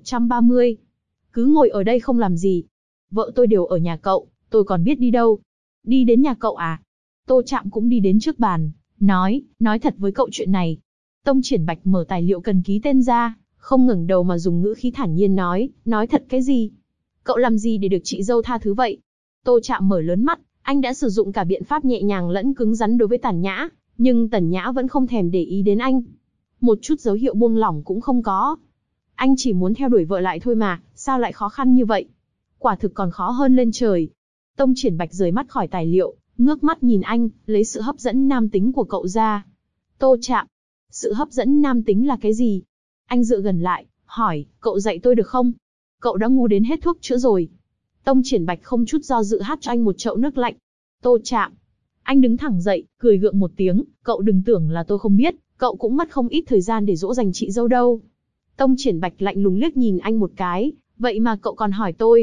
S1: 1130. Cứ ngồi ở đây không làm gì. Vợ tôi đều ở nhà cậu, tôi còn biết đi đâu. Đi đến nhà cậu à? Tô Trạm cũng đi đến trước bàn, nói thật với cậu chuyện này. Tông Triển Bạch mở tài liệu cần ký tên ra, không ngẩng đầu mà dùng ngữ khí thản nhiên nói thật cái gì? Cậu làm gì để được chị dâu tha thứ vậy? Tô Trạm mở lớn mắt, anh đã sử dụng cả biện pháp nhẹ nhàng lẫn cứng rắn đối với Tản Nhã, nhưng Tản Nhã vẫn không thèm để ý đến anh. Một chút dấu hiệu buông lỏng cũng không có. Anh chỉ muốn theo đuổi vợ lại thôi mà, sao lại khó khăn như vậy? Quả thực còn khó hơn lên trời. Tông Triển Bạch rời mắt khỏi tài liệu, ngước mắt nhìn anh, lấy sự hấp dẫn nam tính của cậu ra. Tô Trạm, sự hấp dẫn nam tính là cái gì? Anh dựa gần lại, hỏi, cậu dạy tôi được không? Cậu đã ngu đến hết thuốc chữa rồi. Tông Triển Bạch không chút do dự hắt cho anh một chậu nước lạnh. Tô Trạm. Anh đứng thẳng dậy, cười gượng một tiếng, cậu đừng tưởng là tôi không biết, cậu cũng mất không ít thời gian để dỗ dành chị dâu đâu. Tông Triển Bạch lạnh lùng liếc nhìn anh một cái, vậy mà cậu còn hỏi tôi.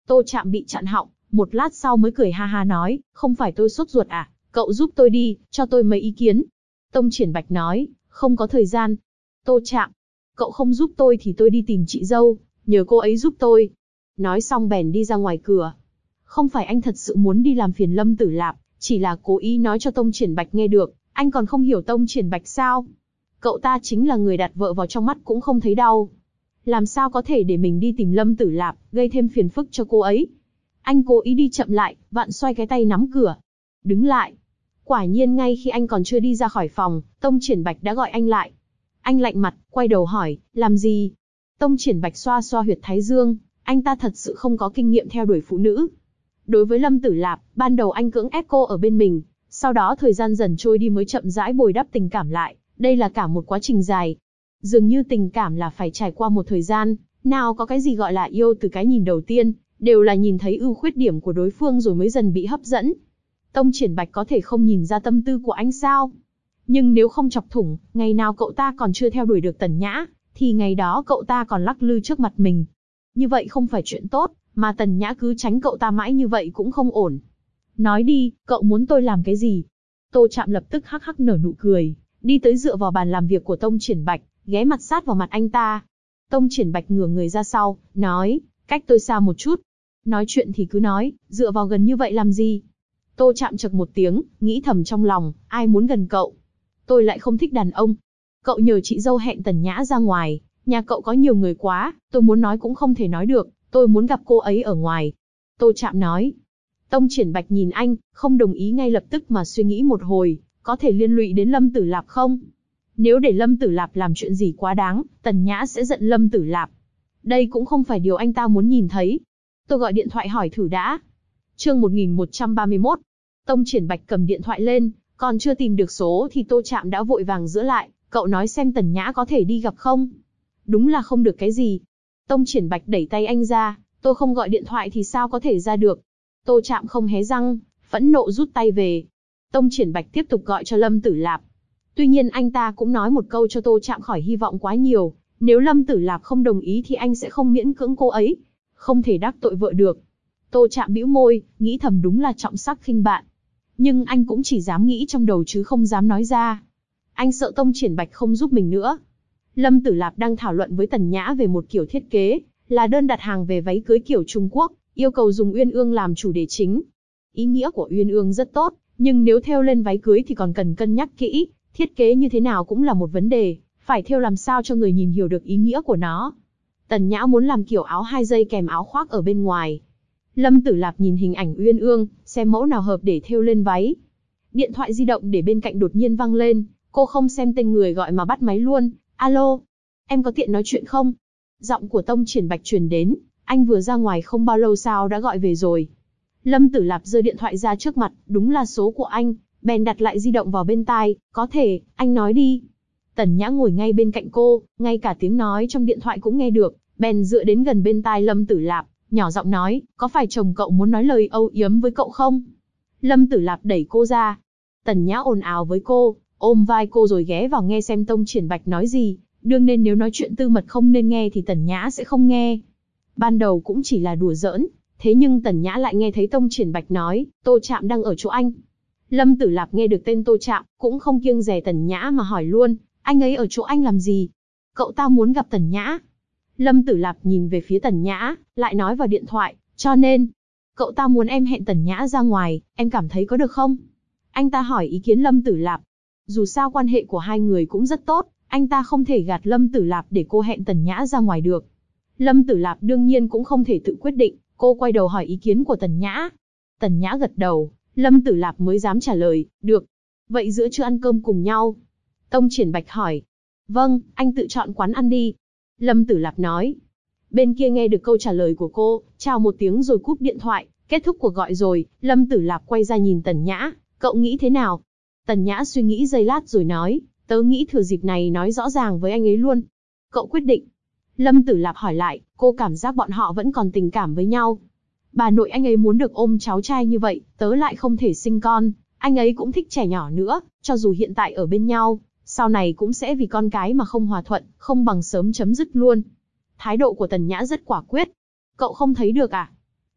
S1: Tô Trạm bị chặn họng, một lát sau mới cười ha ha nói, không phải tôi sốt ruột à, cậu giúp tôi đi, cho tôi mấy ý kiến. Tông Triển Bạch nói, không có thời gian. Tô Trạm, cậu không giúp tôi thì tôi đi tìm chị dâu, nhờ cô ấy giúp tôi. Nói xong bèn đi ra ngoài cửa. Không phải anh thật sự muốn đi làm phiền Lâm Tử Lạp, chỉ là cố ý nói cho Tông Triển Bạch nghe được, anh còn không hiểu Tông Triển Bạch sao? Cậu ta chính là người đặt vợ vào trong mắt cũng không thấy đau. Làm sao có thể để mình đi tìm Lâm Tử Lạp, gây thêm phiền phức cho cô ấy? Anh cố ý đi chậm lại, vặn xoay cái tay nắm cửa. Đứng lại. Quả nhiên ngay khi anh còn chưa đi ra khỏi phòng, Tông Triển Bạch đã gọi anh lại. Anh lạnh mặt, quay đầu hỏi, làm gì? Tông Triển Bạch xoa xoa huyệt thái dương, anh ta thật sự không có kinh nghiệm theo đuổi phụ nữ. Đối với Lâm Tử Lạp, ban đầu anh cưỡng ép cô ở bên mình, sau đó thời gian dần trôi đi mới chậm rãi bồi đắp tình cảm lại, đây là cả một quá trình dài. Dường như tình cảm là phải trải qua một thời gian, nào có cái gì gọi là yêu từ cái nhìn đầu tiên, đều là nhìn thấy ưu khuyết điểm của đối phương rồi mới dần bị hấp dẫn. Tông Triển Bạch có thể không nhìn ra tâm tư của anh sao? Nhưng nếu không chọc thủng, ngày nào cậu ta còn chưa theo đuổi được Tần Nhã, thì ngày đó cậu ta còn lắc lư trước mặt mình. Như vậy không phải chuyện tốt, mà Tần Nhã cứ tránh cậu ta mãi như vậy cũng không ổn. Nói đi, cậu muốn tôi làm cái gì? Tô Trạm lập tức hắc hắc nở nụ cười, đi tới dựa vào bàn làm việc của Tông Triển Bạch, ghé mặt sát vào mặt anh ta. Tông Triển Bạch ngửa người ra sau, nói, cách tôi xa một chút. Nói chuyện thì cứ nói, dựa vào gần như vậy làm gì? Tô Trạm chậc một tiếng, nghĩ thầm trong lòng, ai muốn gần cậu? Tôi lại không thích đàn ông. Cậu nhờ chị dâu hẹn Tần Nhã ra ngoài, nhà cậu có nhiều người quá, tôi muốn nói cũng không thể nói được, tôi muốn gặp cô ấy ở ngoài. Tô Trạm nói. Tông Triển Bạch nhìn anh, không đồng ý ngay lập tức mà suy nghĩ một hồi, có thể liên lụy đến Lâm Tử Lạp không? Nếu để Lâm Tử Lạp làm chuyện gì quá đáng, Tần Nhã sẽ giận Lâm Tử Lạp. Đây cũng không phải điều anh ta muốn nhìn thấy. Tôi gọi điện thoại hỏi thử đã. Chương 1131. Tông Triển Bạch cầm điện thoại lên, còn chưa tìm được số thì Tô Trạm đã vội vàng giữ lại, cậu nói xem Tần Nhã có thể đi gặp không? Đúng là không được cái gì. Tông Triển Bạch đẩy tay anh ra, tôi không gọi điện thoại thì sao có thể ra được? Tô Trạm không hé răng, phẫn nộ rút tay về. Tông Triển Bạch tiếp tục gọi cho Lâm Tử Lạp. Tuy nhiên anh ta cũng nói một câu cho Tô Trạm khỏi hy vọng quá nhiều, nếu Lâm Tử Lạp không đồng ý thì anh sẽ không miễn cưỡng cô ấy, không thể đắc tội vợ được. Tô Trạm bĩu môi, nghĩ thầm đúng là trọng sắc khinh bạn. Nhưng anh cũng chỉ dám nghĩ trong đầu chứ không dám nói ra. Anh sợ Tông Triển Bạch không giúp mình nữa. Lâm Tử Lạp đang thảo luận với Tần Nhã về một kiểu thiết kế, là đơn đặt hàng về váy cưới kiểu Trung Quốc, yêu cầu dùng uyên ương làm chủ đề chính. Ý nghĩa của uyên ương rất tốt, nhưng nếu thêu lên váy cưới thì còn cần cân nhắc kỹ, thiết kế như thế nào cũng là một vấn đề, phải thêu làm sao cho người nhìn hiểu được ý nghĩa của nó. Tần Nhã muốn làm kiểu áo 2 dây kèm áo khoác ở bên ngoài. Lâm Tử Lạp nhìn hình ảnh uyên ương, xem mẫu nào hợp để thêu lên váy. Điện thoại di động để bên cạnh đột nhiên vang lên, cô không xem tên người gọi mà bắt máy luôn. Alo, em có tiện nói chuyện không? Giọng của Tông Triển Bạch truyền đến, anh vừa ra ngoài không bao lâu sao đã gọi về rồi. Lâm Tử Lạp giơ điện thoại ra trước mặt, đúng là số của anh, bèn đặt lại di động vào bên tai, có thể, anh nói đi. Tần Nhã ngồi ngay bên cạnh cô, ngay cả tiếng nói trong điện thoại cũng nghe được, bèn dựa đến gần bên tai Lâm Tử Lạp, nhỏ giọng nói, có phải chồng cậu muốn nói lời âu yếm với cậu không? Lâm Tử Lạp đẩy cô ra. Tần Nhã ồn ào với cô, ôm vai cô rồi ghé vào nghe xem Tông Triển Bạch nói gì, đương nên nếu nói chuyện tư mật không nên nghe thì Tần Nhã sẽ không nghe. Ban đầu cũng chỉ là đùa giỡn, thế nhưng Tần Nhã lại nghe thấy Tông Triển Bạch nói, Tô Trạm đang ở chỗ anh. Lâm Tử Lạp nghe được tên Tô Trạm, cũng không kiêng dè Tần Nhã mà hỏi luôn, anh ấy ở chỗ anh làm gì? Cậu ta muốn gặp Tần Nhã. Lâm Tử Lạp nhìn về phía Tần Nhã, lại nói vào điện thoại, cho nên, cậu ta muốn em hẹn Tần Nhã ra ngoài, em cảm thấy có được không? Anh ta hỏi ý kiến Lâm Tử Lạp. Dù sao quan hệ của hai người cũng rất tốt, anh ta không thể gạt Lâm Tử Lạp để cô hẹn Tần Nhã ra ngoài được. Lâm Tử Lạp đương nhiên cũng không thể tự quyết định, cô quay đầu hỏi ý kiến của Tần Nhã. Tần Nhã gật đầu, Lâm Tử Lạp mới dám trả lời, được. Vậy giữa trưa ăn cơm cùng nhau? Tông Triển Bạch hỏi. Vâng, anh tự chọn quán ăn đi. Lâm Tử Lạp nói. Bên kia nghe được câu trả lời của cô, chào một tiếng rồi cúp điện thoại, kết thúc cuộc gọi rồi, Lâm Tử Lạp quay ra nhìn Tần Nhã, cậu nghĩ thế nào? Tần Nhã suy nghĩ giây lát rồi nói, tớ nghĩ thừa dịp này nói rõ ràng với anh ấy luôn. Cậu quyết định. Lâm Tử Lạp hỏi lại, cô cảm giác bọn họ vẫn còn tình cảm với nhau. Bà nội anh ấy muốn được ôm cháu trai như vậy, tớ lại không thể sinh con, anh ấy cũng thích trẻ nhỏ nữa, cho dù hiện tại ở bên nhau, sau này cũng sẽ vì con cái mà không hòa thuận, không bằng sớm chấm dứt luôn. Thái độ của Tần Nhã rất quả quyết. Cậu không thấy được à?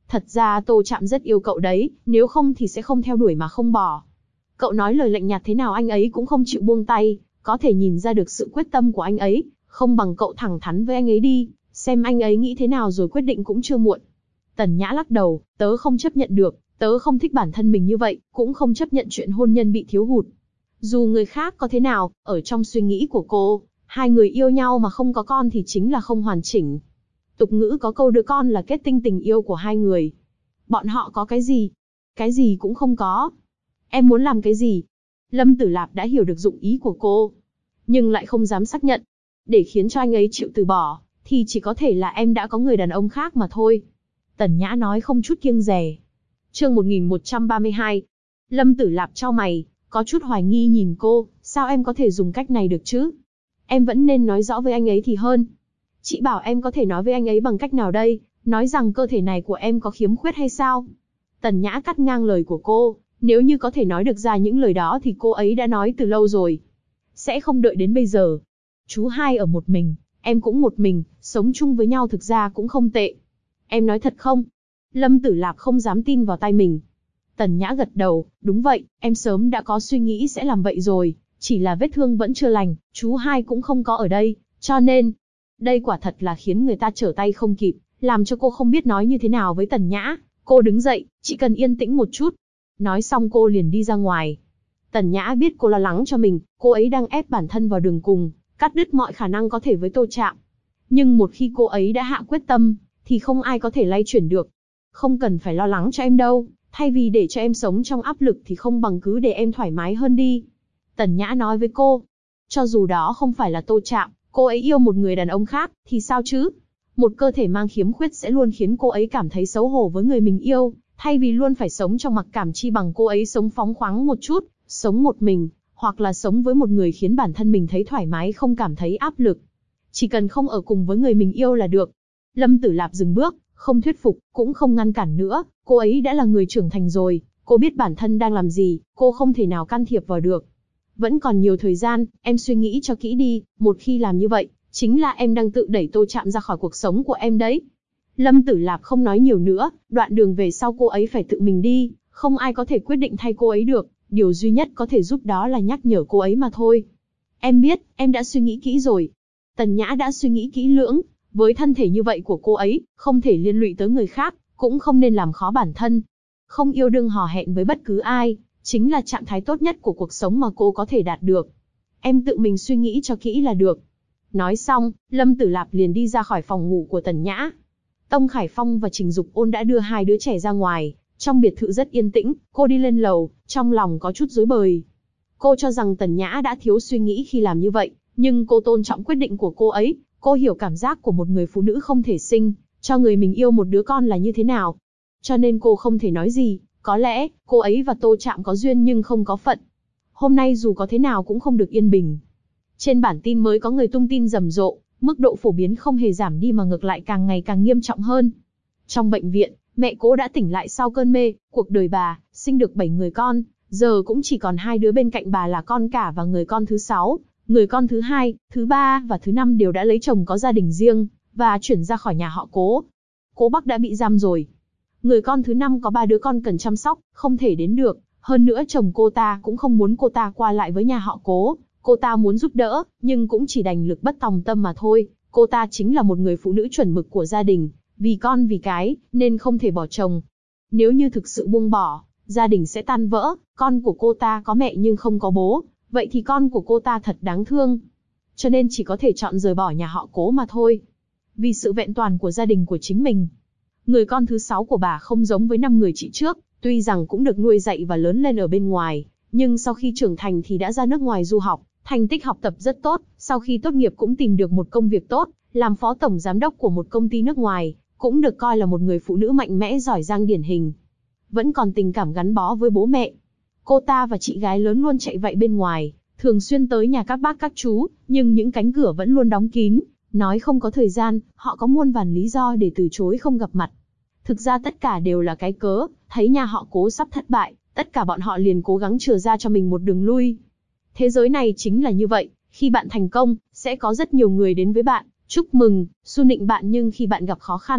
S1: Thật ra Tô Trạm rất yêu cậu đấy, nếu không thì sẽ không theo đuổi mà không bỏ. Cậu nói lời lạnh nhạt thế nào anh ấy cũng không chịu buông tay, có thể nhìn ra được sự quyết tâm của anh ấy, không bằng cậu thẳng thắn với anh ấy đi, xem anh ấy nghĩ thế nào rồi quyết định cũng chưa muộn. Tần Nhã lắc đầu, tớ không chấp nhận được, tớ không thích bản thân mình như vậy, cũng không chấp nhận chuyện hôn nhân bị thiếu hụt. Dù người khác có thế nào, ở trong suy nghĩ của cô, hai người yêu nhau mà không có con thì chính là không hoàn chỉnh. Tục ngữ có câu đứa con là kết tinh tình yêu của hai người. Bọn họ có cái gì? Cái gì cũng không có. Em muốn làm cái gì? Lâm Tử Lạp đã hiểu được dụng ý của cô, nhưng lại không dám xác nhận. Để khiến cho anh ấy chịu từ bỏ, thì chỉ có thể là em đã có người đàn ông khác mà thôi. Tần Nhã nói không chút kiêng dè. Chương 1132. Lâm Tử Lạp chau mày, có chút hoài nghi nhìn cô, sao em có thể dùng cách này được chứ? Em vẫn nên nói rõ với anh ấy thì hơn. Chị bảo em có thể nói với anh ấy bằng cách nào đây? Nói rằng cơ thể này của em có khiếm khuyết hay sao? Tần Nhã cắt ngang lời của cô, nếu như có thể nói được ra những lời đó thì cô ấy đã nói từ lâu rồi. Sẽ không đợi đến bây giờ. Chú hai ở một mình, em cũng một mình, sống chung với nhau thực ra cũng không tệ. Em nói thật không? Lâm Tử Lạp không dám tin vào tai mình. Tần Nhã gật đầu, đúng vậy, em sớm đã có suy nghĩ sẽ làm vậy rồi, chỉ là vết thương vẫn chưa lành, chú hai cũng không có ở đây, cho nên... Đây quả thật là khiến người ta trở tay không kịp, làm cho cô không biết nói như thế nào với Tần Nhã. Cô đứng dậy, chị cần yên tĩnh một chút. Nói xong cô liền đi ra ngoài. Tần Nhã biết cô lo lắng cho mình, cô ấy đang ép bản thân vào đường cùng, cắt đứt mọi khả năng có thể với Tô Trạm. Nhưng một khi cô ấy đã hạ quyết tâm, thì không ai có thể lay chuyển được. Không cần phải lo lắng cho em đâu, thay vì để cho em sống trong áp lực thì không bằng cứ để em thoải mái hơn đi. Tần Nhã nói với cô, cho dù đó không phải là Tô Trạm, cô ấy yêu một người đàn ông khác, thì sao chứ? Một cơ thể mang khiếm khuyết sẽ luôn khiến cô ấy cảm thấy xấu hổ với người mình yêu, thay vì luôn phải sống trong mặc cảm, chi bằng cô ấy sống phóng khoáng một chút, sống một mình, hoặc là sống với một người khiến bản thân mình thấy thoải mái không cảm thấy áp lực. Chỉ cần không ở cùng với người mình yêu là được. Lâm Tử Lạp dừng bước, không thuyết phục, cũng không ngăn cản nữa, cô ấy đã là người trưởng thành rồi, cô biết bản thân đang làm gì, cô không thể nào can thiệp vào được. Vẫn còn nhiều thời gian, em suy nghĩ cho kỹ đi, một khi làm như vậy, chính là em đang tự đẩy Tô Trạm ra khỏi cuộc sống của em đấy. Lâm Tử Lạp không nói nhiều nữa, đoạn đường về sau cô ấy phải tự mình đi, không ai có thể quyết định thay cô ấy được, điều duy nhất có thể giúp đó là nhắc nhở cô ấy mà thôi. Em biết, em đã suy nghĩ kỹ rồi. Tần Nhã đã suy nghĩ kỹ lưỡng, với thân thể như vậy của cô ấy, không thể liên lụy tới người khác, cũng không nên làm khó bản thân. Không yêu đương hò hẹn với bất cứ ai, chính là trạng thái tốt nhất của cuộc sống mà cô có thể đạt được. Em tự mình suy nghĩ cho kỹ là được. Nói xong, Lâm Tử Lạp liền đi ra khỏi phòng ngủ của Tần Nhã. Tông Khải Phong và Trình Dục Ôn đã đưa hai đứa trẻ ra ngoài, trong biệt thự rất yên tĩnh, cô đi lên lầu, trong lòng có chút rối bời. Cô cho rằng Tần Nhã đã thiếu suy nghĩ khi làm như vậy, nhưng cô tôn trọng quyết định của cô ấy, cô hiểu cảm giác của một người phụ nữ không thể sinh cho người mình yêu một đứa con là như thế nào. Cho nên cô không thể nói gì, có lẽ cô ấy và Tô Trạm có duyên nhưng không có phận. Hôm nay dù có thế nào cũng không được yên bình. Trên bản tin mới có người tung tin rầm rộ, mức độ phổ biến không hề giảm đi mà ngược lại càng ngày càng nghiêm trọng hơn. Trong bệnh viện, mẹ cô đã tỉnh lại sau cơn mê, cuộc đời bà, sinh được 7 người con, giờ cũng chỉ còn 2 đứa bên cạnh bà là con cả và người con thứ 6, người con thứ 2, thứ 3 và thứ 5 đều đã lấy chồng có gia đình riêng, và chuyển ra khỏi nhà họ Cố. Cố Bắc đã bị giam rồi. Người con thứ 5 có 3 đứa con cần chăm sóc, không thể đến được, hơn nữa chồng cô ta cũng không muốn cô ta qua lại với nhà họ Cố. Cô ta muốn giúp đỡ, nhưng cũng chỉ đành lực bất tòng tâm mà thôi. Cô ta chính là một người phụ nữ chuẩn mực của gia đình, vì con vì cái, nên không thể bỏ chồng. Nếu như thực sự buông bỏ, gia đình sẽ tan vỡ, con của cô ta có mẹ nhưng không có bố, vậy thì con của cô ta thật đáng thương. Cho nên chỉ có thể chọn rời bỏ nhà họ Cố mà thôi. Vì sự vẹn toàn của gia đình của chính mình. Người con thứ 6 của bà không giống với 5 người chị trước, tuy rằng cũng được nuôi dạy và lớn lên ở bên ngoài, nhưng sau khi trưởng thành thì đã ra nước ngoài du học. Thành tích học tập rất tốt, sau khi tốt nghiệp cũng tìm được một công việc tốt, làm phó tổng giám đốc của một công ty nước ngoài, cũng được coi là một người phụ nữ mạnh mẽ giỏi giang điển hình. Vẫn còn tình cảm gắn bó với bố mẹ. Cô ta và chị gái lớn luôn chạy vạy bên ngoài, thường xuyên tới nhà các bác các chú, nhưng những cánh cửa vẫn luôn đóng kín, nói không có thời gian, họ có muôn vàn lý do để từ chối không gặp mặt. Thực ra tất cả đều là cái cớ, thấy nhà họ Cố sắp thất bại, tất cả bọn họ liền cố gắng chừa ra cho mình một đường lui. Thế giới này chính là như vậy, khi bạn thành công, sẽ có rất nhiều người đến với bạn, chúc mừng, su nịnh bạn, nhưng khi bạn gặp khó khăn,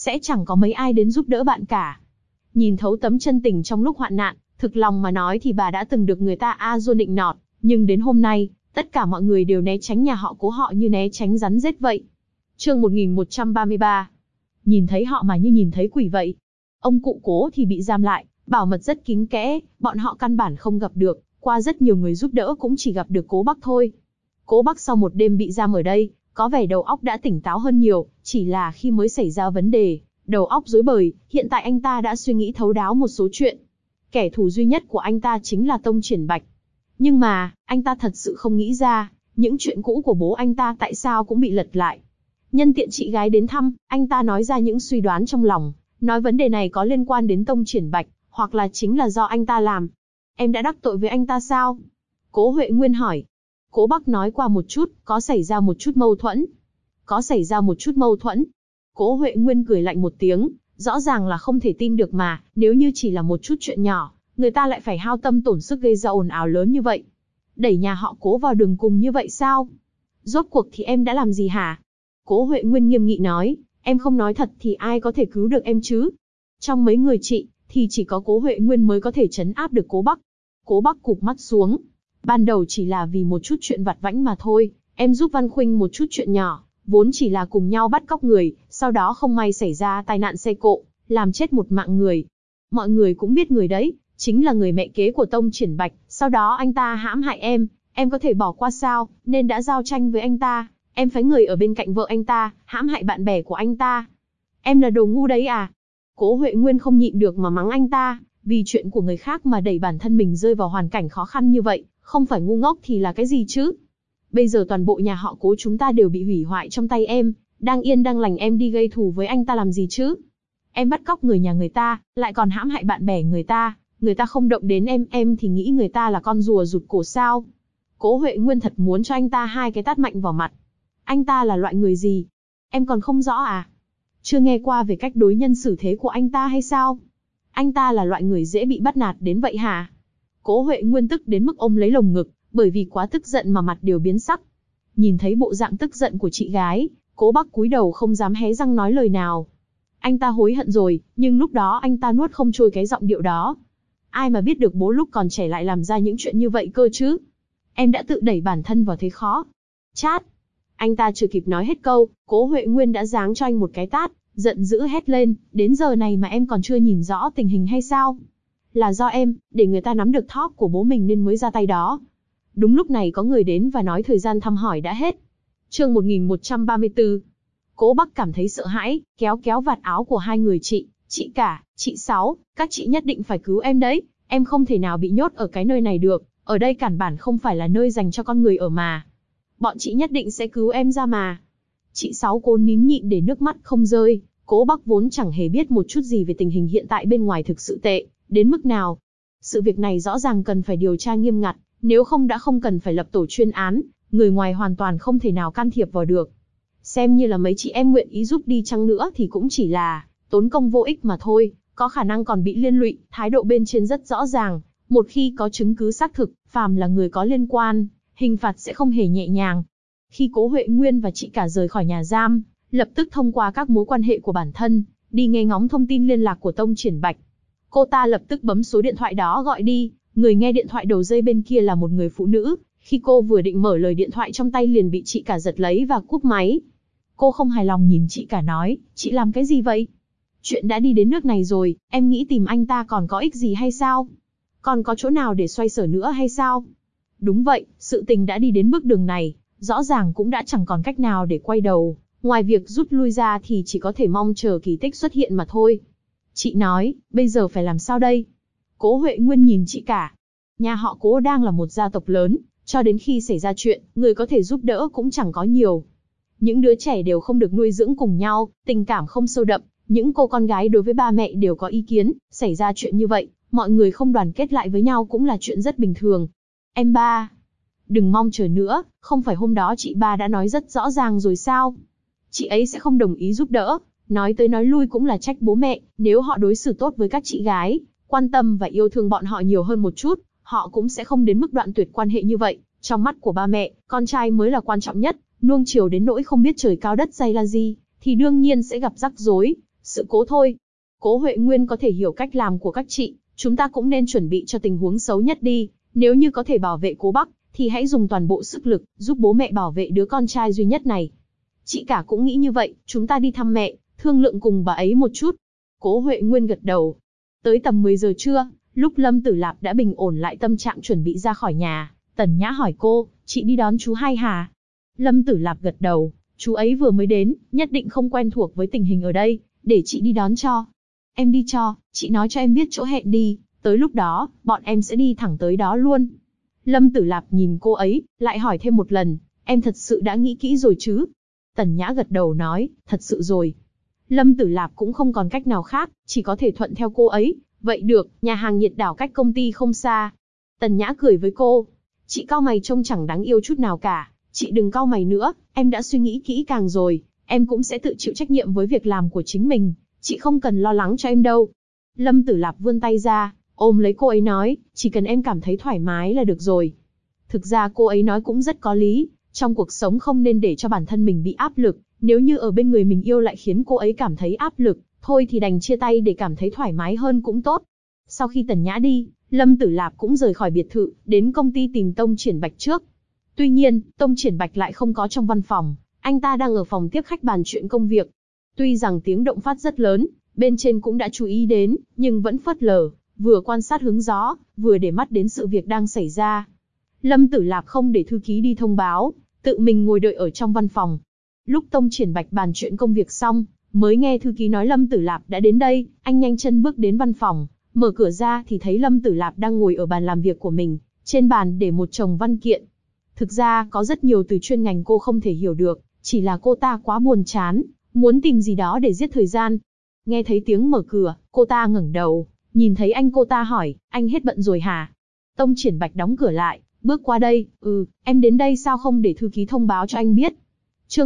S1: sẽ chẳng có mấy ai đến giúp đỡ bạn cả. Nhìn thấu tấm chân tình trong lúc hoạn nạn, thực lòng mà nói thì bà đã từng được người ta dô nịnh nọt, nhưng đến hôm nay, tất cả mọi người đều né tránh nhà họ Cố họ như né tránh rắn rết vậy. Chương 1133. Nhìn thấy họ mà như nhìn thấy quỷ vậy. Ông cụ Cố thì bị giam lại, bảo mật rất kín kẽ, bọn họ căn bản không gặp được, qua rất nhiều người giúp đỡ cũng chỉ gặp được Cố Bắc thôi. Cố Bắc sau một đêm bị giam ở đây, có vẻ đầu óc đã tỉnh táo hơn nhiều, chỉ là khi mới xảy ra vấn đề, đầu óc rối bời, hiện tại anh ta đã suy nghĩ thấu đáo một số chuyện. Kẻ thù duy nhất của anh ta chính là Tông Triển Bạch. Nhưng mà, anh ta thật sự không nghĩ ra, những chuyện cũ của bố anh ta tại sao cũng bị lật lại. Nhân tiện chị gái đến thăm, anh ta nói ra những suy đoán trong lòng, nói vấn đề này có liên quan đến Tông Triển Bạch, hoặc là chính là do anh ta làm. Em đã đắc tội với anh ta sao? Cố Huệ Nguyên hỏi. Cố Bắc nói qua một chút, có xảy ra một chút mâu thuẫn. Có xảy ra một chút mâu thuẫn. Cố Huệ Nguyên cười lạnh một tiếng, rõ ràng là không thể tin được mà, nếu như chỉ là một chút chuyện nhỏ, người ta lại phải hao tâm tổn sức gây ra ồn ào lớn như vậy. Đẩy nhà họ Cố vào đường cùng như vậy sao? Rốt cuộc thì em đã làm gì hả? Cố Huệ Nguyên nghiêm nghị nói, em không nói thật thì ai có thể cứu được em chứ? Trong mấy người chị, thì chỉ có Cố Huệ Nguyên mới có thể trấn áp được Cố Bắc. Cố Bắc cụp mắt xuống. Ban đầu chỉ là vì một chút chuyện vặt vãnh mà thôi, em giúp Văn Khuynh một chút chuyện nhỏ, vốn chỉ là cùng nhau bắt cóc người, sau đó không may xảy ra tai nạn xe cộ, làm chết một mạng người. Mọi người cũng biết người đấy, chính là người mẹ kế của Tông Triển Bạch, sau đó anh ta hãm hại em có thể bỏ qua sao, nên đã giao tranh với anh ta, em phái người ở bên cạnh vợ anh ta, hãm hại bạn bè của anh ta. Em là đồ ngu đấy à? Cố Huệ Nguyên không nhịn được mà mắng anh ta, vì chuyện của người khác mà đẩy bản thân mình rơi vào hoàn cảnh khó khăn như vậy, không phải ngu ngốc thì là cái gì chứ? Bây giờ toàn bộ nhà họ Cố chúng ta đều bị hủy hoại trong tay em, đang yên đang lành em đi gây thù với anh ta làm gì chứ? Em bắt cóc người nhà người ta, lại còn hãm hại bạn bè người ta không động đến em thì nghĩ người ta là con rùa rụt cổ sao? Cố Huệ Nguyên thật muốn cho anh ta hai cái tát mạnh vào mặt. Anh ta là loại người gì? Em còn không rõ à? Chưa nghe qua về cách đối nhân xử thế của anh ta hay sao? Anh ta là loại người dễ bị bắt nạt đến vậy hả? Cố Huệ Nguyên tức đến mức ôm lấy lồng ngực, bởi vì quá tức giận mà mặt đều biến sắc. Nhìn thấy bộ dạng tức giận của chị gái, Cố Bắc cúi đầu không dám hé răng nói lời nào. Anh ta hối hận rồi, nhưng lúc đó anh ta nuốt không trôi cái giọng điệu đó. Ai mà biết được bố lúc còn trẻ lại làm ra những chuyện như vậy cơ chứ? Em đã tự đẩy bản thân vào thế khó. Chát! Anh ta chưa kịp nói hết câu, Cố Huệ Nguyên đã giáng cho anh một cái tát, giận dữ hét lên, đến giờ này mà em còn chưa nhìn rõ tình hình hay sao? Là do em, để người ta nắm được thóp của bố mình nên mới ra tay đó. Đúng lúc này có người đến và nói thời gian thăm hỏi đã hết. Chương 1134. Cố Bắc cảm thấy sợ hãi, kéo kéo vạt áo của hai người chị cả, chị Sáu, các chị nhất định phải cứu em đấy, em không thể nào bị nhốt ở cái nơi này được, ở đây căn bản không phải là nơi dành cho con người ở mà. Bọn chị nhất định sẽ cứu em ra mà. Chị Sáu cố nín nhịn để nước mắt không rơi, Cố Bắc vốn chẳng hề biết một chút gì về tình hình hiện tại bên ngoài thực sự tệ, đến mức nào. Sự việc này rõ ràng cần phải điều tra nghiêm ngặt, nếu không đã không cần phải lập tổ chuyên án, người ngoài hoàn toàn không thể nào can thiệp vào được. Xem như là mấy chị em nguyện ý giúp đi chăng nữa thì cũng chỉ là tốn công vô ích mà thôi, có khả năng còn bị liên lụy, thái độ bên trên rất rõ ràng, một khi có chứng cứ xác thực, phàm là người có liên quan, hình phạt sẽ không hề nhẹ nhàng. Khi Cố Huệ Nguyên và chị cả rời khỏi nhà giam, lập tức thông qua các mối quan hệ của bản thân, đi nghe ngóng thông tin liên lạc của Tông Triển Bạch. Cô ta lập tức bấm số điện thoại đó gọi đi, người nghe điện thoại đầu dây bên kia là một người phụ nữ, khi cô vừa định mở lời điện thoại trong tay liền bị chị cả giật lấy và cúp máy. Cô không hài lòng nhìn chị cả nói, chị làm cái gì vậy? Chuyện đã đi đến nước này rồi, em nghĩ tìm anh ta còn có ích gì hay sao? Còn có chỗ nào để xoay sở nữa hay sao? Đúng vậy, sự tình đã đi đến bước đường này, rõ ràng cũng đã chẳng còn cách nào để quay đầu, ngoài việc rút lui ra thì chỉ có thể mong chờ kỳ tích xuất hiện mà thôi. Chị nói, bây giờ phải làm sao đây? Cố Huệ Nguyên nhìn chị cả. Nhà họ Cố đang là một gia tộc lớn, cho đến khi xảy ra chuyện, người có thể giúp đỡ cũng chẳng có nhiều. Những đứa trẻ đều không được nuôi dưỡng cùng nhau, tình cảm không sâu đậm, những cô con gái đối với ba mẹ đều có ý kiến, xảy ra chuyện như vậy, mọi người không đoàn kết lại với nhau cũng là chuyện rất bình thường. Em ba, đừng mong chờ nữa, không phải hôm đó chị ba đã nói rất rõ ràng rồi sao? Chị ấy sẽ không đồng ý giúp đỡ, nói tới nói lui cũng là trách bố mẹ, nếu họ đối xử tốt với các chị gái, quan tâm và yêu thương bọn họ nhiều hơn một chút, họ cũng sẽ không đến mức đoạn tuyệt quan hệ như vậy. Trong mắt của ba mẹ, con trai mới là quan trọng nhất, nuông chiều đến nỗi không biết trời cao đất dày là gì, thì đương nhiên sẽ gặp rắc rối. sự cố thôi. Cố Huệ Nguyên có thể hiểu cách làm của các chị, chúng ta cũng nên chuẩn bị cho tình huống xấu nhất đi. Nếu như có thể bảo vệ Cố Bắc, thì hãy dùng toàn bộ sức lực, giúp bố mẹ bảo vệ đứa con trai duy nhất này. Chị cả cũng nghĩ như vậy, chúng ta đi thăm mẹ, thương lượng cùng bà ấy một chút. Cố Huệ Nguyên gật đầu. Tới tầm 10 giờ trưa, lúc Lâm Tử Lạp đã bình ổn lại tâm trạng chuẩn bị ra khỏi nhà, Tần Nhã hỏi cô, chị đi đón chú hai hả? Lâm Tử Lạp gật đầu, chú ấy vừa mới đến, nhất định không quen thuộc với tình hình ở đây, để chị đi đón cho. Em đi cho, chị nói cho em biết chỗ hẹn đi, tới lúc đó, bọn em sẽ đi thẳng tới đó luôn. Lâm Tử Lạp nhìn cô ấy, lại hỏi thêm một lần, em thật sự đã nghĩ kỹ rồi chứ? Tần Nhã gật đầu nói, thật sự rồi. Lâm Tử Lạp cũng không còn cách nào khác, chỉ có thể thuận theo cô ấy. Vậy được, nhà hàng Nhiệt Đảo cách công ty không xa. Tần Nhã cười với cô, chị cau mày trông chẳng đáng yêu chút nào cả, chị đừng cau mày nữa, em đã suy nghĩ kỹ càng rồi, em cũng sẽ tự chịu trách nhiệm với việc làm của chính mình, chị không cần lo lắng cho em đâu. Lâm Tử Lạp vươn tay ra, ôm lấy cô ấy nói, chỉ cần em cảm thấy thoải mái là được rồi. Thực ra cô ấy nói cũng rất có lý, trong cuộc sống không nên để cho bản thân mình bị áp lực, nếu như ở bên người mình yêu lại khiến cô ấy cảm thấy áp lực, thôi thì đành chia tay để cảm thấy thoải mái hơn cũng tốt. Sau khi Tần Nhã đi, Lâm Tử Lạp cũng rời khỏi biệt thự, đến công ty tìm Tông Triển Bạch trước. Tuy nhiên, Tông Triển Bạch lại không có trong văn phòng, anh ta đang ở phòng tiếp khách bàn chuyện công việc. Tuy rằng tiếng động phát rất lớn, bên trên cũng đã chú ý đến, nhưng vẫn phớt lờ, vừa quan sát hướng gió, vừa để mắt đến sự việc đang xảy ra. Lâm Tử Lạp không để thư ký đi thông báo, tự mình ngồi đợi ở trong văn phòng. Lúc Tông Triển Bạch bàn chuyện công việc xong, mới nghe thư ký nói Lâm Tử Lạp đã đến đây, anh nhanh chân bước đến văn phòng, mở cửa ra thì thấy Lâm Tử Lạp đang ngồi ở bàn làm việc của mình, trên bàn để một chồng văn kiện. Thực ra có rất nhiều từ chuyên ngành cô không thể hiểu được, chỉ là cô ta quá buồn chán, muốn tìm gì đó để giết thời gian. Nghe thấy tiếng mở cửa, cô ta ngẩng đầu, nhìn thấy anh cô ta hỏi, anh hết bận rồi hả? Tông Triển Bạch đóng cửa lại, bước qua đây, em đến đây sao không để thư ký thông báo cho anh biết? Chương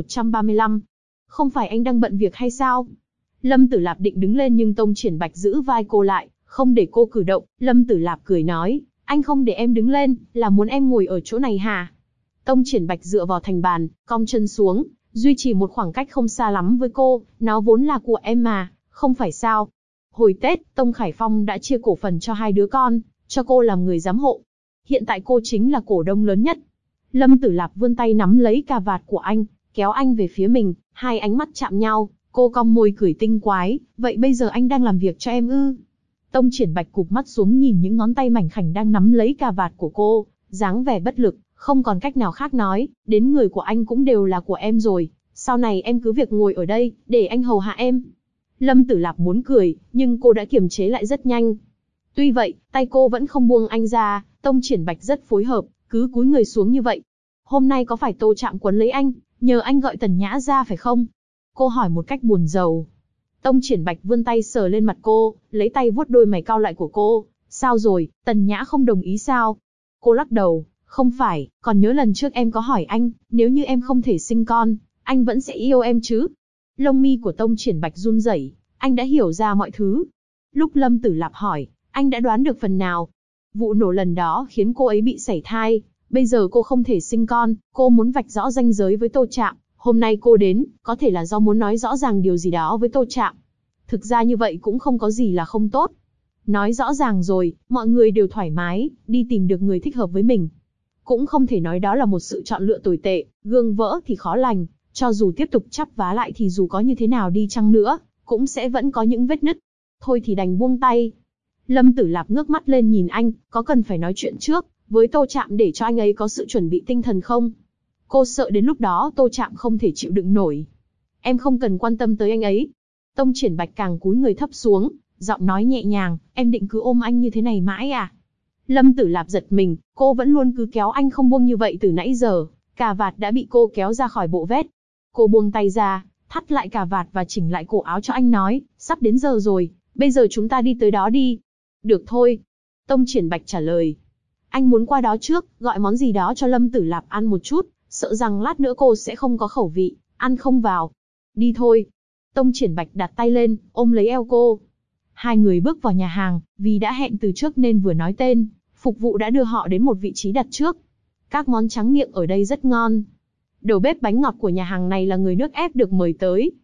S1: 1135. Không phải anh đang bận việc hay sao? Lâm Tử Lạp định đứng lên nhưng Tông Triển Bạch giữ vai cô lại, không để cô cử động. Lâm Tử Lạp cười nói, anh không để em đứng lên, là muốn em ngồi ở chỗ này hả? Tông Triển Bạch dựa vào thành bàn, cong chân xuống, duy trì một khoảng cách không xa lắm với cô, nó vốn là của em mà, không phải sao? Hồi Tết, Tông Khải Phong đã chia cổ phần cho hai đứa con, cho cô làm người giám hộ. Hiện tại cô chính là cổ đông lớn nhất. Lâm Tử Lạp vươn tay nắm lấy cà vạt của anh, kéo anh về phía mình, hai ánh mắt chạm nhau, cô cong môi cười tinh quái, vậy bây giờ anh đang làm việc cho em ư? Tông Triển Bạch cụp mắt xuống nhìn những ngón tay mảnh khảnh đang nắm lấy cà vạt của cô, dáng vẻ bất lực, không còn cách nào khác nói, đến người của anh cũng đều là của em rồi, sau này em cứ việc ngồi ở đây, để anh hầu hạ em. Lâm Tử Lạp muốn cười, nhưng cô đã kiềm chế lại rất nhanh. Tuy vậy, tay cô vẫn không buông anh ra, Tông Triển Bạch rất phối hợp, cứ cúi người xuống như vậy. Hôm nay có phải Tô Trạm quấn lấy anh, nhờ anh gọi Tần Nhã ra phải không? Cô hỏi một cách buồn rầu. Tông Triển Bạch vươn tay sờ lên mặt cô, lấy tay vuốt đôi mày cau lại của cô. Sao rồi, Tần Nhã không đồng ý sao? Cô lắc đầu, không phải, còn nhớ lần trước em có hỏi anh, nếu như em không thể sinh con, anh vẫn sẽ yêu em chứ? Lông mi của Tông Triển Bạch run rẩy, anh đã hiểu ra mọi thứ. Lúc Lâm Tử Lạp hỏi, anh đã đoán được phần nào? Vụ nổ lần đó khiến cô ấy bị sảy thai, bây giờ cô không thể sinh con, cô muốn vạch rõ ranh giới với Tô Trạm. Hôm nay cô đến, có thể là do muốn nói rõ ràng điều gì đó với Tô Trạm. Thực ra như vậy cũng không có gì là không tốt. Nói rõ ràng rồi, mọi người đều thoải mái, đi tìm được người thích hợp với mình. Cũng không thể nói đó là một sự chọn lựa tồi tệ, gương vỡ thì khó lành, cho dù tiếp tục chắp vá lại thì dù có như thế nào đi chăng nữa, cũng sẽ vẫn có những vết nứt. Thôi thì đành buông tay. Lâm Tử Lạp ngước mắt lên nhìn anh, có cần phải nói chuyện trước với Tô Trạm để cho anh ấy có sự chuẩn bị tinh thần không? Cô sợ đến lúc đó Tô Trạm không thể chịu đựng nổi. Em không cần quan tâm tới anh ấy. Tông Triển Bạch càng cúi người thấp xuống, giọng nói nhẹ nhàng, em định cứ ôm anh như thế này mãi à? Lâm Tử Lạp giật mình, cô vẫn luôn cứ kéo anh không buông như vậy từ nãy giờ, cà vạt đã bị cô kéo ra khỏi bộ vest. Cô buông tay ra, thắt lại cà vạt và chỉnh lại cổ áo cho anh nói, sắp đến giờ rồi, bây giờ chúng ta đi tới đó đi. Được thôi. Tông Triển Bạch trả lời. Anh muốn qua đó trước, gọi món gì đó cho Lâm Tử Lạp ăn một chút, sợ rằng lát nữa cô sẽ không có khẩu vị, ăn không vào. Đi thôi. Tông Triển Bạch đặt tay lên, ôm lấy eo cô. Hai người bước vào nhà hàng, vì đã hẹn từ trước nên vừa nói tên, phục vụ đã đưa họ đến một vị trí đặt trước. Các món tráng miệng ở đây rất ngon. Đầu bếp bánh ngọt của nhà hàng này là người nước ép được mời tới.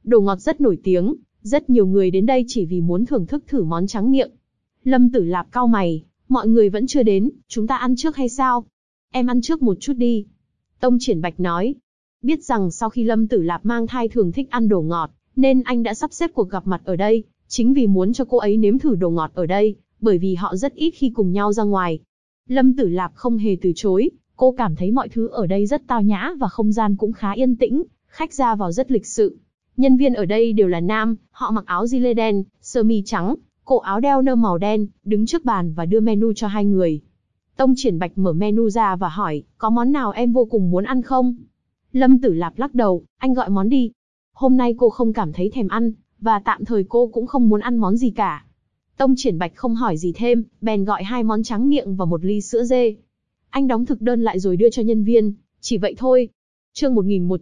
S1: đồ ngọt rất nổi tiếng, rất nhiều người đến đây chỉ vì muốn thưởng thức thử món tráng miệng. Lâm Tử Lạp cau mày, mọi người vẫn chưa đến, chúng ta ăn trước hay sao? Em ăn trước một chút đi. Tông Triển Bạch nói. Biết rằng sau khi Lâm Tử Lạp mang thai thường thích ăn đồ ngọt, nên anh đã sắp xếp cuộc gặp mặt ở đây, chính vì muốn cho cô ấy nếm thử đồ ngọt ở đây, bởi vì họ rất ít khi cùng nhau ra ngoài. Lâm Tử Lạp không hề từ chối, cô cảm thấy mọi thứ ở đây rất tao nhã và không gian cũng khá yên tĩnh, khách ra vào rất lịch sự. Nhân viên ở đây đều là nam, họ mặc áo gilet đen, sơ mi trắng, cổ áo đeo nơ màu đen, đứng trước bàn và đưa menu cho hai người. Tông Triển Bạch mở menu ra và hỏi, có món nào em vô cùng muốn ăn không? Lâm Tử Lạp lắc đầu, anh gọi món đi. Hôm nay cô không cảm thấy thèm ăn, và tạm thời cô cũng không muốn ăn món gì cả. Tông Triển Bạch không hỏi gì thêm, bèn gọi 2 món tráng miệng và 1 ly sữa dê. Anh đóng thực đơn lại rồi đưa cho nhân viên, chỉ vậy thôi. Chương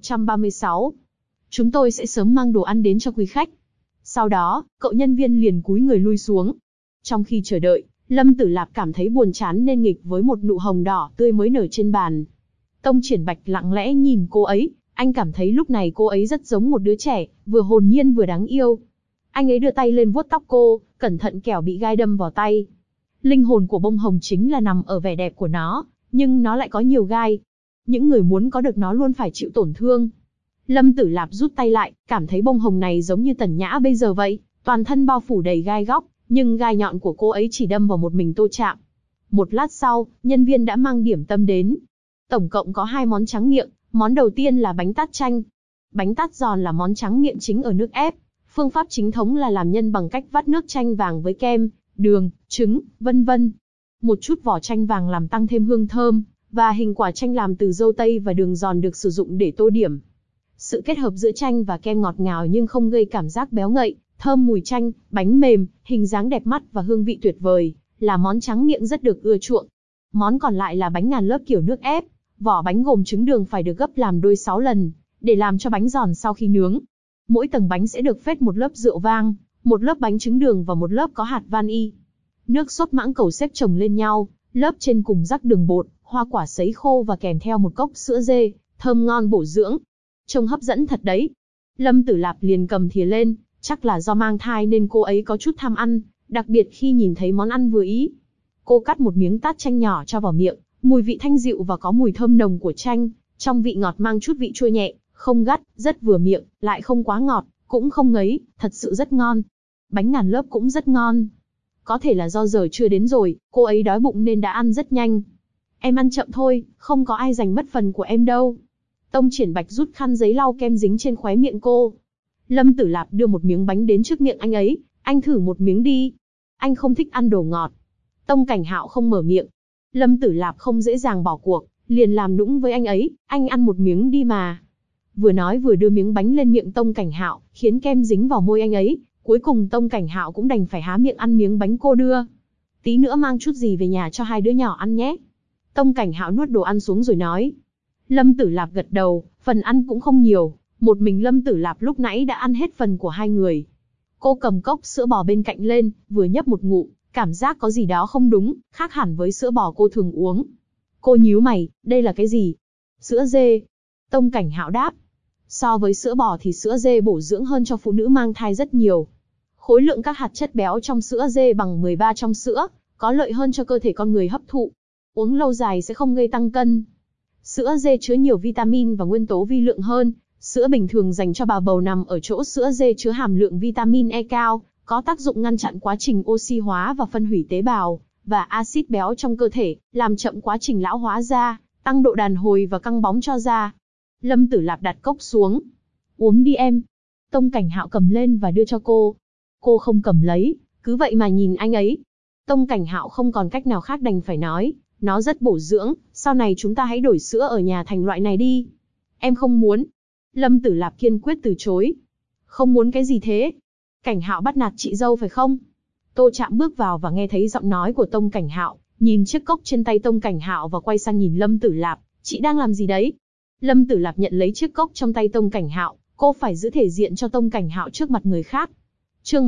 S1: 1136. Chúng tôi sẽ sớm mang đồ ăn đến cho quý khách. Sau đó, cậu nhân viên liền cúi người lui xuống. Trong khi chờ đợi, Lâm Tử Lạp cảm thấy buồn chán nên nghịch với một nụ hồng đỏ tươi mới nở trên bàn. Tông Triển Bạch lặng lẽ nhìn cô ấy, anh cảm thấy lúc này cô ấy rất giống một đứa trẻ, vừa hồn nhiên vừa đáng yêu. Anh ấy đưa tay lên vuốt tóc cô, cẩn thận kẻo bị gai đâm vào tay. Linh hồn của bông hồng chính là nằm ở vẻ đẹp của nó, nhưng nó lại có nhiều gai. Những người muốn có được nó luôn phải chịu tổn thương. Lâm Tử Lạp rút tay lại, cảm thấy bông hồng này giống như Tần Nhã bây giờ vậy, toàn thân bao phủ đầy gai góc, nhưng gai nhọn của cô ấy chỉ đâm vào một mình Tô Trạm. Một lát sau, nhân viên đã mang điểm tâm đến. Tổng cộng có 2 món tráng miệng, món đầu tiên là bánh tát chanh. Bánh tát giòn là món tráng miệng chính ở nước ép. Phương pháp chính thống là làm nhân bằng cách vắt nước chanh vàng với kem, đường, trứng, vân vân. Một chút vỏ chanh vàng làm tăng thêm hương thơm, và hình quả chanh làm từ dâu tây và đường giòn được sử dụng để tô điểm. Sự kết hợp giữa chanh và kem ngọt ngào nhưng không gây cảm giác béo ngậy, thơm mùi chanh, bánh mềm, hình dáng đẹp mắt và hương vị tuyệt vời, là món tráng miệng rất được ưa chuộng. Món còn lại là bánh ngàn lớp kiểu nước ép. Vỏ bánh gồm trứng đường phải được gấp làm đôi 6 lần, để làm cho bánh giòn sau khi nướng. Mỗi tầng bánh sẽ được phết một lớp rượu vang, một lớp bánh trứng đường và một lớp có hạt vani. Nước sốt mãng cầu xếp chồng lên nhau, lớp trên cùng rắc đường bột, hoa quả sấy khô và kèm theo một cốc sữa dê, thơm ngon bổ dưỡng. Trông hấp dẫn thật đấy. Lâm Tử Lạp liền cầm thìa lên, chắc là do mang thai nên cô ấy có chút tham ăn, đặc biệt khi nhìn thấy món ăn vừa ý. Cô cắt một miếng tát chanh nhỏ cho vào miệng, mùi vị thanh dịu và có mùi thơm nồng của chanh, trong vị ngọt mang chút vị chua nhẹ, không gắt, rất vừa miệng, lại không quá ngọt, cũng không ngấy, thật sự rất ngon. Bánh ngàn lớp cũng rất ngon. Có thể là do giờ chưa đến rồi, cô ấy đói bụng nên đã ăn rất nhanh. Em ăn chậm thôi, không có ai giành mất phần của em đâu. Tông Triển Bạch rút khăn giấy lau kem dính trên khóe miệng cô. Lâm Tử Lạp đưa một miếng bánh đến trước miệng anh ấy, anh thử một miếng đi. Anh không thích ăn đồ ngọt. Tông Cảnh Hạo không mở miệng. Lâm Tử Lạp không dễ dàng bỏ cuộc, liền làm nũng với anh ấy, anh ăn một miếng đi mà. Vừa nói vừa đưa miếng bánh lên miệng Tông Cảnh Hạo, khiến kem dính vào môi anh ấy. Cuối cùng Tông Cảnh Hạo cũng đành phải há miệng ăn miếng bánh cô đưa. Tí nữa mang chút gì về nhà cho 2 đứa nhỏ ăn nhé. Tông Cảnh Hạo nuốt đồ ăn xuống rồi nói. Lâm Tử Lạp gật đầu, phần ăn cũng không nhiều, một mình Lâm Tử Lạp lúc nãy đã ăn hết phần của 2 người. Cô cầm cốc sữa bò bên cạnh lên, vừa nhấp một ngụm, cảm giác có gì đó không đúng, khác hẳn với sữa bò cô thường uống. Cô nhíu mày, đây là cái gì? Sữa dê. Tông Cảnh Hạo đáp. So với sữa bò thì sữa dê bổ dưỡng hơn cho phụ nữ mang thai rất nhiều. Khối lượng các hạt chất béo trong sữa dê bằng 13 trong sữa, có lợi hơn cho cơ thể con người hấp thụ. Uống lâu dài sẽ không gây tăng cân. Sữa dê chứa nhiều vitamin và nguyên tố vi lượng hơn. Sữa bình thường dành cho bà bầu nằm ở chỗ sữa dê chứa hàm lượng vitamin E cao, có tác dụng ngăn chặn quá trình oxy hóa và phân hủy tế bào, và axit béo trong cơ thể, làm chậm quá trình lão hóa da, tăng độ đàn hồi và căng bóng cho da. Lâm Tử Lạp đặt cốc xuống. Uống đi em. Tông Cảnh Hạo cầm lên và đưa cho cô. Cô không cầm lấy, cứ vậy mà nhìn anh ấy. Tông Cảnh Hạo không còn cách nào khác đành phải nói, nó rất bổ dưỡng, sau này chúng ta hãy đổi sữa ở nhà thành loại này đi. Em không muốn. Lâm Tử Lạp kiên quyết từ chối. Không muốn cái gì thế? Cảnh Hạo bắt nạt chị dâu phải không? Tô Trạm bước vào và nghe thấy giọng nói của Tông Cảnh Hạo, nhìn chiếc cốc trên tay Tông Cảnh Hạo và quay sang nhìn Lâm Tử Lạp, chị đang làm gì đấy? Lâm Tử Lạp nhận lấy chiếc cốc trong tay Tông Cảnh Hạo, cô phải giữ thể diện cho Tông Cảnh Hạo trước mặt người khác. Chương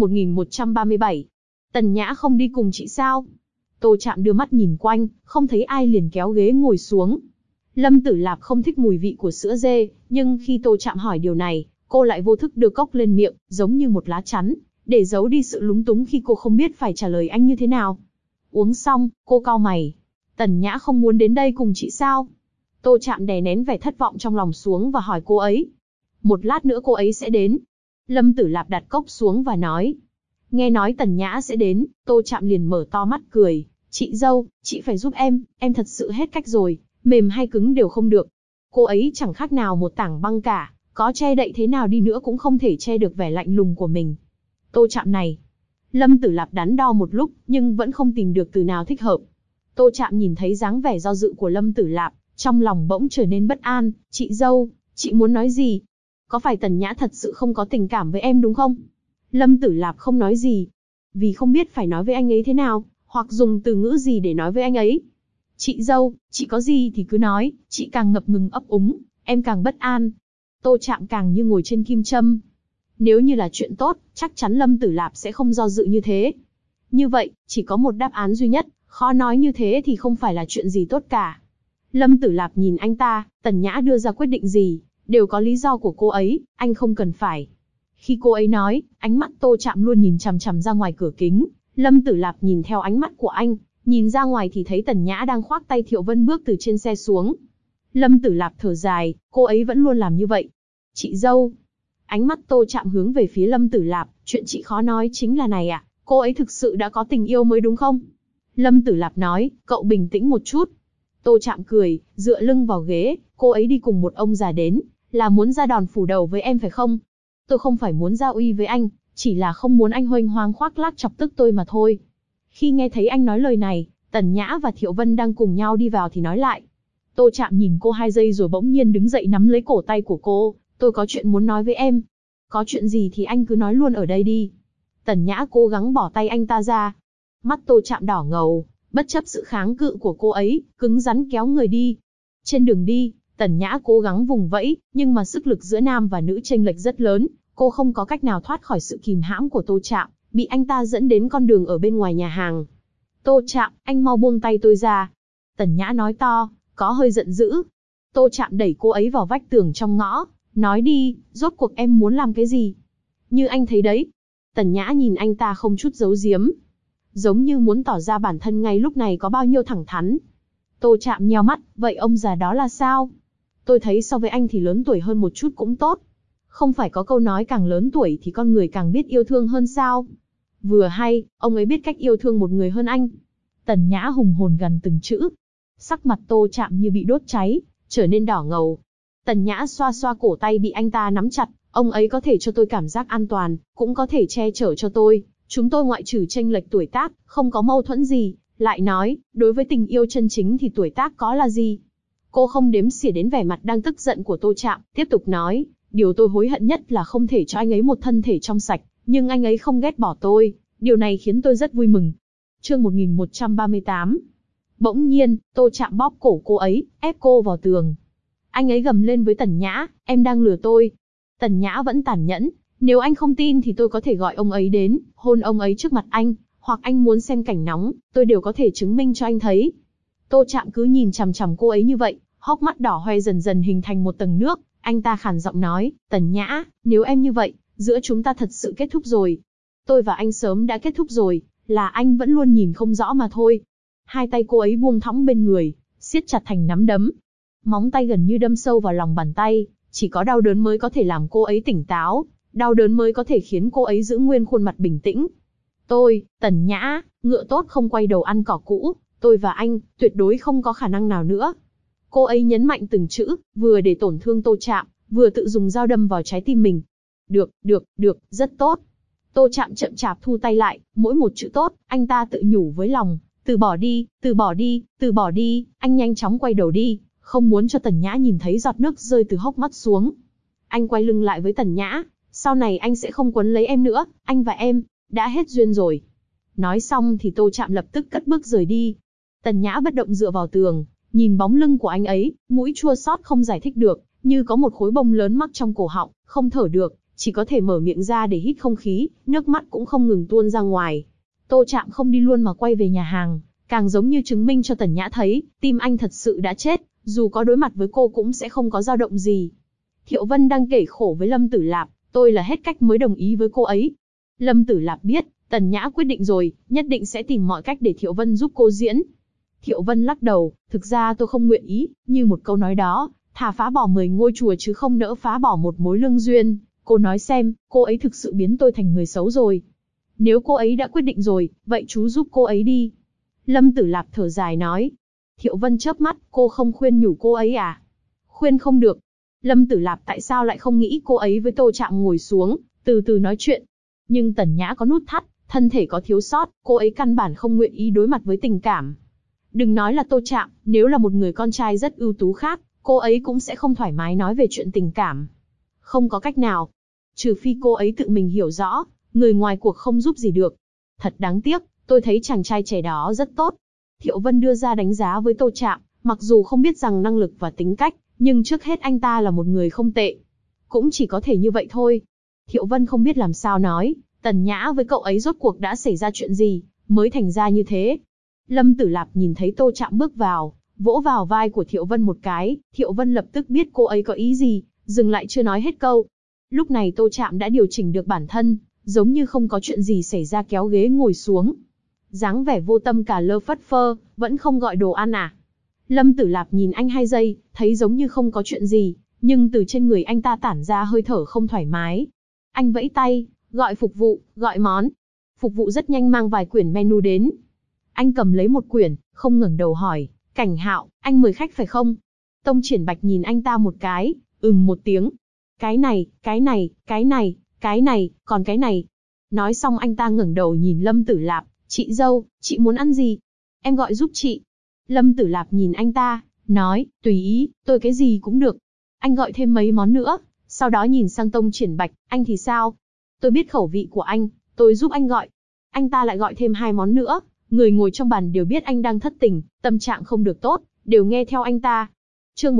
S1: 1137. Tần Nhã không đi cùng chị sao? Tô Trạm đưa mắt nhìn quanh, không thấy ai liền kéo ghế ngồi xuống. Lâm Tử Lạp không thích mùi vị của sữa dê, nhưng khi Tô Trạm hỏi điều này, cô lại vô thức đưa cốc lên miệng, giống như một lá chắn, để giấu đi sự lúng túng khi cô không biết phải trả lời anh như thế nào. Uống xong, cô cau mày. Tần Nhã không muốn đến đây cùng chị sao? Tô Trạm đè nén vẻ thất vọng trong lòng xuống và hỏi cô ấy. Một lát nữa cô ấy sẽ đến. Lâm Tử Lạp đặt cốc xuống và nói. Nghe nói Tần Nhã sẽ đến, Tô Trạm liền mở to mắt cười. Chị dâu, chị phải giúp em thật sự hết cách rồi, mềm hay cứng đều không được. Cô ấy chẳng khác nào một tảng băng cả, có che đậy thế nào đi nữa cũng không thể che được vẻ lạnh lùng của mình. Tô Trạm này. Lâm Tử Lạp đắn đo một lúc, nhưng vẫn không tìm được từ nào thích hợp. Tô Trạm nhìn thấy dáng vẻ do dự của Lâm Tử Lạp, trong lòng bỗng trở nên bất an. Chị dâu, chị muốn nói gì? Có phải Tần Nhã thật sự không có tình cảm với em đúng không? Lâm Tử Lạp không nói gì, vì không biết phải nói với anh ấy thế nào, hoặc dùng từ ngữ gì để nói với anh ấy. Chị dâu, chị có gì thì cứ nói, chị càng ngập ngừng ấp úng, em càng bất an. Tô Trạm càng như ngồi trên kim châm. Nếu như là chuyện tốt, chắc chắn Lâm Tử Lạp sẽ không do dự như thế. Như vậy, chỉ có một đáp án duy nhất, khó nói như thế thì không phải là chuyện gì tốt cả. Lâm Tử Lạp nhìn anh ta, Tần Nhã đưa ra quyết định gì, đều có lý do của cô ấy, anh không cần phải. Khi cô ấy nói, ánh mắt Tô Trạm luôn nhìn chằm chằm ra ngoài cửa kính. Lâm Tử Lạp nhìn theo ánh mắt của anh, nhìn ra ngoài thì thấy Tần Nhã đang khoác tay Thiệu Vân bước từ trên xe xuống. Lâm Tử Lạp thở dài, cô ấy vẫn luôn làm như vậy. Chị dâu. Ánh mắt Tô Trạm hướng về phía Lâm Tử Lạp, chuyện chị khó nói chính là này à, cô ấy thực sự đã có tình yêu mới đúng không? Lâm Tử Lạp nói, cậu bình tĩnh một chút. Tô Trạm cười, dựa lưng vào ghế, cô ấy đi cùng một ông già đến, là muốn ra đòn phủ đầu với em phải không? Tôi không phải muốn ra uy với anh, chỉ là không muốn anh huênh hoang khoác lác chọc tức tôi mà thôi. Khi nghe thấy anh nói lời này, Tần Nhã và Thiệu Vân đang cùng nhau đi vào thì nói lại. Tô Trạm nhìn cô 2 giây rồi bỗng nhiên đứng dậy nắm lấy cổ tay của cô. Tôi có chuyện muốn nói với em. Có chuyện gì thì anh cứ nói luôn ở đây đi. Tần Nhã cố gắng bỏ tay anh ta ra. Mắt Tô Trạm đỏ ngầu, bất chấp sự kháng cự của cô ấy, cứng rắn kéo người đi. Trên đường đi, Tần Nhã cố gắng vùng vẫy, nhưng mà sức lực giữa nam và nữ chênh lệch rất lớn. Cô không có cách nào thoát khỏi sự kìm hãm của Tô Trạm, bị anh ta dẫn đến con đường ở bên ngoài nhà hàng. Tô Trạm, anh mau buông tay tôi ra. Tần Nhã nói to, có hơi giận dữ. Tô Trạm đẩy cô ấy vào vách tường trong ngõ, nói đi, rốt cuộc em muốn làm cái gì? Như anh thấy đấy. Tần Nhã nhìn anh ta không chút giấu giếm, giống như muốn tỏ ra bản thân ngay lúc này có bao nhiêu thẳng thắn. Tô Trạm nheo mắt, vậy ông già đó là sao? Tôi thấy so với anh thì lớn tuổi hơn một chút cũng tốt. Không phải có câu nói càng lớn tuổi thì con người càng biết yêu thương hơn sao? Vừa hay, ông ấy biết cách yêu thương một người hơn anh. Tần Nhã hùng hồn gần từng chữ. Sắc mặt Tô Trạm như bị đốt cháy, trở nên đỏ ngầu. Tần Nhã xoa xoa cổ tay bị anh ta nắm chặt. Ông ấy có thể cho tôi cảm giác an toàn, cũng có thể che chở cho tôi. Chúng tôi ngoại trừ chênh lệch tuổi tác, không có mâu thuẫn gì. Lại nói, đối với tình yêu chân chính thì tuổi tác có là gì? Cô không đếm xỉa đến vẻ mặt đang tức giận của Tô Trạm, tiếp tục nói. Điều tôi hối hận nhất là không thể cho anh ấy một thân thể trong sạch, nhưng anh ấy không ghét bỏ tôi. Điều này khiến tôi rất vui mừng. Chương 1138. Bỗng nhiên, Tô Trạm bóp cổ cô ấy, ép cô vào tường. Anh ấy gầm lên với Tần Nhã, em đang lừa tôi. Tần Nhã vẫn tàn nhẫn, nếu anh không tin thì tôi có thể gọi ông ấy đến, hôn ông ấy trước mặt anh, hoặc anh muốn xem cảnh nóng, tôi đều có thể chứng minh cho anh thấy. Tô Trạm cứ nhìn chằm chằm cô ấy như vậy, hốc mắt đỏ hoe dần dần hình thành một tầng nước. Anh ta khàn giọng nói, Tần Nhã, nếu em như vậy, giữa chúng ta thật sự kết thúc rồi. Tôi và anh sớm đã kết thúc rồi, là anh vẫn luôn nhìn không rõ mà thôi. Hai tay cô ấy buông thõng bên người, siết chặt thành nắm đấm. Móng tay gần như đâm sâu vào lòng bàn tay, chỉ có đau đớn mới có thể làm cô ấy tỉnh táo, đau đớn mới có thể khiến cô ấy giữ nguyên khuôn mặt bình tĩnh. Tôi, Tần Nhã, ngựa tốt không quay đầu ăn cỏ cũ, tôi và anh, tuyệt đối không có khả năng nào nữa. Cô ấy nhấn mạnh từng chữ, vừa để tổn thương Tô Trạm, vừa tự dùng dao đâm vào trái tim mình. Được, rất tốt. Tô Trạm chậm chạp thu tay lại, mỗi một chữ tốt, anh ta tự nhủ với lòng, từ bỏ đi, anh nhanh chóng quay đầu đi, không muốn cho Tần Nhã nhìn thấy giọt nước rơi từ hốc mắt xuống. Anh quay lưng lại với Tần Nhã, sau này anh sẽ không quấn lấy em nữa, anh và em, đã hết duyên rồi. Nói xong thì Tô Trạm lập tức cất bước rời đi. Tần Nhã bất động dựa vào tường, nhìn bóng lưng của anh ấy, mũi chua xót không giải thích được, như có một khối bông lớn mắc trong cổ họng, không thở được, chỉ có thể mở miệng ra để hít không khí, nước mắt cũng không ngừng tuôn ra ngoài. Tô Trạm không đi luôn mà quay về nhà hàng, càng giống như chứng minh cho Tần Nhã thấy, tim anh thật sự đã chết, dù có đối mặt với cô cũng sẽ không có dao động gì. Thiệu Vân đang kể khổ với Lâm Tử Lạp, tôi là hết cách mới đồng ý với cô ấy. Lâm Tử Lạp biết, Tần Nhã quyết định rồi, nhất định sẽ tìm mọi cách để Thiệu Vân giúp cô diễn. Thiệu Vân lắc đầu, thực ra tôi không nguyện ý, như một câu nói đó, thà phá bỏ 10 ngôi chùa chứ không nỡ phá bỏ một mối lương duyên. Cô nói xem, cô ấy thực sự biến tôi thành người xấu rồi. Nếu cô ấy đã quyết định rồi, vậy chú giúp cô ấy đi. Lâm Tử Lạp thở dài nói. Thiệu Vân chớp mắt, cô không khuyên nhủ cô ấy à? Khuyên không được. Lâm Tử Lạp tại sao lại không nghĩ cô ấy với Tô Trạm ngồi xuống, từ từ nói chuyện. Nhưng Tần Nhã có nút thắt, thân thể có thiếu sót, cô ấy căn bản không nguyện ý đối mặt với tình cảm. Đừng nói là Tô Trạm, nếu là một người con trai rất ưu tú khác, cô ấy cũng sẽ không thoải mái nói về chuyện tình cảm. Không có cách nào. Trừ phi cô ấy tự mình hiểu rõ, người ngoài cuộc không giúp gì được. Thật đáng tiếc, tôi thấy chàng trai trẻ đó rất tốt. Thiệu Vân đưa ra đánh giá với Tô Trạm, mặc dù không biết rằng năng lực và tính cách, nhưng trước hết anh ta là một người không tệ. Cũng chỉ có thể như vậy thôi. Thiệu Vân không biết làm sao nói, Tần Nhã với cậu ấy rốt cuộc đã xảy ra chuyện gì, mới thành ra như thế. Lâm Tử Lạp nhìn thấy Tô Trạm bước vào, vỗ vào vai của Thiệu Vân một cái, Thiệu Vân lập tức biết cô ấy có ý gì, dừng lại chưa nói hết câu. Lúc này Tô Trạm đã điều chỉnh được bản thân, giống như không có chuyện gì xảy ra kéo ghế ngồi xuống. Dáng vẻ vô tâm cả lơ phất phơ, vẫn không gọi đồ ăn à? Lâm Tử Lạp nhìn anh 2 giây, thấy giống như không có chuyện gì, nhưng từ trên người anh ta tản ra hơi thở không thoải mái. Anh vẫy tay, gọi phục vụ, gọi món. Phục vụ rất nhanh mang vài quyển menu đến. Anh cầm lấy một quyển, không ngẩng đầu hỏi, Cảnh Hạo, anh mời khách phải không? Tông Triển Bạch nhìn anh ta một cái, một tiếng. Cái này, cái này, cái này, cái này, còn cái này. Nói xong anh ta ngẩng đầu nhìn Lâm Tử Lạp, chị dâu, chị muốn ăn gì? Em gọi giúp chị. Lâm Tử Lạp nhìn anh ta, nói, tùy ý, tôi cái gì cũng được. Anh gọi thêm mấy món nữa, sau đó nhìn sang Tông Triển Bạch, anh thì sao? Tôi biết khẩu vị của anh, tôi giúp anh gọi. Anh ta lại gọi thêm 2 món nữa, người ngồi trong bàn đều biết anh đang thất tình, tâm trạng không được tốt, đều nghe theo anh ta. Chương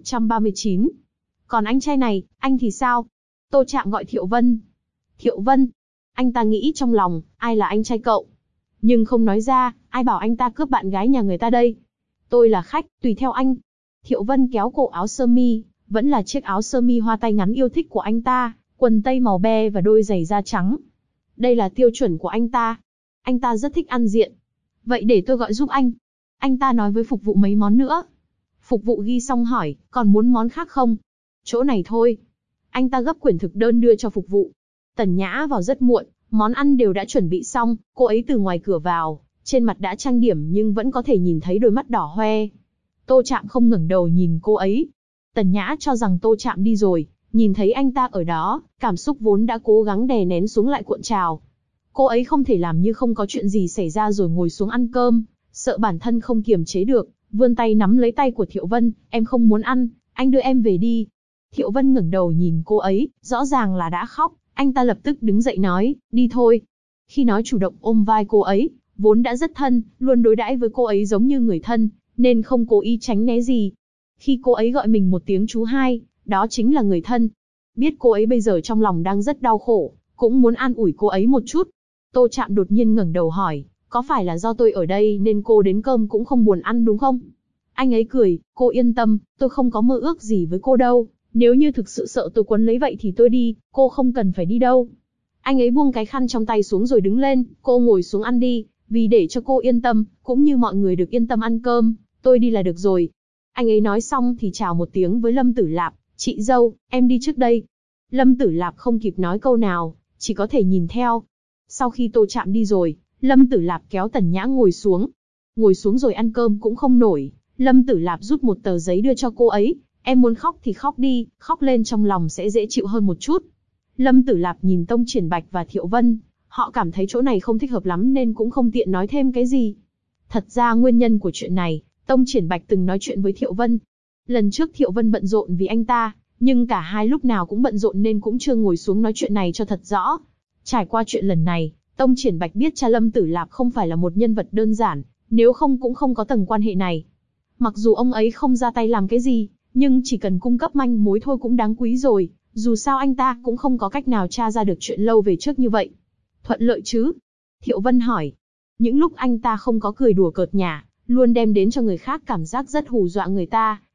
S1: 1139. Còn anh trai này, anh thì sao? Tô Trạm gọi Thiệu Vân. Thiệu Vân. Anh ta nghĩ trong lòng, ai là anh trai cậu? Nhưng không nói ra, ai bảo anh ta cướp bạn gái nhà người ta đây? Tôi là khách, tùy theo anh. Thiệu Vân kéo cổ áo sơ mi, vẫn là chiếc áo sơ mi hoa tay ngắn yêu thích của anh ta, quần tây màu be và đôi giày da trắng. Đây là tiêu chuẩn của anh ta. Anh ta rất thích ăn diện. Vậy để tôi gọi giúp anh. Anh ta nói với phục vụ mấy món nữa. Phục vụ ghi xong hỏi, còn muốn món khác không? Chỗ này thôi. Anh ta gấp quyển thực đơn đưa cho phục vụ. Tần Nhã vào rất muộn, món ăn đều đã chuẩn bị xong, cô ấy từ ngoài cửa vào, trên mặt đã trang điểm nhưng vẫn có thể nhìn thấy đôi mắt đỏ hoe. Tô Trạm không ngẩng đầu nhìn cô ấy. Tần Nhã cho rằng Tô Trạm đi rồi, nhìn thấy anh ta ở đó, cảm xúc vốn đã cố gắng đè nén xuống lại cuộn trào. Cô ấy không thể làm như không có chuyện gì xảy ra rồi ngồi xuống ăn cơm, sợ bản thân không kiềm chế được, vươn tay nắm lấy tay của Thiệu Vân, em không muốn ăn, anh đưa em về đi. Thiệu Vân ngẩng đầu nhìn cô ấy, rõ ràng là đã khóc, anh ta lập tức đứng dậy nói, đi thôi. Khi nói chủ động ôm vai cô ấy, vốn đã rất thân, luôn đối đãi với cô ấy giống như người thân, nên không cố ý tránh né gì. Khi cô ấy gọi mình một tiếng chú hai, đó chính là người thân. Biết cô ấy bây giờ trong lòng đang rất đau khổ, cũng muốn an ủi cô ấy một chút. Tô Trạm đột nhiên ngẩng đầu hỏi, có phải là do tôi ở đây nên cô đến cơm cũng không buồn ăn đúng không? Anh ấy cười, cô yên tâm, tôi không có mơ ước gì với cô đâu. Nếu như thực sự sợ tôi quấn lấy vậy thì tôi đi, cô không cần phải đi đâu. Anh ấy buông cái khăn trong tay xuống rồi đứng lên, cô ngồi xuống ăn đi, vì để cho cô yên tâm, cũng như mọi người được yên tâm ăn cơm, tôi đi là được rồi. Anh ấy nói xong thì chào một tiếng với Lâm Tử Lạp, chị dâu, em đi trước đây. Lâm Tử Lạp không kịp nói câu nào, chỉ có thể nhìn theo. Sau khi Tô Trạm đi rồi, Lâm Tử Lạp kéo Tần Nhã ngồi xuống. Ngồi xuống rồi ăn cơm cũng không nổi, Lâm Tử Lạp rút một tờ giấy đưa cho cô ấy. Em muốn khóc thì khóc đi, khóc lên trong lòng sẽ dễ chịu hơn một chút. Lâm Tử Lạp nhìn Tông Triển Bạch và Thiệu Vân, họ cảm thấy chỗ này không thích hợp lắm nên cũng không tiện nói thêm cái gì. Thật ra nguyên nhân của chuyện này, Tông Triển Bạch từng nói chuyện với Thiệu Vân. Lần trước Thiệu Vân bận rộn vì anh ta, nhưng cả hai lúc nào cũng bận rộn nên cũng chưa ngồi xuống nói chuyện này cho thật rõ. Trải qua chuyện lần này, Tông Triển Bạch biết cha Lâm Tử Lạp không phải là một nhân vật đơn giản, nếu không cũng không có tầng quan hệ này. Mặc dù ông ấy không ra tay làm cái gì, nhưng chỉ cần cung cấp manh mối thôi cũng đáng quý rồi, dù sao anh ta cũng không có cách nào tra ra được chuyện lâu về trước như vậy. Thuận lợi chứ? Thiệu Vân hỏi. Những lúc anh ta không có cười đùa cợt nhả, luôn đem đến cho người khác cảm giác rất hù dọa người ta,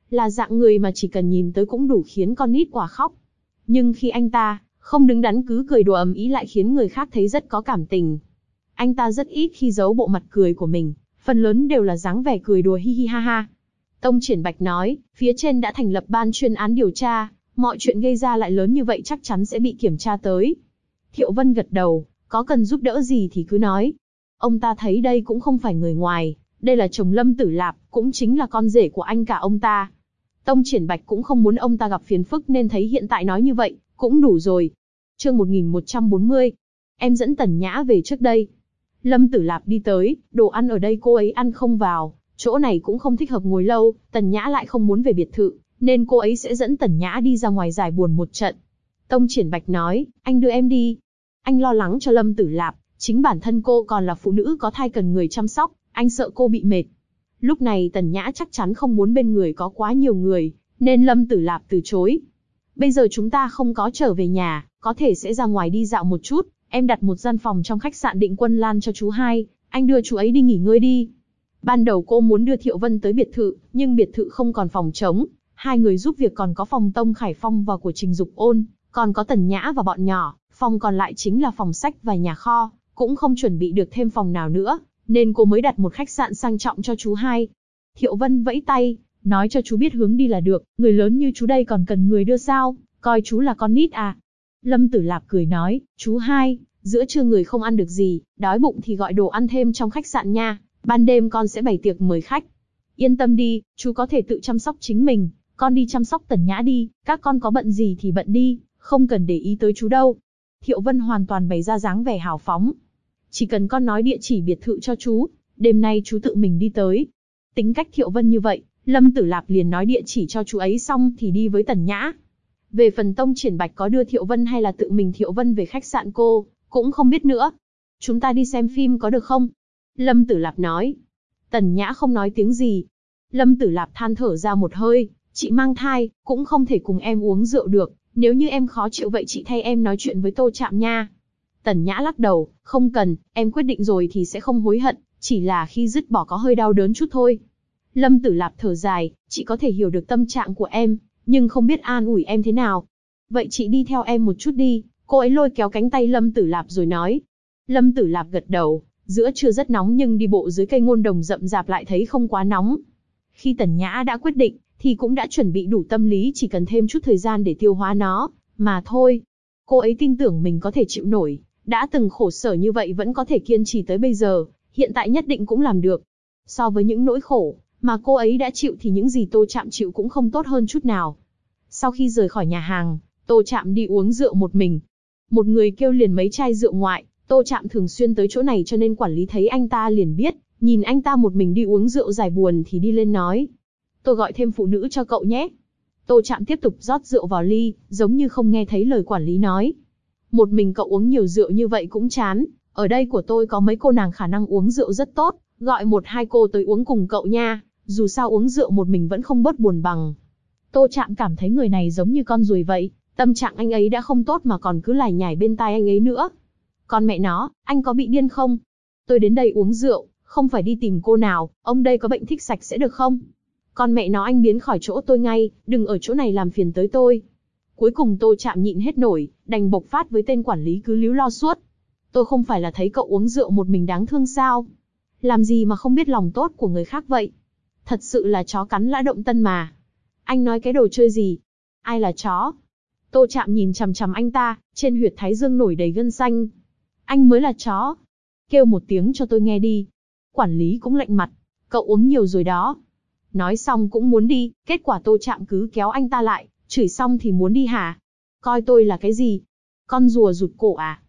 S1: là dạng người mà chỉ cần nhìn tới cũng đủ khiến con nít quả khóc. Nhưng khi anh ta không đứng đắn cứ cười đùa ầm ĩ lại khiến người khác thấy rất có cảm tình. Anh ta rất ít khi giấu bộ mặt cười của mình, phần lớn đều là dáng vẻ cười đùa hi hi ha ha. Tông Triển Bạch nói, phía trên đã thành lập ban chuyên án điều tra, mọi chuyện gây ra lại lớn như vậy chắc chắn sẽ bị kiểm tra tới. Thiệu Vân gật đầu, có cần giúp đỡ gì thì cứ nói. Ông ta thấy đây cũng không phải người ngoài, đây là chồng Lâm Tử Lạp, cũng chính là con rể của anh cả ông ta. Tông Triển Bạch cũng không muốn ông ta gặp phiền phức nên thấy hiện tại nói như vậy, cũng đủ rồi. Chương 1140, em dẫn Tần Nhã về trước đây. Lâm Tử Lạp đi tới, đồ ăn ở đây cô ấy ăn không vào, chỗ này cũng không thích hợp ngồi lâu, Tần Nhã lại không muốn về biệt thự, nên cô ấy sẽ dẫn Tần Nhã đi ra ngoài giải buồn một trận. Tông Triển Bạch nói, anh đưa em đi. Anh lo lắng cho Lâm Tử Lạp, chính bản thân cô còn là phụ nữ có thai cần người chăm sóc, anh sợ cô bị mệt. Lúc này Tần Nhã chắc chắn không muốn bên người có quá nhiều người, nên Lâm Tử Lạp từ chối. Bây giờ chúng ta không có trở về nhà, có thể sẽ ra ngoài đi dạo một chút, em đặt một gian phòng trong khách sạn Định Quân Lan cho chú hai, anh đưa chú ấy đi nghỉ ngơi đi. Ban đầu cô muốn đưa Thiệu Vân tới biệt thự, nhưng biệt thự không còn phòng trống, hai người giúp việc còn có phòng Tông Khải Phong và của Trình Dục Ôn, còn có Tần Nhã và bọn nhỏ, phòng còn lại chính là phòng sách và nhà kho, cũng không chuẩn bị được thêm phòng nào nữa, nên cô mới đặt một khách sạn sang trọng cho chú hai. Thiệu Vân vẫy tay, nói cho chú biết hướng đi là được, người lớn như chú đây còn cần người đưa sao, coi chú là con nít à. Lâm Tử Lạp cười nói, chú hai, giữa trưa người không ăn được gì, đói bụng thì gọi đồ ăn thêm trong khách sạn nha, ban đêm con sẽ bày tiệc mời khách. Yên tâm đi, chú có thể tự chăm sóc chính mình, con đi chăm sóc Tần Nhã đi, các con có bận gì thì bận đi, không cần để ý tới chú đâu. Thiệu Vân hoàn toàn bày ra dáng vẻ hào phóng. Chỉ cần con nói địa chỉ biệt thự cho chú, đêm nay chú tự mình đi tới. Tính cách Thiệu Vân như vậy, Lâm Tử Lạp liền nói địa chỉ cho chú ấy xong thì đi với Tần Nhã. Về phần Tông Triển Bạch có đưa Thiệu Vân hay là tự mình Thiệu Vân về khách sạn cô, cũng không biết nữa. Chúng ta đi xem phim có được không? Lâm Tử Lạp nói. Tần Nhã không nói tiếng gì. Lâm Tử Lạp than thở ra một hơi, chị mang thai, cũng không thể cùng em uống rượu được, nếu như em khó chịu vậy chị thay em nói chuyện với Tô Trạm nha. Tần Nhã lắc đầu, không cần, em quyết định rồi thì sẽ không hối hận, chỉ là khi dứt bỏ có hơi đau đớn chút thôi. Lâm Tử Lạp thở dài, chị có thể hiểu được tâm trạng của em, nhưng không biết an ủi em thế nào. Vậy chị đi theo em một chút đi, cô ấy lôi kéo cánh tay Lâm Tử Lạp rồi nói. Lâm Tử Lạp gật đầu, giữa trưa rất nóng nhưng đi bộ dưới cây ngôn đồng rậm rạp lại thấy không quá nóng. Khi Tần Nhã đã quyết định, thì cũng đã chuẩn bị đủ tâm lý chỉ cần thêm chút thời gian để tiêu hóa nó, mà thôi. Cô ấy tin tưởng mình có thể chịu nổi, đã từng khổ sở như vậy vẫn có thể kiên trì tới bây giờ, hiện tại nhất định cũng làm được. So với những nỗi khổ mà cô ấy đã chịu thì những gì Tô Trạm chịu cũng không tốt hơn chút nào. Sau khi rời khỏi nhà hàng, Tô Trạm đi uống rượu một mình. Một người kêu liền mấy chai rượu ngoại, Tô Trạm thường xuyên tới chỗ này cho nên quản lý thấy anh ta liền biết, nhìn anh ta một mình đi uống rượu giải buồn thì đi lên nói. Tôi gọi thêm phụ nữ cho cậu nhé. Tô Trạm tiếp tục rót rượu vào ly, giống như không nghe thấy lời quản lý nói. Một mình cậu uống nhiều rượu như vậy cũng chán, ở đây của tôi có mấy cô nàng khả năng uống rượu rất tốt, gọi một hai cô tới uống cùng cậu nha, dù sao uống rượu một mình vẫn không bớt buồn bằng. Tô Trạm cảm thấy người này giống như con ruồi vậy, tâm trạng anh ấy đã không tốt mà còn cứ lải nhải bên tai anh ấy nữa. Con mẹ nó, anh có bị điên không? Tôi đến đây uống rượu, không phải đi tìm cô nào, ông đây có bệnh thích sạch sẽ được không? Con mẹ nó anh biến khỏi chỗ tôi ngay, đừng ở chỗ này làm phiền tới tôi. Cuối cùng Tô Trạm nhịn hết nổi, đành bộc phát với tên quản lý cứ líu lo suốt. Tôi không phải là thấy cậu uống rượu một mình đáng thương sao? Làm gì mà không biết lòng tốt của người khác vậy? Thật sự là chó cắn lã động tân mà. Anh nói cái đồ chơi gì? Ai là chó? Tô Trạm nhìn chằm chằm anh ta, trên huyệt thái dương nổi đầy gân xanh. Anh mới là chó. Kêu một tiếng cho tôi nghe đi. Quản lý cũng lạnh mặt. Cậu uống nhiều rồi đó. Nói xong cũng muốn đi, kết quả Tô Trạm cứ kéo anh ta lại, chửi xong thì muốn đi hả? Coi tôi là cái gì? Con rùa rụt cổ à?